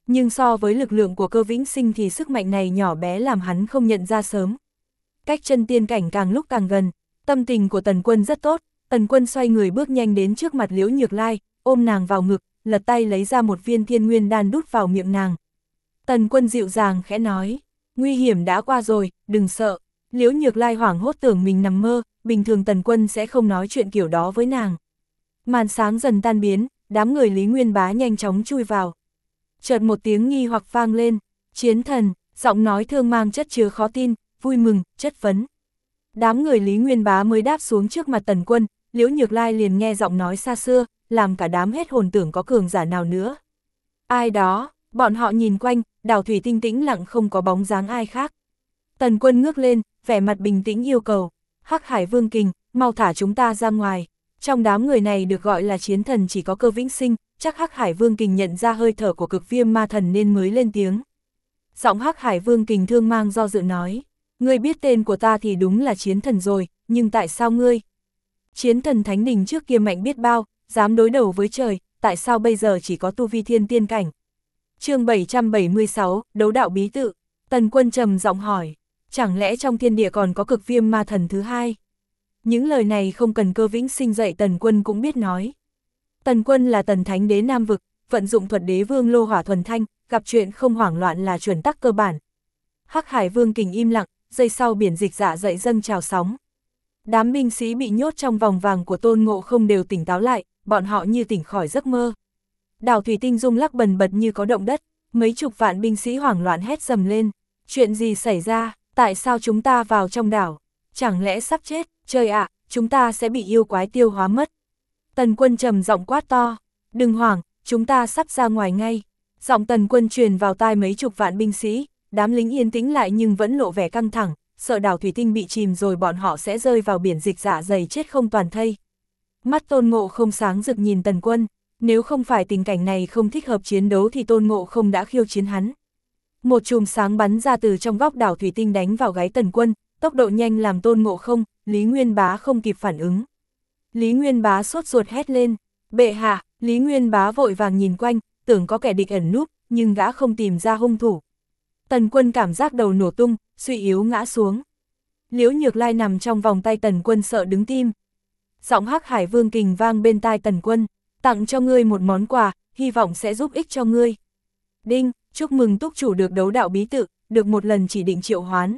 Nhưng so với lực lượng của Cơ Vĩnh Sinh thì sức mạnh này nhỏ bé làm hắn không nhận ra sớm. Cách chân tiên cảnh càng lúc càng gần, tâm tình của Tần Quân rất tốt, Tần Quân xoay người bước nhanh đến trước mặt Liễu Nhược Lai, ôm nàng vào ngực, lật tay lấy ra một viên thiên nguyên đan đút vào miệng nàng. Tần Quân dịu dàng khẽ nói, nguy hiểm đã qua rồi, đừng sợ. Liễu Nhược Lai hoảng hốt tưởng mình nằm mơ, bình thường Tần Quân sẽ không nói chuyện kiểu đó với nàng. Màn sáng dần tan biến, đám người Lý Nguyên Bá nhanh chóng chui vào. Chợt một tiếng nghi hoặc vang lên, Chiến Thần, giọng nói thương mang chất chứa khó tin, vui mừng, chất vấn. Đám người Lý Nguyên Bá mới đáp xuống trước mặt Tần Quân, Liễu Nhược Lai liền nghe giọng nói xa xưa, làm cả đám hết hồn tưởng có cường giả nào nữa. Ai đó, bọn họ nhìn quanh, đảo thủy tinh tĩnh lặng không có bóng dáng ai khác. Tần Quân ngước lên, vẻ mặt bình tĩnh yêu cầu, Hắc Hải Vương Kình, mau thả chúng ta ra ngoài. Trong đám người này được gọi là chiến thần chỉ có Cơ Vĩnh Sinh, chắc Hắc Hải Vương Kình nhận ra hơi thở của Cực Viêm Ma Thần nên mới lên tiếng. Giọng Hắc Hải Vương Kình thương mang do dự nói, ngươi biết tên của ta thì đúng là chiến thần rồi, nhưng tại sao ngươi? Chiến thần Thánh Đình trước kia mạnh biết bao, dám đối đầu với trời, tại sao bây giờ chỉ có tu vi thiên tiên cảnh? Chương 776, đấu đạo bí tự. Tần Quân trầm giọng hỏi, chẳng lẽ trong thiên địa còn có Cực Viêm Ma Thần thứ hai? Những lời này không cần Cơ Vĩnh Sinh dạy Tần Quân cũng biết nói. Tần Quân là Tần Thánh Đế Nam Vực, vận dụng thuật đế vương lô hỏa thuần thanh, gặp chuyện không hoảng loạn là chuẩn tắc cơ bản. Hắc Hải Vương Kình im lặng, giây sau biển dịch dạ dậy dâng trào sóng. Đám binh sĩ bị nhốt trong vòng vàng của Tôn Ngộ Không đều tỉnh táo lại, bọn họ như tỉnh khỏi giấc mơ. Đảo thủy tinh rung lắc bần bật như có động đất, mấy chục vạn binh sĩ hoảng loạn hét dầm lên. Chuyện gì xảy ra, tại sao chúng ta vào trong đảo? Chẳng lẽ sắp chết, trời ạ, chúng ta sẽ bị yêu quái tiêu hóa mất. Tần Quân trầm giọng quát to, đừng hoảng, chúng ta sắp ra ngoài ngay. Giọng Tần Quân truyền vào tai mấy chục vạn binh sĩ, đám lính yên tĩnh lại nhưng vẫn lộ vẻ căng thẳng, sợ đảo thủy tinh bị chìm rồi bọn họ sẽ rơi vào biển dịch dạ dày chết không toàn thây. Mắt Tôn Ngộ Không sáng rực nhìn Tần Quân, nếu không phải tình cảnh này không thích hợp chiến đấu thì Tôn Ngộ Không đã khiêu chiến hắn. Một chùm sáng bắn ra từ trong góc đảo thủy tinh đánh vào gáy Tần Quân, tốc độ nhanh làm Tôn Ngộ Không, Lý Nguyên Bá không kịp phản ứng. Lý Nguyên Bá sốt ruột hét lên, bệ hạ. Lý Nguyên Bá vội vàng nhìn quanh, tưởng có kẻ địch ẩn núp, nhưng gã không tìm ra hung thủ. Tần Quân cảm giác đầu nổ tung, suy yếu ngã xuống. Liễu Nhược Lai nằm trong vòng tay Tần Quân sợ đứng tim. Giọng Hắc Hải Vương Kình vang bên tai Tần Quân, tặng cho ngươi một món quà, hy vọng sẽ giúp ích cho ngươi. Đinh, chúc mừng túc chủ được đấu đạo bí tự, được một lần chỉ định triệu hoán.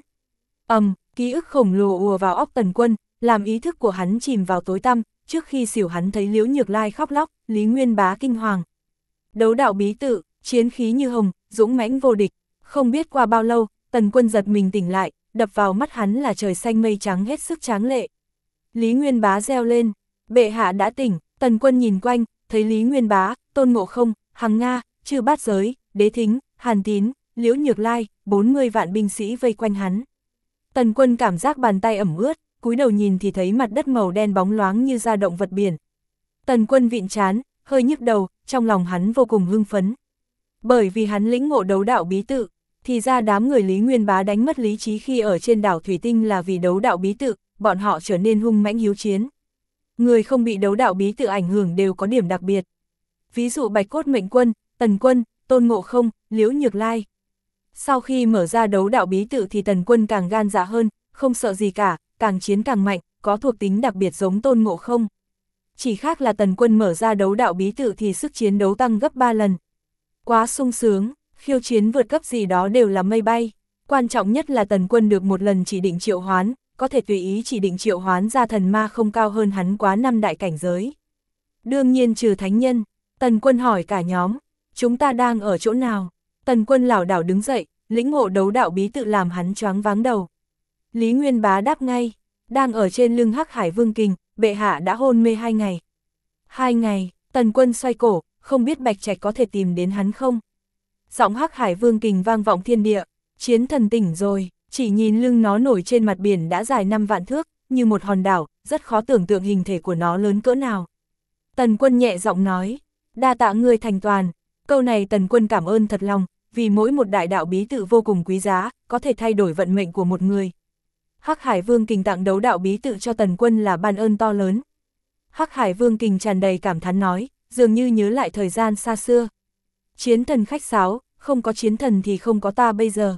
Ký ức khổng lồ ùa vào óc Tần Quân, làm ý thức của hắn chìm vào tối tăm, trước khi xỉu hắn thấy Liễu Nhược Lai khóc lóc, Lý Nguyên Bá kinh hoàng. Đấu đạo bí tự, chiến khí như hồng, dũng mãnh vô địch, không biết qua bao lâu, Tần Quân giật mình tỉnh lại, đập vào mắt hắn là trời xanh mây trắng hết sức tráng lệ. Lý Nguyên Bá reo lên, bệ hạ đã tỉnh. Tần Quân nhìn quanh, thấy Lý Nguyên Bá, Tôn Ngộ Không, Hằng Nga, Chư Bát Giới, Đế Thính, Hàn Tín, Liễu Nhược Lai, 40 vạn binh sĩ vây quanh hắn. Tần Quân cảm giác bàn tay ẩm ướt, cúi đầu nhìn thì thấy mặt đất màu đen bóng loáng như da động vật biển. Tần Quân vịn trán, hơi nhức đầu, trong lòng hắn vô cùng hưng phấn. Bởi vì hắn lĩnh ngộ đấu đạo bí tự, thì ra đám người Lý Nguyên Bá đánh mất lý trí khi ở trên đảo Thủy Tinh là vì đấu đạo bí tự, bọn họ trở nên hung mãnh hiếu chiến. Người không bị đấu đạo bí tự ảnh hưởng đều có điểm đặc biệt. Ví dụ Bạch Cốt Mệnh Quân, Tần Quân, Tôn Ngộ Không, Liễu Nhược Lai. Sau khi mở ra đấu đạo bí tự thì Tần Quân càng gan dạ hơn, không sợ gì cả, càng chiến càng mạnh, có thuộc tính đặc biệt giống Tôn Ngộ Không. Chỉ khác là Tần Quân mở ra đấu đạo bí tự thì sức chiến đấu tăng gấp 3 lần. Quá sung sướng, khiêu chiến vượt cấp gì đó đều là mây bay. Quan trọng nhất là Tần Quân được một lần chỉ định triệu hoán, có thể tùy ý chỉ định triệu hoán ra thần ma không cao hơn hắn quá 5 đại cảnh giới. Đương nhiên trừ thánh nhân. Tần Quân hỏi cả nhóm, chúng ta đang ở chỗ nào? Tần Quân lảo đảo đứng dậy, lĩnh ngộ đấu đạo bí tự làm hắn choáng váng đầu. Lý Nguyên Bá đáp ngay, đang ở trên lưng Hắc Hải Vương Kình, bệ hạ đã hôn mê 2 ngày. 2 ngày, Tần Quân xoay cổ, không biết Bạch Trạch có thể tìm đến hắn không? Giọng Hắc Hải Vương Kình vang vọng thiên địa, chiến thần tỉnh rồi, chỉ nhìn lưng nó nổi trên mặt biển đã dài 5 vạn thước, như một hòn đảo, rất khó tưởng tượng hình thể của nó lớn cỡ nào. Tần Quân nhẹ giọng nói, đa tạ ngươi thành toàn. Câu này Tần Quân cảm ơn thật lòng, vì mỗi một đại đạo bí tự vô cùng quý giá, có thể thay đổi vận mệnh của một người. Hắc Hải Vương Kình tặng đấu đạo bí tự cho Tần Quân là ban ơn to lớn. Hắc Hải Vương Kình tràn đầy cảm thán nói, dường như nhớ lại thời gian xa xưa. Chiến thần khách sáo, không có chiến thần thì không có ta bây giờ.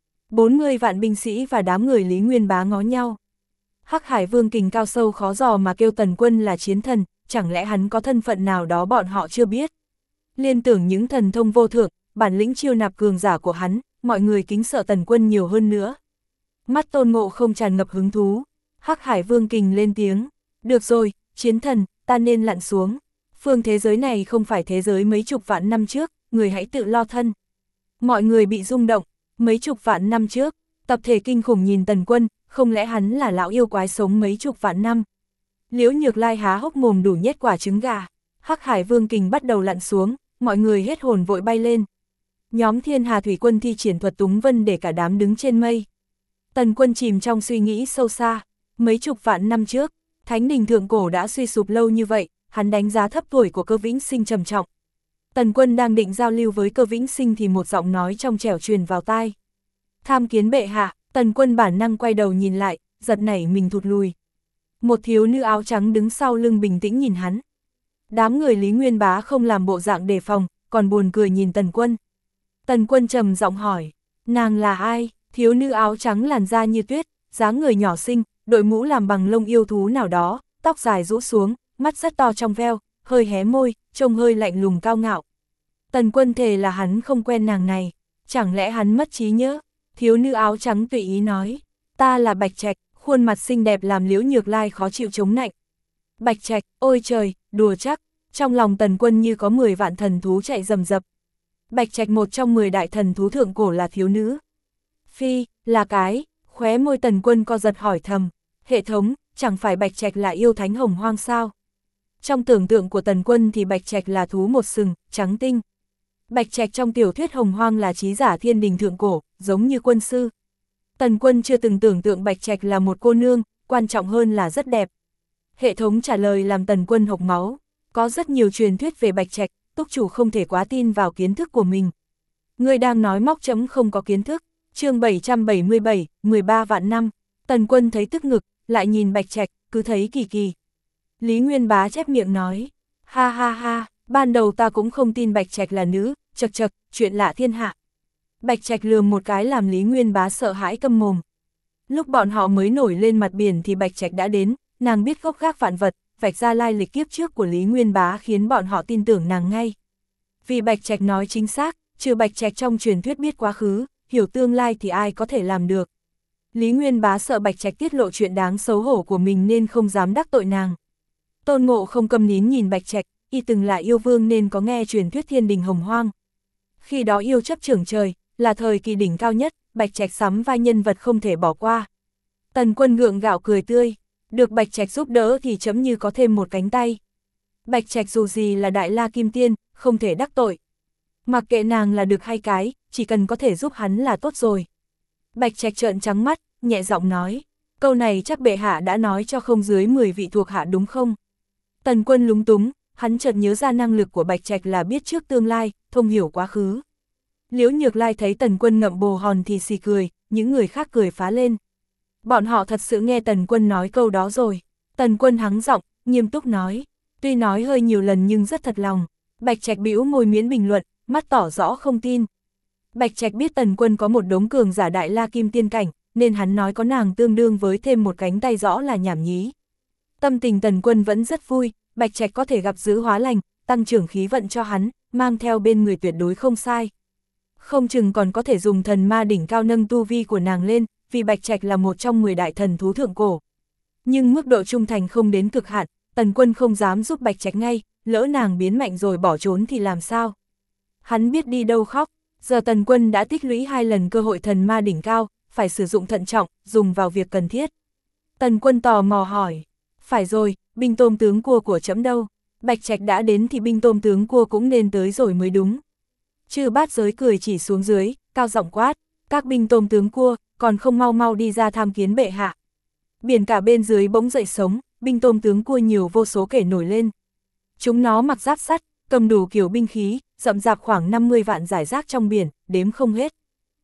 40 vạn binh sĩ và đám người Lý Nguyên Bá ngó nhau. Hắc Hải Vương kình cao sâu khó dò mà kêu Tần Quân là chiến thần, chẳng lẽ hắn có thân phận nào đó bọn họ chưa biết. Liên tưởng những thần thông vô thượng, bản lĩnh chiêu nạp cường giả của hắn, mọi người kính sợ Tần Quân nhiều hơn nữa. Mắt Tôn Ngộ Không tràn ngập hứng thú. Hắc Hải Vương kình lên tiếng, được rồi, chiến thần, ta nên lặn xuống. Phương thế giới này không phải thế giới mấy chục vạn năm trước, người hãy tự lo thân. Mọi người bị rung động, mấy chục vạn năm trước, tập thể kinh khủng nhìn Tần Quân, không lẽ hắn là lão yêu quái sống mấy chục vạn năm. Liễu Nhược Lai há hốc mồm đủ nhét quả trứng gà. Hắc Hải Vương kình bắt đầu lặn xuống, mọi người hết hồn vội bay lên. Nhóm Thiên Hà Thủy Quân thi triển thuật túng vân để cả đám đứng trên mây. Tần Quân chìm trong suy nghĩ sâu xa, mấy chục vạn năm trước, Thánh đình thượng cổ đã suy sụp lâu như vậy, hắn đánh giá thấp tuổi của Cơ Vĩnh Sinh trầm trọng. Tần Quân đang định giao lưu với Cơ Vĩnh Sinh thì một giọng nói trong trẻo truyền vào tai. Tham kiến bệ hạ. Tần Quân bản năng quay đầu nhìn lại, giật nảy mình thụt lùi. Một thiếu nữ áo trắng đứng sau lưng bình tĩnh nhìn hắn. Đám người Lý Nguyên Bá không làm bộ dạng đề phòng, còn buồn cười nhìn Tần Quân. Tần Quân trầm giọng hỏi, nàng là ai? Thiếu nữ áo trắng làn da như tuyết, dáng người nhỏ xinh, đội mũ làm bằng lông yêu thú nào đó, tóc dài rũ xuống, mắt rất to trong veo, hơi hé môi, trông hơi lạnh lùng cao ngạo. Tần Quân thề là hắn không quen nàng này, chẳng lẽ hắn mất trí nhớ? Thiếu nữ áo trắng tùy ý nói, ta là Bạch Trạch, khuôn mặt xinh đẹp làm Liễu Nhược Lai khó chịu chống nạnh. Bạch Trạch, ôi trời, đùa chắc, trong lòng Tần Quân như có 10 vạn thần thú chạy rầm rập. Bạch Trạch một trong 10 đại thần thú thượng cổ là thiếu nữ. Phi, là cái, khóe môi Tần Quân co giật hỏi thầm, hệ thống, chẳng phải Bạch Trạch là yêu thánh hồng hoang sao? Trong tưởng tượng của Tần Quân thì Bạch Trạch là thú một sừng, trắng tinh. Bạch Trạch trong tiểu thuyết hồng hoang là trí giả thiên đình thượng cổ, giống như quân sư. Tần Quân chưa từng tưởng tượng Bạch Trạch là một cô nương, quan trọng hơn là rất đẹp. Hệ thống trả lời làm Tần Quân hộc máu. Có rất nhiều truyền thuyết về Bạch Trạch, túc chủ không thể quá tin vào kiến thức của mình. Người đang nói móc chấm không có kiến thức. Chương 777, 13 vạn năm. Tần Quân thấy tức ngực, lại nhìn Bạch Trạch, cứ thấy kỳ kỳ. Lý Nguyên Bá chép miệng nói, ha ha ha, ban đầu ta cũng không tin Bạch Trạch là nữ, chật chật, chuyện lạ thiên hạ. Bạch Trạch lườm một cái làm Lý Nguyên Bá sợ hãi câm mồm. Lúc bọn họ mới nổi lên mặt biển thì Bạch Trạch đã đến, nàng biết gốc gác vạn vật, vạch ra lai lịch kiếp trước của Lý Nguyên Bá khiến bọn họ tin tưởng nàng ngay. Vì Bạch Trạch nói chính xác, trừ Bạch Trạch trong truyền thuyết biết quá khứ, hiểu tương lai thì ai có thể làm được. Lý Nguyên Bá sợ Bạch Trạch tiết lộ chuyện đáng xấu hổ của mình nên không dám đắc tội nàng. Tôn Ngộ Không câm nín nhìn Bạch Trạch, y từng là yêu vương nên có nghe truyền thuyết thiên đình hồng hoang. Khi đó yêu chấp trưởng trời, là thời kỳ đỉnh cao nhất, Bạch Trạch sắm vai nhân vật không thể bỏ qua. Tần Quân gượng gạo cười tươi, được Bạch Trạch giúp đỡ thì chấm như có thêm một cánh tay. Bạch Trạch dù gì là Đại La Kim Tiên, không thể đắc tội. Mặc kệ nàng là được hay cái, chỉ cần có thể giúp hắn là tốt rồi. Bạch Trạch trợn trắng mắt, nhẹ giọng nói, câu này chắc bệ hạ đã nói cho không dưới 10 vị thuộc hạ đúng không? Tần Quân lúng túng, hắn chợt nhớ ra năng lực của Bạch Trạch là biết trước tương lai, thông hiểu quá khứ. Liễu Nhược Lai thấy Tần Quân ngậm bồ hòn thì xì cười, những người khác cười phá lên. Bọn họ thật sự nghe Tần Quân nói câu đó rồi. Tần Quân hắng giọng, nghiêm túc nói, tuy nói hơi nhiều lần nhưng rất thật lòng. Bạch Trạch bĩu môi miễn bình luận, mắt tỏ rõ không tin. Bạch Trạch biết Tần Quân có một đống cường giả Đại La Kim Tiên cảnh, nên hắn nói có nàng tương đương với thêm một cánh tay rõ là nhảm nhí. Tâm tình Tần Quân vẫn rất vui, Bạch Trạch có thể gặp giữ hóa lành, tăng trưởng khí vận cho hắn, mang theo bên người tuyệt đối không sai. Không chừng còn có thể dùng thần ma đỉnh cao nâng tu vi của nàng lên, vì Bạch Trạch là một trong 10 đại thần thú thượng cổ. Nhưng mức độ trung thành không đến cực hạn, Tần Quân không dám giúp Bạch Trạch ngay, lỡ nàng biến mạnh rồi bỏ trốn thì làm sao? Hắn biết đi đâu khóc, giờ Tần Quân đã tích lũy 2 lần cơ hội thần ma đỉnh cao, phải sử dụng thận trọng, dùng vào việc cần thiết. Tần Quân tò mò hỏi, phải rồi, binh tôm tướng cua của trẫm đâu? Bạch Trạch đã đến thì binh tôm tướng cua cũng nên tới rồi mới đúng. Chư Bát Giới cười chỉ xuống dưới, cao giọng quát, các binh tôm tướng cua, còn không mau mau đi ra tham kiến bệ hạ. Biển cả bên dưới bỗng dậy sống, binh tôm tướng cua nhiều vô số kể nổi lên. Chúng nó mặc giáp sắt, cầm đủ kiểu binh khí, rậm rạp khoảng 50 vạn rải rác trong biển, đếm không hết.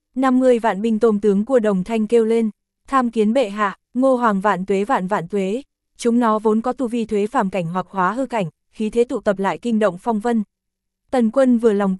50 vạn binh tôm tướng cua đồng thanh kêu lên, tham kiến bệ hạ, Ngô Hoàng vạn vạn tuế. Chúng nó vốn có tu vi thuế phàm cảnh hoặc hóa hư cảnh, khí thế tụ tập lại kinh động phong vân. Tần Quân vừa lòng cười,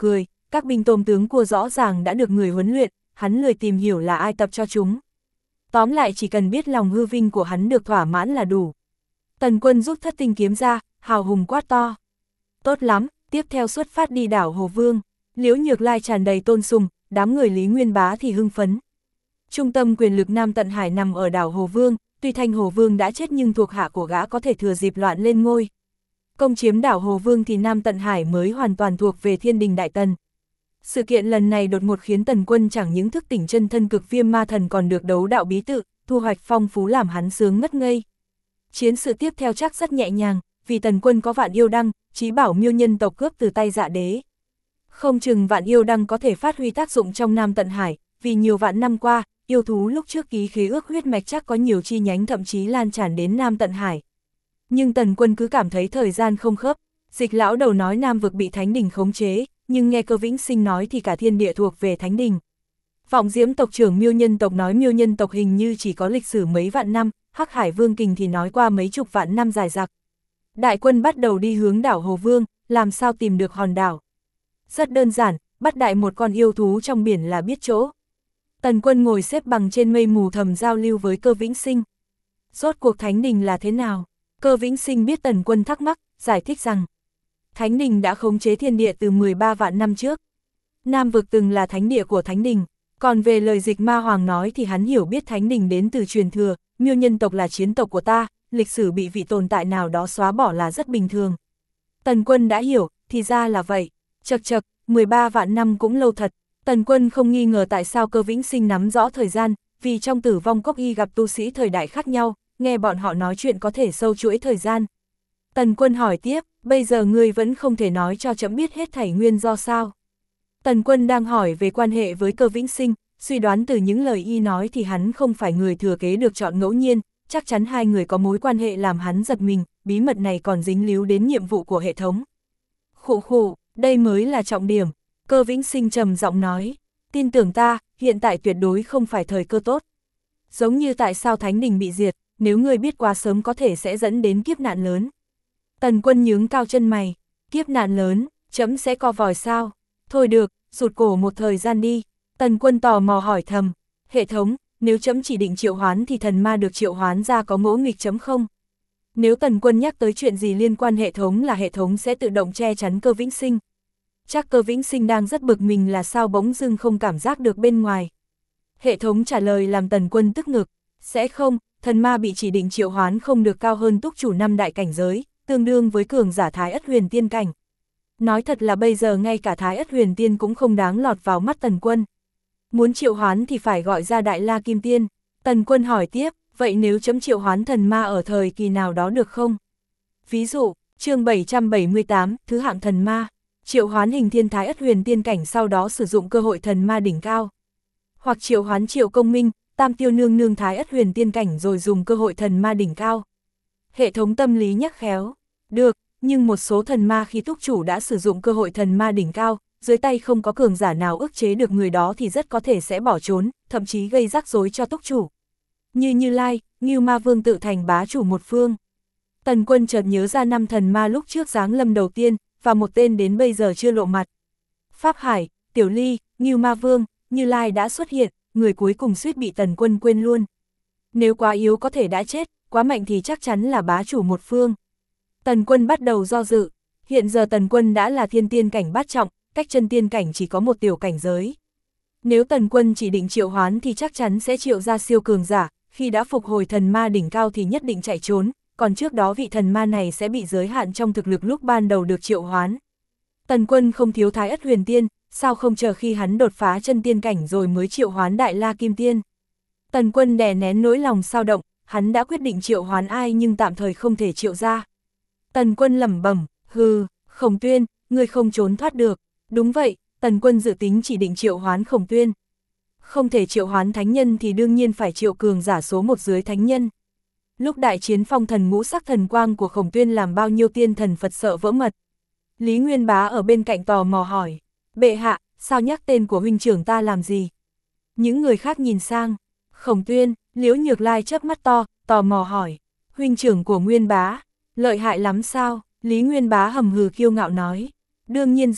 các binh tôm tướng cua rõ ràng đã được người huấn luyện, hắn lười tìm hiểu là ai tập cho chúng. Tóm lại chỉ cần biết lòng hư vinh của hắn được thỏa mãn là đủ. Tần Quân rút thất tinh kiếm ra, hào hùng quát to. Tốt lắm, tiếp theo xuất phát đi đảo Hồ Vương. Liễu Nhược Lai tràn đầy tôn sùng, đám người Lý Nguyên Bá thì hưng phấn. Trung tâm quyền lực Nam Tận Hải nằm ở đảo Hồ Vương, tuy Thanh Hồ Vương đã chết nhưng thuộc hạ của gã có thể thừa dịp loạn lên ngôi. Công chiếm đảo Hồ Vương thì Nam Tận Hải mới hoàn toàn thuộc về Thiên Đình Đại Tần. Sự kiện lần này đột ngột khiến Tần Quân chẳng những thức tỉnh chân thân Cực Viêm Ma Thần còn được đấu đạo bí tự, thu hoạch phong phú làm hắn sướng ngất ngây. Chiến sự tiếp theo chắc rất nhẹ nhàng, vì Tần Quân có Vạn Yêu Đăng, chí bảo Miêu nhân tộc cướp từ tay Dạ Đế. Không chừng Vạn Yêu Đăng có thể phát huy tác dụng trong Nam Tận Hải, vì nhiều vạn năm qua, yêu thú lúc trước ký khế ước huyết mạch chắc có nhiều chi nhánh thậm chí lan tràn đến Nam Tận Hải. Nhưng Tần Quân cứ cảm thấy thời gian không khớp. Dịch lão đầu nói Nam vực bị Thánh Đình khống chế, nhưng nghe Cơ Vĩnh Sinh nói thì cả thiên địa thuộc về Thánh Đình. Vọng Diễm tộc trưởng Miêu nhân tộc nói Miêu nhân tộc hình như chỉ có lịch sử mấy vạn năm, Hắc Hải Vương Kình thì nói qua mấy chục vạn năm dài dặc. Đại quân bắt đầu đi hướng đảo Hồ Vương, làm sao tìm được hòn đảo? Rất đơn giản, bắt đại một con yêu thú trong biển là biết chỗ. Tần Quân ngồi xếp bằng trên mây mù thầm giao lưu với Cơ Vĩnh Sinh. Rốt cuộc Thánh Đình là thế nào? Cơ Vĩnh Sinh biết Tần Quân thắc mắc, giải thích rằng Thánh Đình đã khống chế thiên địa từ 13 vạn năm trước. Nam vực từng là thánh địa của Thánh Đình, còn về lời Dịch Ma Hoàng nói thì hắn hiểu biết Thánh Đình đến từ truyền thừa, Miêu nhân tộc là chiến tộc của ta, lịch sử bị vị tồn tại nào đó xóa bỏ là rất bình thường. Tần Quân đã hiểu, thì ra là vậy. Chậc chậc, 13 vạn năm cũng lâu thật. Tần Quân không nghi ngờ tại sao Cơ Vĩnh Sinh nắm rõ thời gian, vì trong Tử Vong Cốc y gặp tu sĩ thời đại khác nhau, nghe bọn họ nói chuyện có thể sâu chuỗi thời gian. Tần Quân hỏi tiếp, bây giờ ngươi vẫn không thể nói cho trẫm biết hết thảy nguyên do sao? Tần Quân đang hỏi về quan hệ với Cơ Vĩnh Sinh, suy đoán từ những lời y nói thì hắn không phải người thừa kế được chọn ngẫu nhiên, chắc chắn hai người có mối quan hệ làm hắn giật mình, bí mật này còn dính líu đến nhiệm vụ của hệ thống. Khụ khụ, đây mới là trọng điểm. Cơ Vĩnh Sinh trầm giọng nói, tin tưởng ta, hiện tại tuyệt đối không phải thời cơ tốt. Giống như tại sao Thánh Đình bị diệt, nếu ngươi biết quá sớm có thể sẽ dẫn đến kiếp nạn lớn. Tần Quân nhướng cao chân mày, kiếp nạn lớn, trẫm sẽ co vòi sao? Thôi được, rụt cổ một thời gian đi. Tần Quân tò mò hỏi thầm, hệ thống, nếu trẫm chỉ định triệu hoán thì thần ma được triệu hoán ra có ngỗ nghịch chấm không? Nếu Tần Quân nhắc tới chuyện gì liên quan hệ thống là hệ thống sẽ tự động che chắn Cơ Vĩnh Sinh. Chắc Cơ Vĩnh Sinh đang rất bực mình là sao bỗng dưng không cảm giác được bên ngoài. Hệ thống trả lời làm Tần Quân tức ngực, sẽ không, thần ma bị chỉ định triệu hoán không được cao hơn túc chủ 5 đại cảnh giới, tương đương với cường giả Thái Ất Huyền Tiên cảnh. Nói thật là bây giờ ngay cả Thái Ất Huyền Tiên cũng không đáng lọt vào mắt Tần Quân. Muốn triệu hoán thì phải gọi ra Đại La Kim Tiên. Tần Quân hỏi tiếp, vậy nếu chấm triệu hoán thần ma ở thời kỳ nào đó được không? Ví dụ, chương 778, thứ hạng thần ma, triệu hoán hình thiên Thái Ất Huyền Tiên cảnh sau đó sử dụng cơ hội thần ma đỉnh cao. Hoặc triệu hoán Triệu Công Minh, Tam Tiêu Nương Nương Thái Ất Huyền Tiên cảnh rồi dùng cơ hội thần ma đỉnh cao. Hệ thống tâm lý nhắc khéo, được, nhưng một số thần ma khi túc chủ đã sử dụng cơ hội thần ma đỉnh cao, dưới tay không có cường giả nào ức chế được người đó thì rất có thể sẽ bỏ trốn, thậm chí gây rắc rối cho túc chủ. Như Như Lai, Ngưu Ma Vương tự thành bá chủ một phương. Tần Quân chợt nhớ ra 5 thần ma lúc trước giáng lâm đầu tiên, và một tên đến bây giờ chưa lộ mặt. Pháp Hải, Tiểu Ly, Ngưu Ma Vương, Như Lai đã xuất hiện, người cuối cùng suýt bị Tần Quân quên luôn. Nếu quá yếu có thể đã chết, quá mạnh thì chắc chắn là bá chủ một phương. Tần Quân bắt đầu do dự, hiện giờ Tần Quân đã là thiên tiên cảnh bát trọng, cách chân tiên cảnh chỉ có một tiểu cảnh giới. Nếu Tần Quân chỉ định triệu hoán thì chắc chắn sẽ triệu ra siêu cường giả, khi đã phục hồi thần ma đỉnh cao thì nhất định chạy trốn, còn trước đó vị thần ma này sẽ bị giới hạn trong thực lực lúc ban đầu được triệu hoán. Tần Quân không thiếu Thái Ất Huyền Tiên, sao không chờ khi hắn đột phá chân tiên cảnh rồi mới triệu hoán Đại La Kim Tiên. Tần Quân đè nén nỗi lòng xao động, hắn đã quyết định triệu hoán ai nhưng tạm thời không thể triệu ra. Tần Quân lẩm bẩm, hừ, Khổng Tuyên, ngươi không trốn thoát được. Đúng vậy, Tần Quân dự tính chỉ định triệu hoán Khổng Tuyên. Không thể triệu hoán thánh nhân thì đương nhiên phải triệu cường giả số 1 dưới thánh nhân. Lúc đại chiến phong thần ngũ sắc thần quang của Khổng Tuyên làm bao nhiêu tiên thần Phật sợ vỡ mật. Lý Nguyên Bá ở bên cạnh tò mò hỏi, bệ hạ, sao nhắc tên của huynh trưởng ta làm gì? Những người khác nhìn sang, Khổng Tuyên, Liễu Nhược Lai chớp mắt to, tò mò hỏi, huynh trưởng của Nguyên Bá, lợi hại lắm sao? Lý Nguyên Bá hầm hừ kiêu ngạo nói, đương nhiên rồi,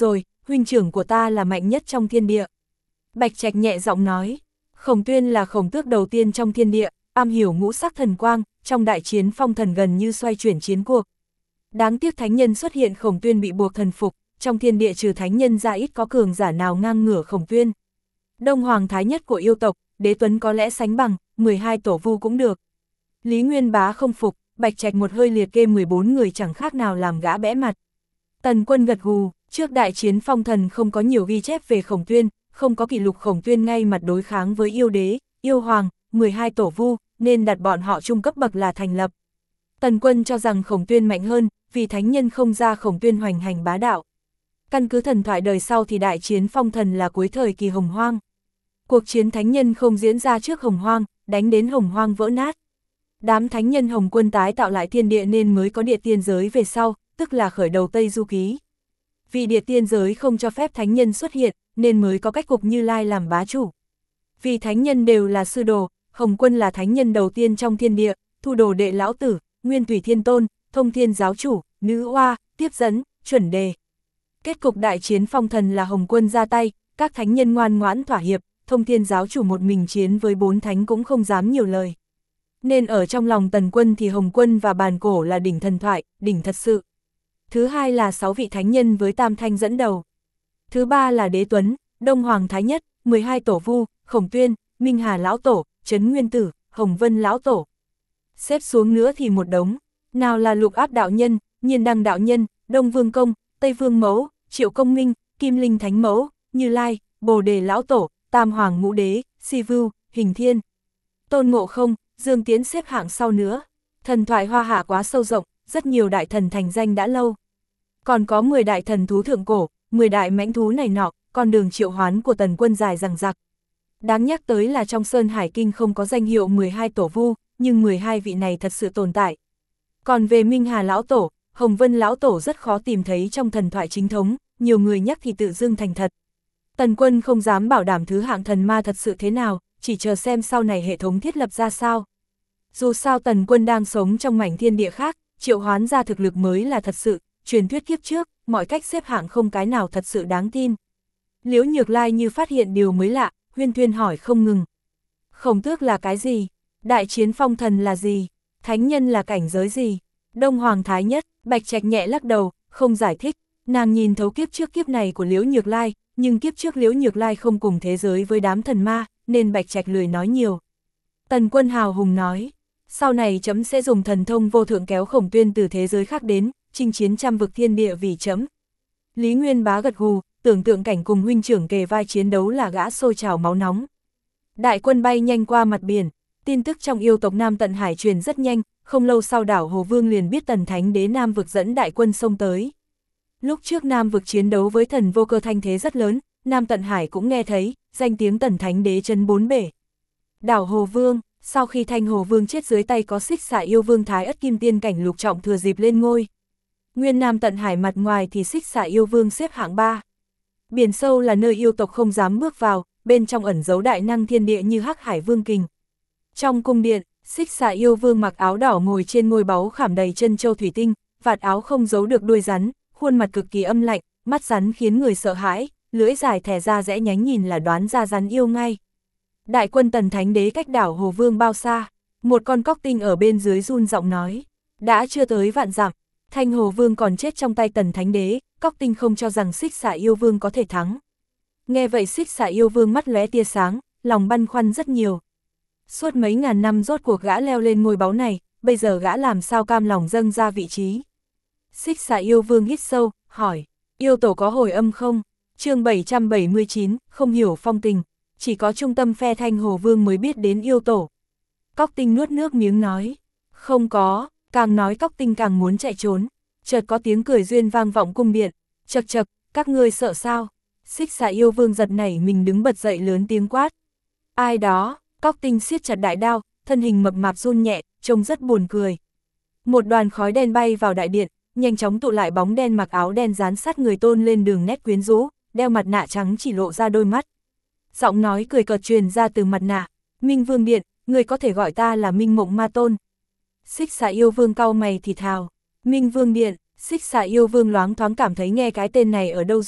huynh trưởng của ta là mạnh nhất trong thiên địa. Bạch Trạch nhẹ giọng nói, Khổng Tuyên là khổng tước đầu tiên trong thiên địa, am hiểu ngũ sắc thần quang, trong đại chiến phong thần gần như xoay chuyển chiến cuộc. Đáng tiếc thánh nhân xuất hiện, Khổng Tuyên bị buộc thần phục, trong thiên địa trừ thánh nhân ra ít có cường giả nào ngang ngửa Khổng Tuyên. Đông Hoàng thái nhất của yêu tộc, Đế Tuấn có lẽ sánh bằng, 12 tổ vu cũng được. Lý Nguyên Bá không phục, Bạch Trạch một hơi liệt kê 14 người chẳng khác nào làm gã bẽ mặt. Tần Quân gật gù, trước đại chiến phong thần không có nhiều ghi chép về Khổng Tuyên, không có kỷ lục Khổng Tuyên ngay mặt đối kháng với yêu đế, yêu hoàng, 12 tổ vu, nên đặt bọn họ trung cấp bậc là thành lập. Tần Quân cho rằng Khổng Tuyên mạnh hơn, vì thánh nhân không ra Khổng Tuyên hoành hành bá đạo. Căn cứ thần thoại đời sau thì đại chiến phong thần là cuối thời kỳ Hồng Hoang. Cuộc chiến thánh nhân không diễn ra trước Hồng Hoang, đánh đến Hồng Hoang vỡ nát. Đám thánh nhân Hồng Quân tái tạo lại thiên địa nên mới có địa tiên giới về sau, tức là khởi đầu Tây Du Ký. Vì địa tiên giới không cho phép thánh nhân xuất hiện, nên mới có cách cục Như Lai làm bá chủ. Vì thánh nhân đều là sư đồ, Hồng Quân là thánh nhân đầu tiên trong thiên địa, thu đồ đệ lão tử, Nguyên Thủy Thiên Tôn, Thông Thiên giáo chủ, Nữ Oa, Tiếp Dẫn, Chuẩn Đề. Kết cục đại chiến phong thần là Hồng Quân ra tay, các thánh nhân ngoan ngoãn thỏa hiệp, Thông Thiên giáo chủ một mình chiến với 4 thánh cũng không dám nhiều lời. Nên ở trong lòng Tần Quân thì Hồng Quân và Bàn Cổ là đỉnh thần thoại, đỉnh thật sự. Thứ hai là 6 vị thánh nhân với Tam Thanh dẫn đầu. Thứ ba là Đế Tuấn, Đông Hoàng Thái Nhất, 12 tổ vu, Khổng Tuyên, Minh Hà Lão Tổ, Trấn Nguyên Tử, Hồng Vân Lão Tổ. Xếp xuống nữa thì một đống, nào là Lục Áp Đạo Nhân, Nhiên Đăng Đạo Nhân, Đông Vương Công, Tây Vương Mẫu, Triệu Công Minh, Kim Linh Thánh Mẫu, Như Lai, Bồ Đề Lão Tổ, Tam Hoàng Ngũ Đế, Si Vưu, Hình Thiên. Tôn Ngộ Không, Dương Tiễn xếp hạng sau nữa. Thần thoại Hoa Hạ quá sâu rộng, rất nhiều đại thần thành danh đã lâu. Còn có 10 đại thần thú thượng cổ, 10 đại mãnh thú này nọ, con đường triệu hoán của Tần Quân dài dằng dặc. Đáng nhắc tới là trong Sơn Hải Kinh không có danh hiệu 12 tổ vu, nhưng 12 vị này thật sự tồn tại. Còn về Minh Hà Lão Tổ, Hồng Vân Lão Tổ rất khó tìm thấy trong thần thoại chính thống, nhiều người nhắc thì tự dưng thành thật. Tần Quân không dám bảo đảm thứ hạng thần ma thật sự thế nào, chỉ chờ xem sau này hệ thống thiết lập ra sao. Dù sao Tần Quân đang sống trong mảnh thiên địa khác, triệu hoán ra thực lực mới là thật sự, truyền thuyết kiếp trước, mọi cách xếp hạng không cái nào thật sự đáng tin. Liễu Nhược Lai như phát hiện điều mới lạ, huyên thuyên hỏi không ngừng. Khổng tước là cái gì? Đại chiến phong thần là gì? Thánh nhân là cảnh giới gì? Đông Hoàng Thái Nhất, Bạch Trạch nhẹ lắc đầu, không giải thích. Nàng nhìn thấu kiếp trước kiếp này của Liễu Nhược Lai, nhưng kiếp trước Liễu Nhược Lai không cùng thế giới với đám thần ma, nên Bạch Trạch lười nói nhiều. Tần Quân hào hùng nói, sau này chấm sẽ dùng thần thông vô thượng kéo Khổng Tuyên từ thế giới khác đến, chinh chiến trăm vực thiên địa vì chấm. Lý Nguyên Bá gật gù, tưởng tượng cảnh cùng huynh trưởng kề vai chiến đấu là gã sôi trào máu nóng. Đại quân bay nhanh qua mặt biển, tin tức trong yêu tộc Nam Tận Hải truyền rất nhanh, không lâu sau đảo Hồ Vương liền biết Tần Thánh Đế Nam vực dẫn đại quân xông tới. Lúc trước Nam vực chiến đấu với thần vô cơ thanh thế rất lớn, Nam Tận Hải cũng nghe thấy, danh tiếng Tần Thánh Đế chấn bốn bể. Đảo Hồ Vương, sau khi Thanh Hồ Vương chết dưới tay có Xích Xà Yêu Vương Thái Ất Kim Tiên cảnh lục trọng thừa dịp lên ngôi. Nguyên Nam Tận Hải mặt ngoài thì Xích Xà Yêu Vương xếp hạng 3. Biển sâu là nơi yêu tộc không dám bước vào, bên trong ẩn giấu đại năng thiên địa như Hắc Hải Vương Kình. Trong cung điện, Xích Xà Yêu Vương mặc áo đỏ ngồi trên ngôi báu khảm đầy chân châu thủy tinh, vạt áo không giấu được đuôi rắn, khuôn mặt cực kỳ âm lạnh, mắt rắn khiến người sợ hãi, lưỡi dài thè ra rẽ nhánh nhìn là đoán ra rắn yêu ngay. Đại quân Tần Thánh Đế cách đảo Hồ Vương bao xa? Một con cóc tinh ở bên dưới run giọng nói. Đã chưa tới vạn dặm, Thanh Hồ Vương còn chết trong tay Tần Thánh Đế, cóc tinh không cho rằng Xích Xà Yêu Vương có thể thắng. Nghe vậy Xích Xà Yêu Vương mắt lóe tia sáng, lòng băn khoăn rất nhiều. Suốt mấy ngàn năm rốt cuộc gã leo lên ngôi báu này, bây giờ gã làm sao cam lòng dâng ra vị trí. Xích Xà Yêu Vương hít sâu, hỏi, yêu tổ có hồi âm không? Chương 779, không hiểu phong tình, chỉ có trung tâm phe Thanh Hồ Vương mới biết đến yêu tổ. Cóc tinh nuốt nước miếng nói, không có, càng nói cóc tinh càng muốn chạy trốn. Chợt có tiếng cười duyên vang vọng cung điện, chậc chậc, các ngươi sợ sao? Xích Xà Yêu Vương giật nảy mình đứng bật dậy lớn tiếng quát. Ai đó? Cóc tinh siết chặt đại đao, thân hình mập mạp run nhẹ, trông rất buồn cười. Một đoàn khói đen bay vào đại điện, nhanh chóng tụ lại bóng đen mặc áo đen dán sát người tôn lên đường nét quyến rũ, đeo mặt nạ trắng chỉ lộ ra đôi mắt. Giọng nói cười cợt truyền ra từ mặt nạ, Minh Vương Điện, người có thể gọi ta là Minh Mộng Ma Tôn. Xích Xà Yêu Vương cau mày thì thào, Minh Vương Điện. Xích Xà Yêu Vương loáng thoáng cảm thấy nghe cái tên này ở đâu rồi,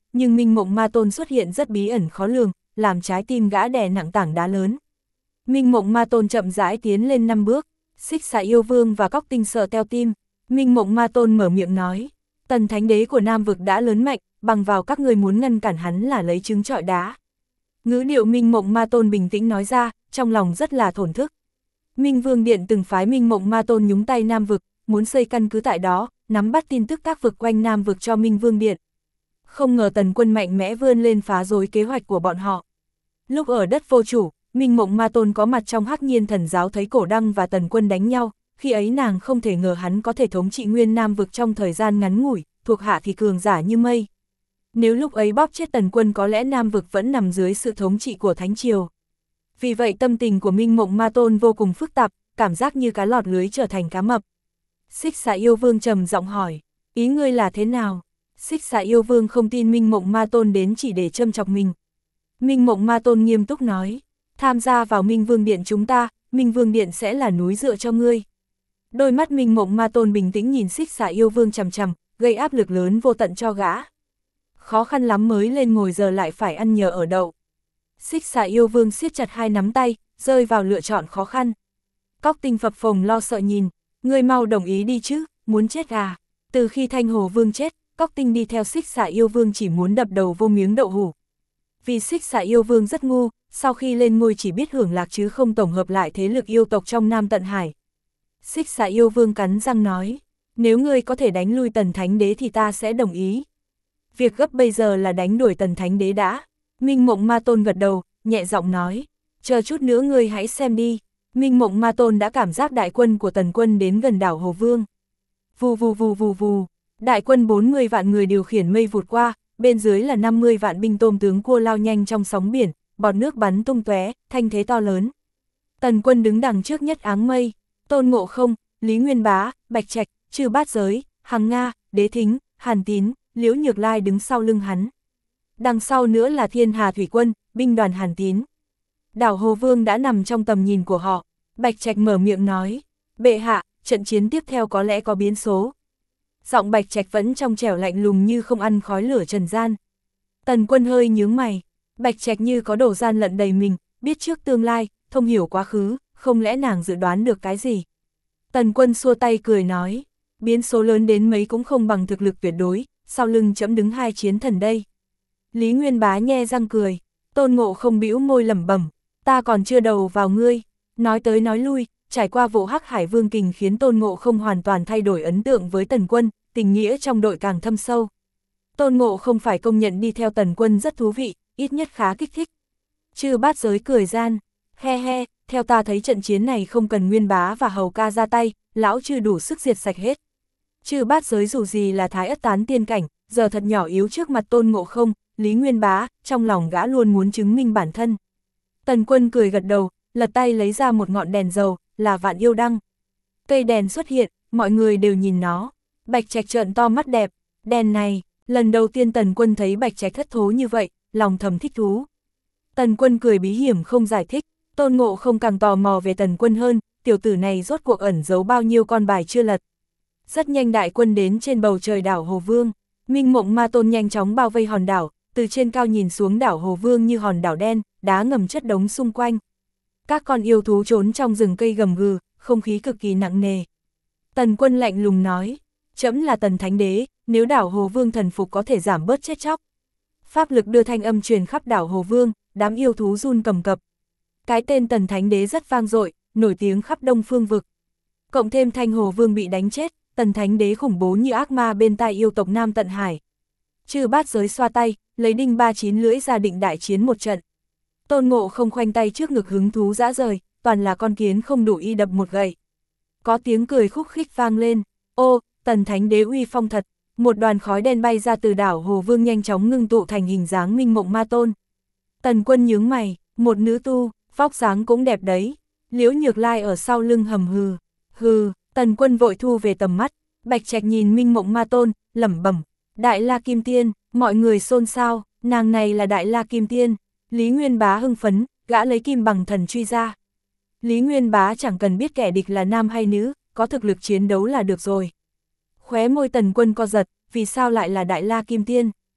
nhưng Minh Mộng Ma Tôn xuất hiện rất bí ẩn khó lường, làm trái tim gã đè nặng tảng đá lớn. Minh Mộng Ma Tôn chậm rãi tiến lên 5 bước, Xích Xà Yêu Vương và Cóc Tinh sợ teo tim. Minh Mộng Ma Tôn mở miệng nói, Tần Thánh Đế của Nam Vực đã lớn mạnh, bằng vào các người muốn ngăn cản hắn là lấy trứng trọi đá. Ngữ điệu Minh Mộng Ma Tôn bình tĩnh nói ra, trong lòng rất là thổn thức. Minh Vương Điện từng phái Minh Mộng Ma Tôn nhúng tay Nam Vực, muốn xây căn cứ tại đó, nắm bắt tin tức các vực quanh Nam Vực cho Minh Vương Điện. Không ngờ Tần Quân mạnh mẽ vươn lên phá rối kế hoạch của bọn họ. Lúc ở đất vô chủ, Minh Mộng Ma Tôn có mặt trong Hắc Nhiên Thần Giáo thấy Cổ Đăng và Tần Quân đánh nhau, khi ấy nàng không thể ngờ hắn có thể thống trị nguyên Nam Vực trong thời gian ngắn ngủi, thuộc hạ thì cường giả như mây. Nếu lúc ấy bóp chết Tần Quân có lẽ Nam Vực vẫn nằm dưới sự thống trị của Thánh Triều. Vì vậy tâm tình của Minh Mộng Ma Tôn vô cùng phức tạp, cảm giác như cá lọt lưới trở thành cá mập. Xích Xà Yêu Vương trầm giọng hỏi, ý ngươi là thế nào? Xích Xà Yêu Vương không tin Minh Mộng Ma Tôn đến chỉ để châm chọc mình. Minh Mộng Ma Tôn nghiêm túc nói, tham gia vào Minh Vương Điện chúng ta, Minh Vương Điện sẽ là núi dựa cho ngươi. Đôi mắt Minh Mộng Ma Tôn bình tĩnh nhìn Xích Xà Yêu Vương chằm chằm, gây áp lực lớn vô tận cho gã. Khó khăn lắm mới lên ngồi giờ lại phải ăn nhờ ở đậu. Xích Xà Yêu Vương siết chặt hai nắm tay, rơi vào lựa chọn khó khăn. Cóc Tinh phập phồng lo sợ nhìn, ngươi mau đồng ý đi chứ, muốn chết à? Từ khi Thanh Hồ Vương chết, Cóc Tinh đi theo Xích Xà Yêu Vương chỉ muốn đập đầu vô miếng đậu hủ. Vì Xích Xà Yêu Vương rất ngu, sau khi lên ngôi chỉ biết hưởng lạc chứ không tổng hợp lại thế lực yêu tộc trong Nam Tận Hải. Xích Xà Yêu Vương cắn răng nói, nếu ngươi có thể đánh lui Tần Thánh Đế thì ta sẽ đồng ý. Việc gấp bây giờ là đánh đuổi Tần Thánh Đế đã. Minh Mộng Ma Tôn gật đầu, nhẹ giọng nói, chờ chút nữa ngươi hãy xem đi. Minh Mộng Ma Tôn đã cảm giác đại quân của Tần Quân đến gần đảo Hồ Vương. Vù vù vù vù vù, đại quân 40 vạn người điều khiển mây vụt qua, bên dưới là 50 vạn binh tôm tướng cua lao nhanh trong sóng biển, bọt nước bắn tung tóe, thanh thế to lớn. Tần Quân đứng đằng trước nhất áng mây, Tôn Ngộ Không, Lý Nguyên Bá, Bạch Trạch, Chư Bát Giới, Hằng Nga, Đế Thính, Hàn Tín, Liễu Nhược Lai đứng sau lưng hắn. Đằng sau nữa là Thiên Hà Thủy Quân, binh đoàn Hàn Tín. Đảo Hồ Vương đã nằm trong tầm nhìn của họ. Bạch Trạch mở miệng nói, bệ hạ, trận chiến tiếp theo có lẽ có biến số. Giọng Bạch Trạch vẫn trong trẻo lạnh lùng như không ăn khói lửa trần gian. Tần Quân hơi nhướng mày, Bạch Trạch như có đồ gian lận đầy mình, biết trước tương lai, thông hiểu quá khứ, không lẽ nàng dự đoán được cái gì. Tần Quân xua tay cười nói, biến số lớn đến mấy cũng không bằng thực lực tuyệt đối, sau lưng trẫm đứng hai chiến thần đây. Lý Nguyên Bá nhe răng cười, Tôn Ngộ Không bĩu môi lẩm bẩm, ta còn chưa đầu vào ngươi. Nói tới nói lui, trải qua vụ Hắc Hải Vương Kình khiến Tôn Ngộ Không hoàn toàn thay đổi ấn tượng với Tần Quân, tình nghĩa trong đội càng thâm sâu. Tôn Ngộ Không phải công nhận đi theo Tần Quân rất thú vị, ít nhất khá kích thích. Chư Bát Giới cười gian, he he, theo ta thấy trận chiến này không cần Nguyên Bá và Hầu Ca ra tay, lão chư đủ sức diệt sạch hết. Chư Bát Giới dù gì là Thái Ất Tán tiên cảnh, giờ thật nhỏ yếu trước mặt Tôn Ngộ Không, Lý Nguyên Bá, trong lòng gã luôn muốn chứng minh bản thân. Tần Quân cười gật đầu, lật tay lấy ra một ngọn đèn dầu, là Vạn Yêu Đăng. Cây đèn xuất hiện, mọi người đều nhìn nó. Bạch Trạch trợn to mắt đẹp, đèn này, lần đầu tiên Tần Quân thấy Bạch Trạch thất thố như vậy, lòng thầm thích thú. Tần Quân cười bí hiểm không giải thích, Tôn Ngộ Không càng tò mò về Tần Quân hơn, tiểu tử này rốt cuộc ẩn giấu bao nhiêu con bài chưa lật. Rất nhanh đại quân đến trên bầu trời đảo Hồ Vương, Minh Mộng Ma Tôn nhanh chóng bao vây hòn đảo, từ trên cao nhìn xuống đảo Hồ Vương như hòn đảo đen, đá ngầm chất đống xung quanh. Các con yêu thú trốn trong rừng cây gầm gừ, không khí cực kỳ nặng nề. Tần Quân lạnh lùng nói, trẫm là Tần Thánh Đế, nếu đảo Hồ Vương thần phục có thể giảm bớt chết chóc. Pháp lực đưa thanh âm truyền khắp đảo Hồ Vương, đám yêu thú run cầm cập. Cái tên Tần Thánh Đế rất vang dội, nổi tiếng khắp Đông Phương vực. Cộng thêm Thanh Hồ Vương bị đánh chết, Tần Thánh Đế khủng bố như ác ma bên tai yêu tộc Nam Tận Hải. Chư Bát Giới xoa tay, lấy đinh ba chín lưỡi ra định đại chiến một trận. Tôn Ngộ Không khoanh tay trước ngực hứng thú dã rời, toàn là con kiến không đủ y đập một gậy. Có tiếng cười khúc khích vang lên, ô, Tần Thánh Đế uy phong thật. Một đoàn khói đen bay ra từ đảo Hồ Vương nhanh chóng ngưng tụ thành hình dáng Minh Mộng Ma Tôn. Tần Quân nhướng mày, một nữ tu, vóc dáng cũng đẹp đấy. Liễu Nhược Lai ở sau lưng hầm hừ. Hừ, Tần Quân vội thu về tầm mắt. Bạch Trạch nhìn Minh Mộng Ma Tôn, lẩm bẩm, Đại La Kim Tiên, mọi người xôn xao, nàng này là Đại La Kim Tiên. Lý Nguyên Bá hưng phấn, gã lấy kim bằng thần truy ra. Lý Nguyên Bá chẳng cần biết kẻ địch là nam hay nữ, có thực lực chiến đấu là được rồi. Khóe môi Tần Quân co giật, vì sao lại là Đại La Kim Tiên?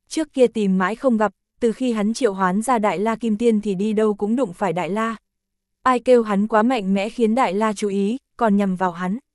trước kia tìm mãi không gặp, từ khi hắn triệu hoán ra Đại La Kim Tiên thì đi đâu cũng đụng phải Đại La. Ai kêu hắn quá mạnh mẽ khiến Đại La chú ý, còn nhằm vào hắn.